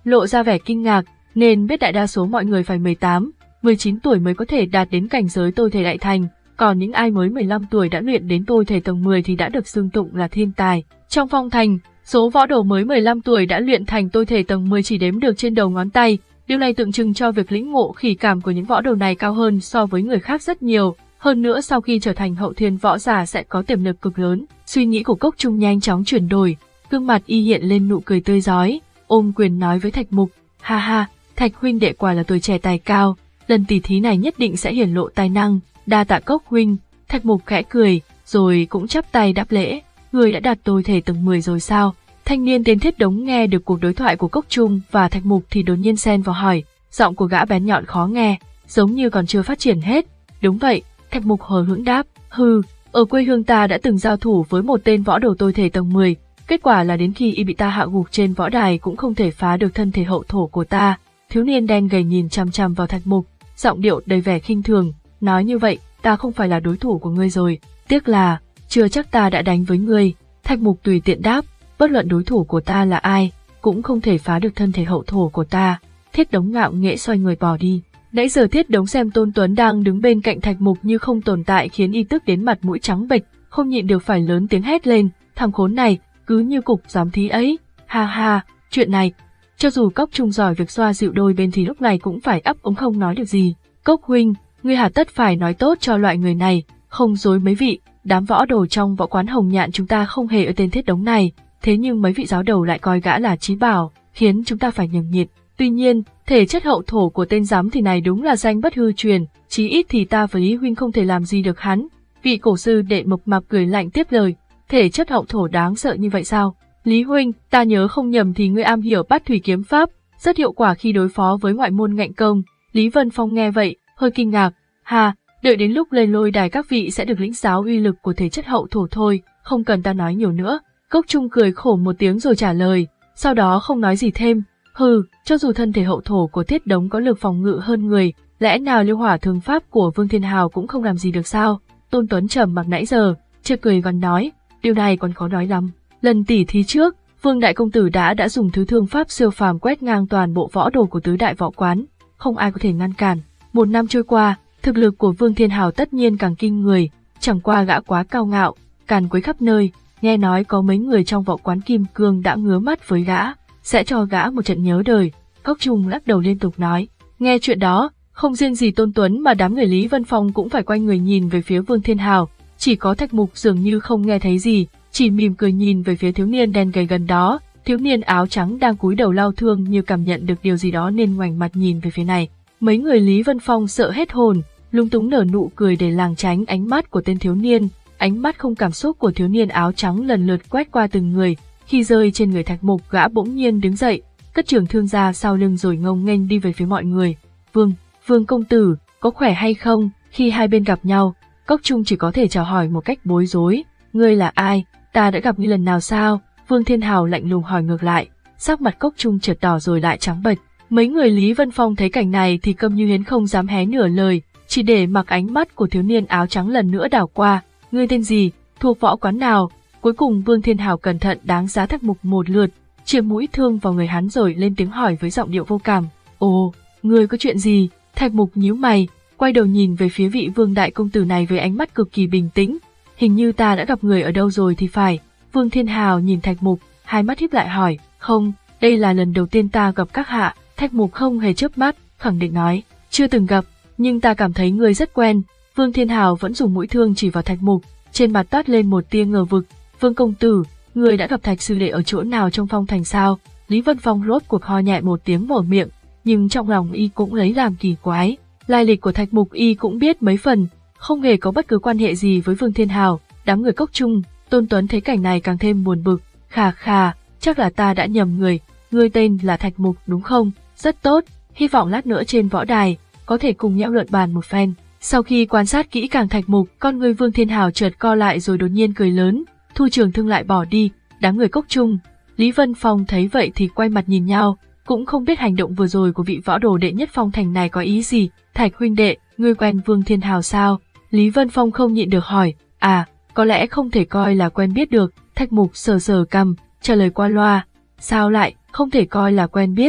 lộ ra vẻ kinh ngạc, nên biết đại đa số mọi người phải mười tám, mười chín tuổi mới có thể đạt đến cảnh giới tôi thể đại thành, còn những ai mới mười lăm tuổi đã luyện đến tôi thể tầng mười thì đã được xưng tụng là thiên tài. Trong phong thành, số võ đồ mới mười lăm tuổi đã luyện thành tôi thể tầng mười chỉ đếm được trên đầu ngón tay, điều này tượng trưng cho việc lĩnh ngộ khỉ cảm của những võ đồ này cao hơn so với người khác rất nhiều. Hơn nữa sau khi trở thành hậu thiên võ giả sẽ có tiềm lực cực lớn. Suy nghĩ của Cốc Trung nhanh chóng chuyển đổi, gương mặt y hiện lên nụ cười tươi rói, ôm quyền nói với Thạch Mục, ha ha, Thạch huynh đệ quả là tuổi trẻ tài cao, lần tỷ thí này nhất định sẽ hiển lộ tài năng, đa tạ Cốc huynh. Thạch Mục khẽ cười, rồi cũng chắp tay đáp lễ, người đã đạt tôi thể tầng mười rồi sao? Thanh niên tên Thiết Đống nghe được cuộc đối thoại của Cốc Trung và Thạch Mục thì đột nhiên xen vào hỏi, giọng của gã bén nhọn khó nghe, giống như còn chưa phát triển hết. Đúng vậy, Thạch Mục hờ hững đáp, hừ, ở quê hương ta đã từng giao thủ với một tên võ đồ tôi thể tầng mười, kết quả là đến khi y bị ta hạ gục trên võ đài cũng không thể phá được thân thể hậu thổ của ta. Thiếu niên đen gầy nhìn chằm chằm vào Thạch Mục, giọng điệu đầy vẻ khinh thường, nói như vậy, ta không phải là đối thủ của ngươi rồi, tiếc là, chưa chắc ta đã đánh với ngươi. Thạch Mục tùy tiện đáp, bất luận đối thủ của ta là ai, cũng không thể phá được thân thể hậu thổ của ta. Thiết Đống ngạo nghễ xoay người bỏ đi. Nãy giờ Thiết Đống xem Tôn Tuấn đang đứng bên cạnh Thạch Mục như không tồn tại khiến y tức đến mặt mũi trắng bệch, không nhịn được phải lớn tiếng hét lên, thằng khốn này, cứ như cục giám thí ấy, ha ha, chuyện này, cho dù Cốc Trung giỏi việc xoa dịu đôi bên thì lúc này cũng phải ấp ống không nói được gì. Cốc huynh, ngươi hà tất phải nói tốt cho loại người này, không dối mấy vị, đám võ đồ trong võ quán Hồng Nhạn chúng ta không hề ở tên Thiết Đống này, thế nhưng mấy vị giáo đầu lại coi gã là chí bảo, khiến chúng ta phải nhường nhịn. Tuy nhiên, thể chất hậu thổ của tên giám thì này đúng là danh bất hư truyền, chí ít thì ta và Lý huynh không thể làm gì được hắn. Vị cổ sư đệ Mộc Mạp cười lạnh tiếp lời, thể chất hậu thổ đáng sợ như vậy sao? Lý huynh, ta nhớ không nhầm thì ngươi am hiểu Bát Thủy kiếm pháp, rất hiệu quả khi đối phó với ngoại môn ngạnh công. Lý Vân Phong nghe vậy, hơi kinh ngạc, hà, đợi đến lúc lên lôi đài các vị sẽ được lĩnh giáo uy lực của thể chất hậu thổ thôi, không cần ta nói nhiều nữa. Cốc Trung cười khổ một tiếng rồi trả lời, sau đó không nói gì thêm. Hừ, cho dù thân thể hậu thổ của Thiết Đống có lực phòng ngự hơn người, lẽ nào liêu hỏa thường pháp của Vương Thiên Hào cũng không làm gì được sao? Tôn Tuấn trầm mặc nãy giờ, chợt cười gần nói, điều này còn khó nói lắm. Lần tỉ thí trước, Vương Đại Công Tử đã đã dùng thứ thương pháp siêu phàm quét ngang toàn bộ võ đồ của tứ đại võ quán, không ai có thể ngăn cản. Một năm trôi qua, thực lực của Vương Thiên Hào tất nhiên càng kinh người, chẳng qua gã quá cao ngạo, càn quấy khắp nơi, nghe nói có mấy người trong võ quán Kim Cương đã ngứa mắt với gã, sẽ cho gã một trận nhớ đời. Cốc Trung lắc đầu liên tục nói, nghe chuyện đó, không riêng gì Tôn Tuấn mà đám người Lý Vân Phong cũng phải quay người nhìn về phía Vương Thiên Hào, chỉ có Thạch Mục dường như không nghe thấy gì, chỉ mỉm cười nhìn về phía thiếu niên đen gầy gần đó. Thiếu niên áo trắng đang cúi đầu lau thương như cảm nhận được điều gì đó nên ngoảnh mặt nhìn về phía này. Mấy người Lý Vân Phong sợ hết hồn, lúng túng nở nụ cười để lảng tránh ánh mắt của tên thiếu niên. Ánh mắt không cảm xúc của thiếu niên áo trắng lần lượt quét qua từng người, khi rơi trên người Thạch Mục gã bỗng nhiên đứng dậy, cất trường thương ra sau lưng rồi ngông nghênh đi về phía mọi người. Vương, Vương công tử, có khỏe hay không? Khi hai bên gặp nhau, Cốc Trung chỉ có thể chào hỏi một cách bối rối, ngươi là ai? Ta đã gặp ngươi lần nào sao? Vương Thiên Hào lạnh lùng hỏi ngược lại, sắc mặt Cốc Trung chợt đỏ rồi lại trắng bệch. Mấy người Lý Vân Phong thấy cảnh này thì câm như hến không dám hé nửa lời, chỉ để mặc ánh mắt của thiếu niên áo trắng lần nữa đảo qua. Ngươi tên gì? Thuộc võ quán nào? Cuối cùng Vương Thiên Hào cẩn thận đáng giá Thạch Mục một lượt, chĩa mũi thương vào người hắn rồi lên tiếng hỏi với giọng điệu vô cảm. Ồ, ngươi có chuyện gì? Thạch Mục nhíu mày, quay đầu nhìn về phía vị Vương đại công tử này với ánh mắt cực kỳ bình tĩnh. Hình như ta đã gặp người ở đâu rồi thì phải. Vương Thiên Hào nhìn Thạch Mục, hai mắt híp lại hỏi, không, đây là lần đầu tiên ta gặp các hạ. Thạch Mục không hề chớp mắt, khẳng định nói, chưa từng gặp, nhưng ta cảm thấy ngươi rất quen. Vương Thiên Hào vẫn dùng mũi thương chỉ vào Thạch Mục, trên mặt toát lên một tia ngờ vực. Vương công tử, ngươi đã gặp Thạch sư đệ ở chỗ nào trong phong thành sao? Lý Vân Phong rốt cuộc ho nhẹ một tiếng mở miệng, nhưng trong lòng y cũng lấy làm kỳ quái. Lai lịch của Thạch Mục y cũng biết mấy phần, không hề có bất cứ quan hệ gì với Vương Thiên Hào. Đám người Cốc Trung, Tôn Tuấn thấy cảnh này càng thêm buồn bực. Khà khà, chắc là ta đã nhầm người, ngươi tên là Thạch Mục đúng không? Rất tốt, hy vọng lát nữa trên võ đài có thể cùng nhau luận bàn một phen. Sau khi quan sát kỹ càng Thạch Mục, con người Vương Thiên Hào chợt co lại rồi đột nhiên cười lớn, thu trường thương lại bỏ đi. Đám người Cốc Trung, Lý Vân Phong thấy vậy thì quay mặt nhìn nhau, cũng không biết hành động vừa rồi của vị võ đồ đệ nhất phong thành này có ý gì. Thạch huynh đệ, ngươi quen Vương Thiên Hào sao? Lý Vân Phong không nhịn được hỏi. À, có lẽ không thể coi là quen biết được. Thạch Mục sờ sờ cằm, trả lời qua loa. Sao lại không thể coi là quen biết?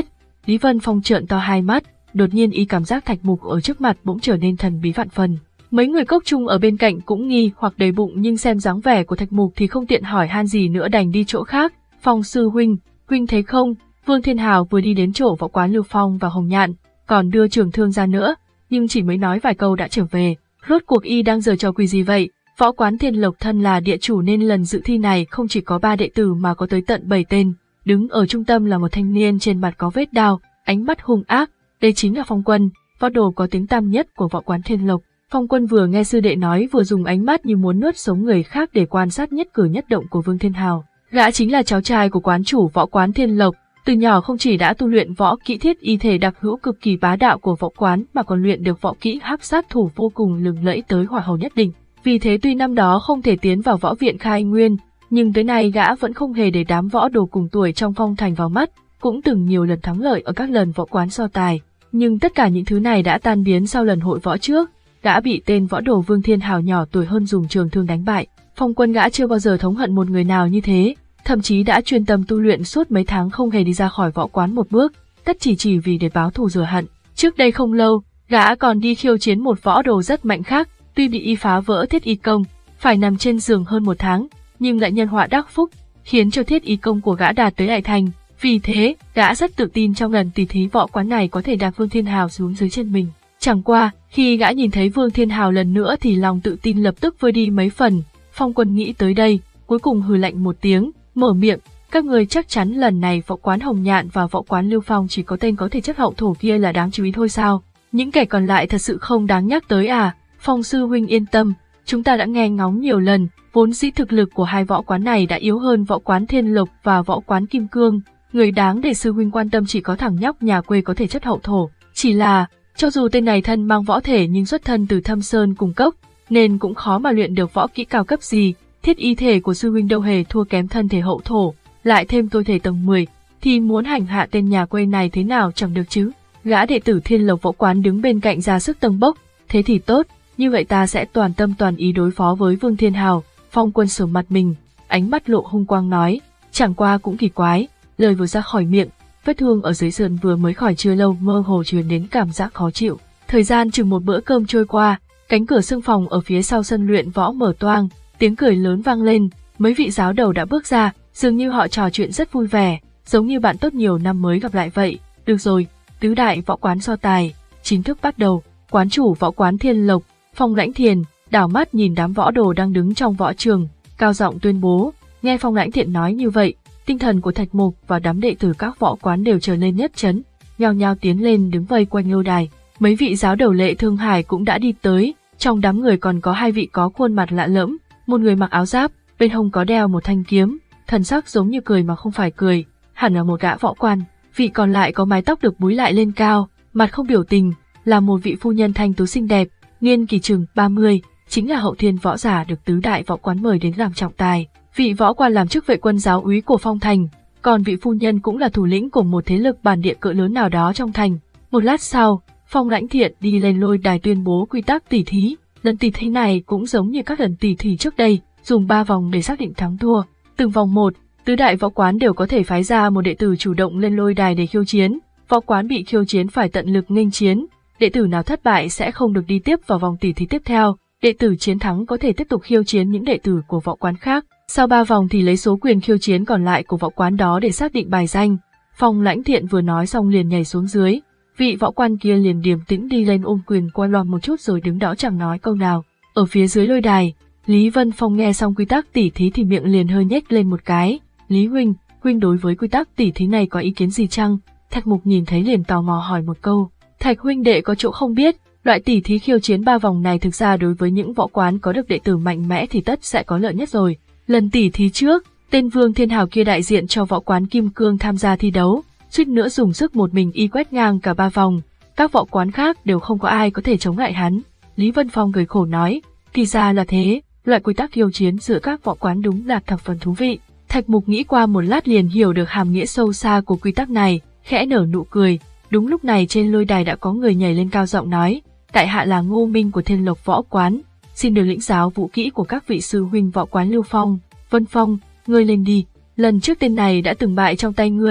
Lý Vân Phong trợn to hai mắt, đột nhiên y cảm giác Thạch Mục ở trước mặt bỗng trở nên thần bí vạn phần. Mấy người cốc chung ở bên cạnh cũng nghi hoặc đầy bụng, nhưng xem dáng vẻ của Thạch Mục thì không tiện hỏi han gì nữa, đành đi chỗ khác. Phong sư huynh, huynh thấy không? Vương Thiên Hào vừa đi đến chỗ võ quán Lưu Phong và Hồng Nhạn, còn đưa trường thương ra nữa, nhưng chỉ mới nói vài câu đã trở về. Rốt cuộc y đang giở trò quỷ gì vậy? Võ quán Thiên Lộc thân là địa chủ nên lần dự thi này không chỉ có ba đệ tử mà có tới tận bảy tên. Đứng ở trung tâm là một thanh niên trên mặt có vết đao, ánh mắt hung ác, đây chính là Phong Quân, võ đồ có tiếng tăm nhất của võ quán Thiên Lộc. Phong Quân vừa nghe sư đệ nói vừa dùng ánh mắt như muốn nuốt sống người khác để quan sát nhất cử nhất động của Vương Thiên Hào. Gã chính là cháu trai của quán chủ võ quán Thiên Lộc, từ nhỏ không chỉ đã tu luyện võ kỹ thiết y thể đặc hữu cực kỳ bá đạo của võ quán mà còn luyện được võ kỹ hắc sát thủ vô cùng lừng lẫy tới hỏa hầu nhất định. Vì thế tuy năm đó không thể tiến vào võ viện khai nguyên, nhưng tới nay gã vẫn không hề để đám võ đồ cùng tuổi trong phong thành vào mắt, cũng từng nhiều lần thắng lợi ở các lần võ quán so tài. Nhưng tất cả những thứ này đã tan biến sau lần hội võ trước, đã bị tên võ đồ Vương Thiên Hào nhỏ tuổi hơn dùng trường thương đánh bại. Phong Quân gã chưa bao giờ thống hận một người nào như thế, thậm chí đã chuyên tâm tu luyện suốt mấy tháng không hề đi ra khỏi võ quán một bước, tất chỉ chỉ vì để báo thù rửa hận. Trước đây không lâu, gã còn đi khiêu chiến một võ đồ rất mạnh khác, tuy bị y phá vỡ thiết y công, phải nằm trên giường hơn một tháng, nhưng lại nhân họa đắc phúc, khiến cho thiết y công của gã đạt tới đại thành. Vì thế, gã rất tự tin trong lần tỷ thí võ quán này có thể đạp Vương Thiên Hào xuống dưới chân mình. Chẳng qua, khi gã nhìn thấy Vương Thiên Hào lần nữa thì lòng tự tin lập tức vơi đi mấy phần. Phong Quân nghĩ tới đây, cuối cùng hừ lạnh một tiếng, mở miệng, các người chắc chắn lần này võ quán Hồng Nhạn và võ quán Lưu Phong chỉ có tên có thể chất hậu thổ kia là đáng chú ý thôi sao? Những kẻ còn lại thật sự không đáng nhắc tới à? Phong sư huynh yên tâm, chúng ta đã nghe ngóng nhiều lần, vốn dĩ thực lực của hai võ quán này đã yếu hơn võ quán Thiên Lộc và võ quán Kim Cương, người đáng để sư huynh quan tâm chỉ có thằng nhóc nhà quê có thể chất hậu thổ, chỉ là, cho dù tên này thân mang võ thể nhưng xuất thân từ Thâm Sơn cùng cốc, nên cũng khó mà luyện được võ kỹ cao cấp gì, thiết y thể của sư huynh đâu hề thua kém thân thể hậu thổ, lại thêm tôi thể tầng mười, thì muốn hành hạ tên nhà quê này thế nào chẳng được chứ. Gã đệ tử Thiên Lộc võ quán đứng bên cạnh ra sức tâng bốc, thế thì tốt, như vậy ta sẽ toàn tâm toàn ý đối phó với Vương Thiên Hào. Phong Quân sờ mặt mình, ánh mắt lộ hung quang nói, chẳng qua cũng kỳ quái, lời vừa ra khỏi miệng, vết thương ở dưới sườn vừa mới khỏi chưa lâu mơ hồ truyền đến cảm giác khó chịu. Thời gian chừng một bữa cơm trôi qua, cánh cửa xương phòng ở phía sau sân luyện võ mở toang, tiếng cười lớn vang lên, mấy vị giáo đầu đã bước ra, dường như họ trò chuyện rất vui vẻ, giống như bạn tốt nhiều năm mới gặp lại vậy. Được rồi, tứ đại võ quán so tài chính thức bắt đầu. Quán chủ võ quán Thiên Lộc, Phong Lãnh Thiền, đảo mắt nhìn đám võ đồ đang đứng trong võ trường, cao giọng tuyên bố. Nghe Phong Lãnh Thiện nói như vậy, tinh thần của Thạch Mục và đám đệ tử các võ quán đều trở nên nhất chấn, nhao nhao tiến lên đứng vây quanh lô đài. Mấy vị giáo đầu Lệ Thương Hải cũng đã đi tới, trong đám người còn có hai vị có khuôn mặt lạ lẫm, một người mặc áo giáp, bên hông có đeo một thanh kiếm, thần sắc giống như cười mà không phải cười, hẳn là một gã võ quan. Vị còn lại có mái tóc được búi lại lên cao, mặt không biểu tình, là một vị phu nhân thanh tú xinh đẹp, niên kỳ chừng ba mươi, chính là hậu thiên võ giả được tứ đại võ quán mời đến làm trọng tài. Vị võ quan làm chức vệ quân giáo úy của Phong Thành, còn vị phu nhân cũng là thủ lĩnh của một thế lực bản địa cỡ lớn nào đó trong thành. Một lát sau, Phong Lãnh Thiện đi lên lôi đài tuyên bố quy tắc tỉ thí. Lần tỉ thí này cũng giống như các lần tỉ thí trước đây, dùng ba vòng để xác định thắng thua. Từng vòng một, tứ đại võ quán đều có thể phái ra một đệ tử chủ động lên lôi đài để khiêu chiến. Võ quán bị khiêu chiến phải tận lực nghênh chiến, đệ tử nào thất bại sẽ không được đi tiếp vào vòng tỉ thí tiếp theo. Đệ tử chiến thắng có thể tiếp tục khiêu chiến những đệ tử của võ quán khác. Sau ba vòng thì lấy số quyền khiêu chiến còn lại của võ quán đó để xác định bài danh. Phong Lãnh Thiện vừa nói xong liền nhảy xuống dưới. Vị võ quan kia liền điềm tĩnh đi lên ôm quyền qua loa một chút rồi đứng đó chẳng nói câu nào. Ở phía dưới lôi đài, Lý Vân Phong nghe xong quy tắc tỉ thí thì miệng liền hơi nhếch lên một cái. Lý huynh, huynh đối với quy tắc tỉ thí này có ý kiến gì chăng? Thạch Mục nhìn thấy liền tò mò hỏi một câu. Thạch huynh đệ có chỗ không biết, loại tỉ thí khiêu chiến ba vòng này thực ra đối với những võ quán có được đệ tử mạnh mẽ thì tất sẽ có lợi nhất rồi. Lần tỉ thí trước, tên Vương Thiên Hào kia đại diện cho võ quán Kim Cương tham gia thi đấu, suýt nữa dùng sức một mình y quét ngang cả ba vòng, các võ quán khác đều không có ai có thể chống lại hắn. Lý Vân Phong cười khổ nói, thì ra là thế, loại quy tắc khiêu chiến giữa các võ quán đúng là thập phần thú vị. Thạch Mục nghĩ qua một lát liền hiểu được hàm nghĩa sâu xa của quy tắc này, khẽ nở nụ cười. Đúng lúc này trên lôi đài đã có người nhảy lên cao giọng nói, tại hạ là Ngô Minh của Thiên Lộc võ quán, xin được lĩnh giáo vũ kỹ của các vị sư huynh võ quán Lưu Phong. Vân Phong, ngươi lên đi, lần trước tên này đã từng bại trong tay ngươi,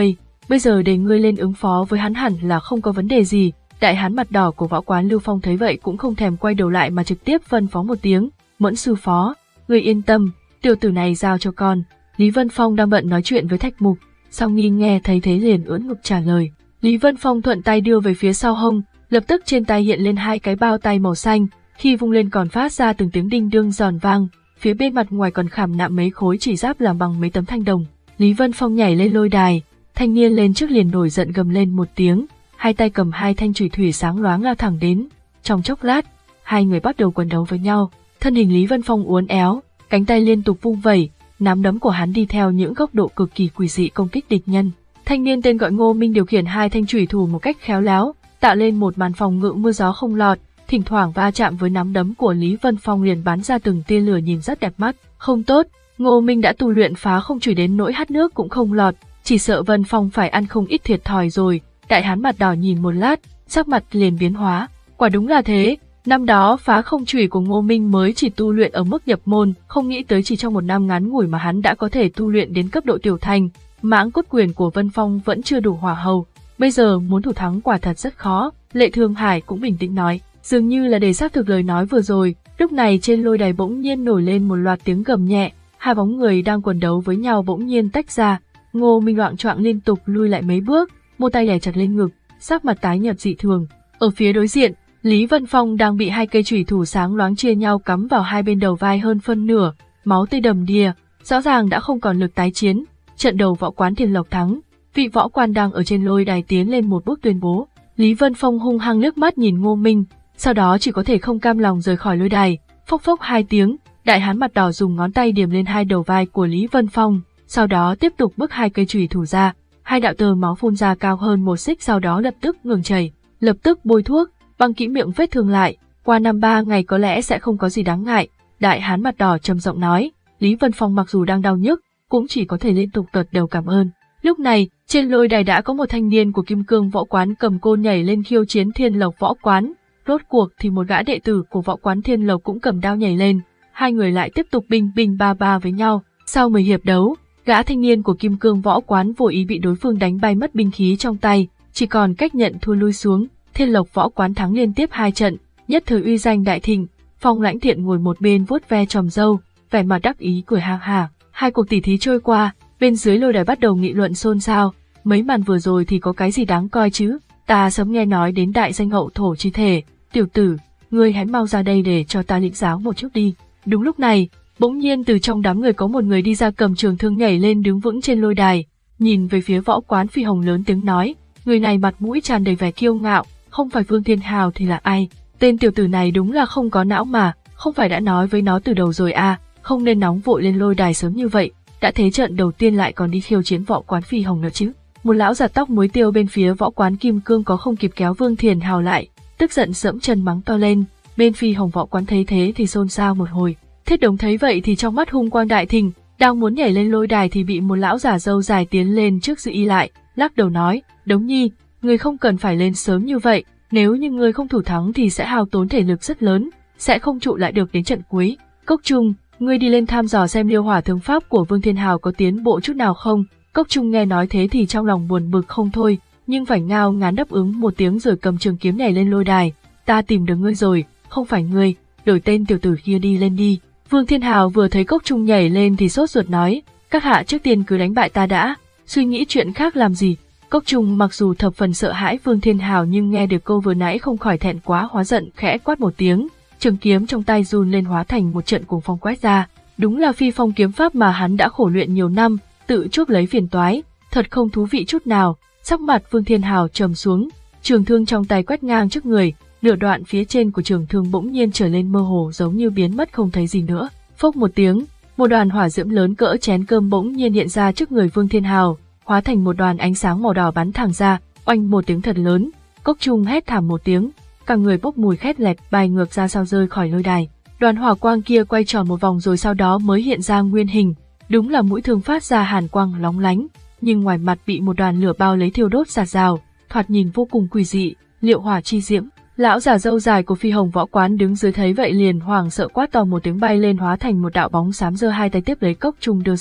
bây giờ để ngươi lên ứng phó với hắn hẳn là không có vấn đề gì. Đại hán mặt đỏ của võ quán Lưu Phong thấy vậy cũng không thèm quay đầu lại mà trực tiếp phân phó một tiếng, Mẫn sư phó, ngươi yên tâm, tiểu tử này giao cho con. Lý Vân Phong đang bận nói chuyện với Thạch Mục, Song Nghi nghe thấy thế liền ưỡn ngực trả lời. Lý Vân Phong thuận tay đưa về phía sau hông, lập tức trên tay hiện lên hai cái bao tay màu xanh, khi vung lên còn phát ra từng tiếng đinh đương giòn vang, phía bên mặt ngoài còn khảm nạm mấy khối chỉ giáp làm bằng mấy tấm thanh đồng. Lý Vân Phong nhảy lên lôi đài, thanh niên lên trước liền nổi giận gầm lên một tiếng, hai tay cầm hai thanh chùy thủy sáng loáng lao thẳng đến. Trong chốc lát, hai người bắt đầu quần đấu với nhau. Thân hình Lý Vân Phong uốn éo, cánh tay liên tục vung vẩy, nắm đấm của hắn đi theo những góc độ cực kỳ quỷ dị công kích địch nhân. Thanh niên tên gọi Ngô Minh điều khiển hai thanh chùy thủ một cách khéo léo, tạo lên một màn phòng ngự mưa gió không lọt, thỉnh thoảng va chạm với nắm đấm của Lý Vân Phong liền bắn ra từng tia lửa nhìn rất đẹp mắt. Không tốt, Ngô Minh đã tu luyện phá không chùy đến nỗi hắt nước cũng không lọt, chỉ sợ Vân Phong phải ăn không ít thiệt thòi rồi. Đại hán mặt đỏ nhìn một lát, sắc mặt liền biến hóa. Quả đúng là thế, năm đó phá không chùy của Ngô Minh mới chỉ tu luyện ở mức nhập môn, không nghĩ tới chỉ trong một năm ngắn ngủi mà hắn đã có thể tu luyện đến cấp độ tiểu thành. Mãng cốt quyền của Vân Phong vẫn chưa đủ hỏa hầu, bây giờ muốn thủ thắng quả thật rất khó. Lệ Thương Hải cũng bình tĩnh nói, dường như là để xác thực lời nói vừa rồi. Lúc này trên lôi đài bỗng nhiên nổi lên một loạt tiếng gầm nhẹ, hai bóng người đang quần đấu với nhau bỗng nhiên tách ra. Ngô Minh loạng choạng liên tục lui lại mấy bước, một tay đè chặt lên ngực, sắc mặt tái nhợt dị thường. Ở phía đối diện, Lý Vân Phong đang bị hai cây chùy thủ sáng loáng chia nhau cắm vào hai bên đầu vai hơn phân nửa, máu tươi đầm đìa, rõ ràng đã không còn lực tái chiến. Trận đầu võ quán Thiên Lộc thắng, vị võ quan đang ở trên lôi đài tiến lên một bước tuyên bố. Lý Vân Phong hung hăng nước mắt nhìn Ngô Minh, sau đó chỉ có thể không cam lòng rời khỏi lôi đài. Phốc phốc hai tiếng, đại hán mặt đỏ dùng ngón tay điểm lên hai đầu vai của Lý Vân Phong, sau đó tiếp tục bước hai cây chùy thủ ra, hai đạo tơ máu phun ra cao hơn một xích, sau đó lập tức ngừng chảy, lập tức bôi thuốc, băng kỹ miệng vết thương lại, qua năm ba ngày có lẽ sẽ không có gì đáng ngại. Đại hán mặt đỏ trầm giọng nói. Lý Vân Phong mặc dù đang đau nhức, cũng chỉ có thể liên tục gật đầu cảm ơn. Lúc này, trên lôi đài đã có một thanh niên của Kim Cương võ quán cầm côn nhảy lên khiêu chiến Thiên Lộc võ quán. Rốt cuộc thì một gã đệ tử của võ quán Thiên Lộc cũng cầm đao nhảy lên, hai người lại tiếp tục binh binh ba ba với nhau. Sau mười hiệp đấu, gã thanh niên của Kim Cương võ quán vô ý bị đối phương đánh bay mất binh khí trong tay, chỉ còn cách nhận thua lui xuống. Thiên Lộc võ quán thắng liên tiếp hai trận, nhất thời uy danh đại thịnh. Phong Lãnh Thiện ngồi một bên vuốt ve chòm râu, vẻ mặt đắc ý cười ha hả. Hai cuộc tỉ thí trôi qua, bên dưới lôi đài bắt đầu nghị luận xôn xao. Mấy màn vừa rồi thì có cái gì đáng coi chứ? Ta sớm nghe nói đến đại danh hậu thổ chi thể. Tiểu tử, ngươi hãy mau ra đây để cho ta lĩnh giáo một chút đi. Đúng lúc này, bỗng nhiên từ trong đám người có một người đi ra cầm trường thương nhảy lên đứng vững trên lôi đài, nhìn về phía võ quán Phi Hồng lớn tiếng nói. Người này mặt mũi tràn đầy vẻ kiêu ngạo, không phải Vương Thiên Hào thì là ai? Tên tiểu tử này đúng là không có não mà, không phải đã nói với nó từ đầu rồi à, không nên nóng vội lên lôi đài sớm như vậy, đã thế trận đầu tiên lại còn đi khiêu chiến võ quán Phi Hồng nữa chứ. Một lão già tóc muối tiêu bên phía võ quán Kim Cương có không kịp kéo Vương Thiên Hào lại, tức giận giẫm chân mắng to lên. Bên Phi Hồng võ quán thấy thế thì xôn xao một hồi. Thiết Đồng thấy vậy thì trong mắt hung quang đại thịnh, đang muốn nhảy lên lôi đài thì bị một lão già râu dài tiến lên trước giữ y lại, lắc đầu nói, Đống Nhi, ngươi không cần phải lên sớm như vậy, nếu như ngươi không thủ thắng thì sẽ hao tốn thể lực rất lớn, sẽ không trụ lại được đến trận cuối. Cốc Trung, ngươi đi lên thăm dò xem liêu hỏa thương pháp của Vương Thiên Hào có tiến bộ chút nào không. Cốc Trung nghe nói thế thì trong lòng buồn bực không thôi, nhưng phải ngao ngán đáp ứng một tiếng rồi cầm trường kiếm nhảy lên lôi đài. Ta tìm được ngươi rồi, không phải ngươi, đổi tên tiểu tử kia đi lên đi. Vương Thiên Hào vừa thấy Cốc Trung nhảy lên thì sốt ruột nói, các hạ trước tiên cứ đánh bại ta đã, suy nghĩ chuyện khác làm gì. Cốc Trung mặc dù thập phần sợ hãi Vương Thiên Hào nhưng nghe được câu vừa nãy không khỏi thẹn quá hóa giận, khẽ quát một tiếng, trường kiếm trong tay run lên hóa thành một trận cuồng phong quét ra. Đúng là phi phong kiếm pháp mà hắn đã khổ luyện nhiều năm, tự chuốc lấy phiền toái, thật không thú vị chút nào. Sắc mặt Vương Thiên Hào trầm xuống, trường thương trong tay quét ngang trước người, nửa đoạn phía trên của trường thương bỗng nhiên trở lên mơ hồ giống như biến mất không thấy gì nữa. Phốc một tiếng, một đoàn hỏa diễm lớn cỡ chén cơm bỗng nhiên hiện ra trước người Vương Thiên Hào, hóa thành một đoàn ánh sáng màu đỏ bắn thẳng ra, oanh một tiếng thật lớn. Cốc Trung hét thảm một tiếng, cả người bốc mùi khét lẹt bay ngược ra sau rơi khỏi lôi đài. Đoàn hỏa quang kia quay tròn một vòng rồi sau đó mới hiện ra nguyên hình, đúng là mũi thương phát ra hàn quang lóng lánh, nhưng ngoài mặt bị một đoàn lửa bao lấy thiêu đốt rạt rào, thoạt nhìn vô cùng quỷ dị, liệu hỏa chi diễm. Lão già râu dài của Phi Hồng võ quán đứng dưới thấy vậy liền hoảng sợ quát to một tiếng bay lên hóa thành một đạo bóng xám giơ hai tay tiếp lấy Cốc Trung đưa xuống.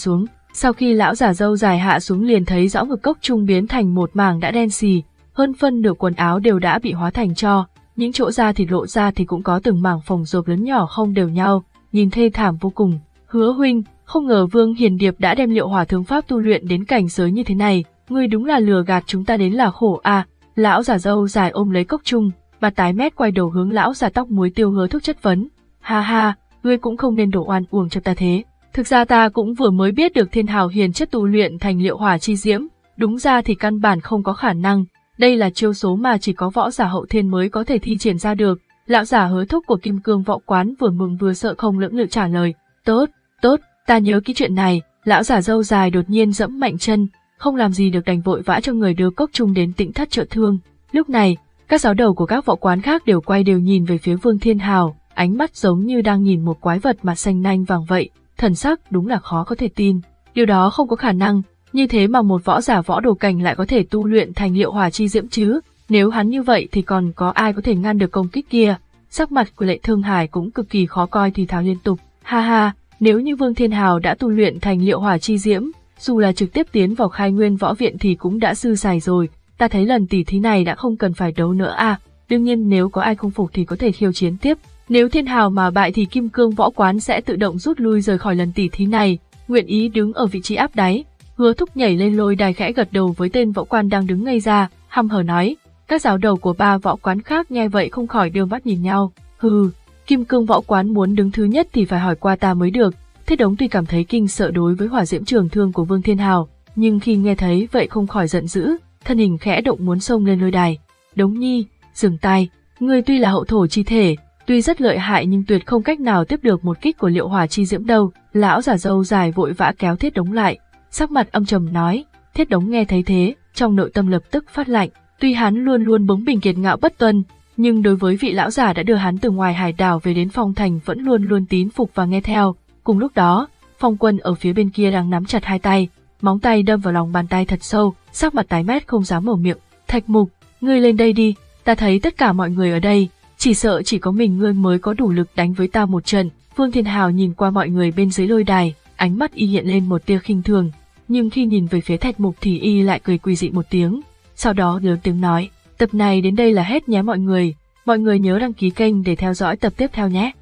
Sau khi lão giả râu dài hạ xuống liền thấy rõ ngực Cốc Trung biến thành một mảng đã đen xì, hơn phân nửa quần áo đều đã bị hóa thành tro, những chỗ da thịt lộ ra thì cũng có từng mảng phồng rộp lớn nhỏ không đều nhau, nhìn thê thảm vô cùng. Hứa huynh, không ngờ Vương Hiền Điệp đã đem Liệu Hỏa Thương Pháp tu luyện đến cảnh giới như thế này, ngươi đúng là lừa gạt chúng ta đến là khổ à. Lão giả râu dài ôm lấy Cốc Trung, bà tái mét quay đầu hướng lão giả tóc muối tiêu Hứa Thúc chất vấn. Ha ha, ngươi cũng không nên đổ oan uổng cho ta thế. Thực ra ta cũng vừa mới biết được Thiên Hào hiền chất tu luyện thành Liệu Hỏa chi diễm, đúng ra thì căn bản không có khả năng, đây là chiêu số mà chỉ có võ giả hậu thiên mới có thể thi triển ra được. Lão giả Hứa Thúc của Kim Cương Võ Quán vừa mừng vừa sợ không lưỡng lự trả lời. Tốt, tốt, ta nhớ kỹ chuyện này. Lão giả râu dài đột nhiên giẫm mạnh chân, không làm gì được đành vội vã cho người đưa Cốc Trung đến Tĩnh Thất chữa thương. Lúc này, các giáo đầu của các võ quán khác đều quay đều nhìn về phía Vương Thiên Hào, ánh mắt giống như đang nhìn một quái vật mặt xanh nanh vàng vậy, thần sắc đúng là khó có thể tin. Điều đó không có khả năng, như thế mà một võ giả võ đồ cảnh lại có thể tu luyện thành Liệu Hỏa chi diễm chứ, nếu hắn như vậy thì còn có ai có thể ngăn được công kích kia. Sắc mặt của Lệ Thương Hải cũng cực kỳ khó coi thì thào liên tục, ha ha, nếu như Vương Thiên Hào đã tu luyện thành Liệu Hỏa chi diễm, dù là trực tiếp tiến vào Khai Nguyên Võ Viện thì cũng đã dư xài rồi, ta thấy lần tỉ thí này đã không cần phải đấu nữa à, đương nhiên nếu có ai không phục thì có thể khiêu chiến tiếp. Nếu Thiên Hào mà bại thì Kim Cương Võ Quán sẽ tự động rút lui rời khỏi lần tỉ thí này, nguyện ý đứng ở vị trí áp đáy. Hứa Thúc nhảy lên lôi đài khẽ gật đầu với tên võ quan đang đứng ngây ra, hăm hở nói. Các giáo đầu của ba võ quán khác nghe vậy không khỏi đưa mắt nhìn nhau. Hừ, Kim Cương Võ Quán muốn đứng thứ nhất thì phải hỏi qua ta mới được. Thiết Đống tuy cảm thấy kinh sợ đối với hỏa diễm trường thương của Vương Thiên Hào, nhưng khi nghe thấy vậy không khỏi giận dữ, thân hình khẽ động muốn xông lên lôi đài. Đống nhi, dừng tay, ngươi tuy là hậu thổ chi thể, tuy rất lợi hại nhưng tuyệt không cách nào tiếp được một kích của Liệu Hỏa chi diễm đâu. Lão giả râu dài vội vã kéo Thiết Đống lại, sắc mặt âm trầm nói. Thiết Đống nghe thấy thế, trong nội tâm lập tức phát lạnh. Tuy hắn luôn luôn bướng bỉnh kiệt ngạo bất tuân, nhưng đối với vị lão giả đã đưa hắn từ ngoài hải đảo về đến Phong Thành vẫn luôn luôn tín phục và nghe theo. Cùng lúc đó, Phong Quân ở phía bên kia đang nắm chặt hai tay, móng tay đâm vào lòng bàn tay thật sâu, sắc mặt tái mét không dám mở miệng. Thạch Mục, ngươi lên đây đi, ta thấy tất cả mọi người ở đây, chỉ sợ chỉ có mình ngươi mới có đủ lực đánh với ta một trận. Vương Thiên Hào nhìn qua mọi người bên dưới lôi đài, ánh mắt y hiện lên một tia khinh thường, nhưng khi nhìn về phía Thạch Mục thì y lại cười quỳ dị một tiếng, sau đó lớn tiếng nói, tập này đến đây là hết nhé mọi người, mọi người nhớ đăng ký kênh để theo dõi tập tiếp theo nhé.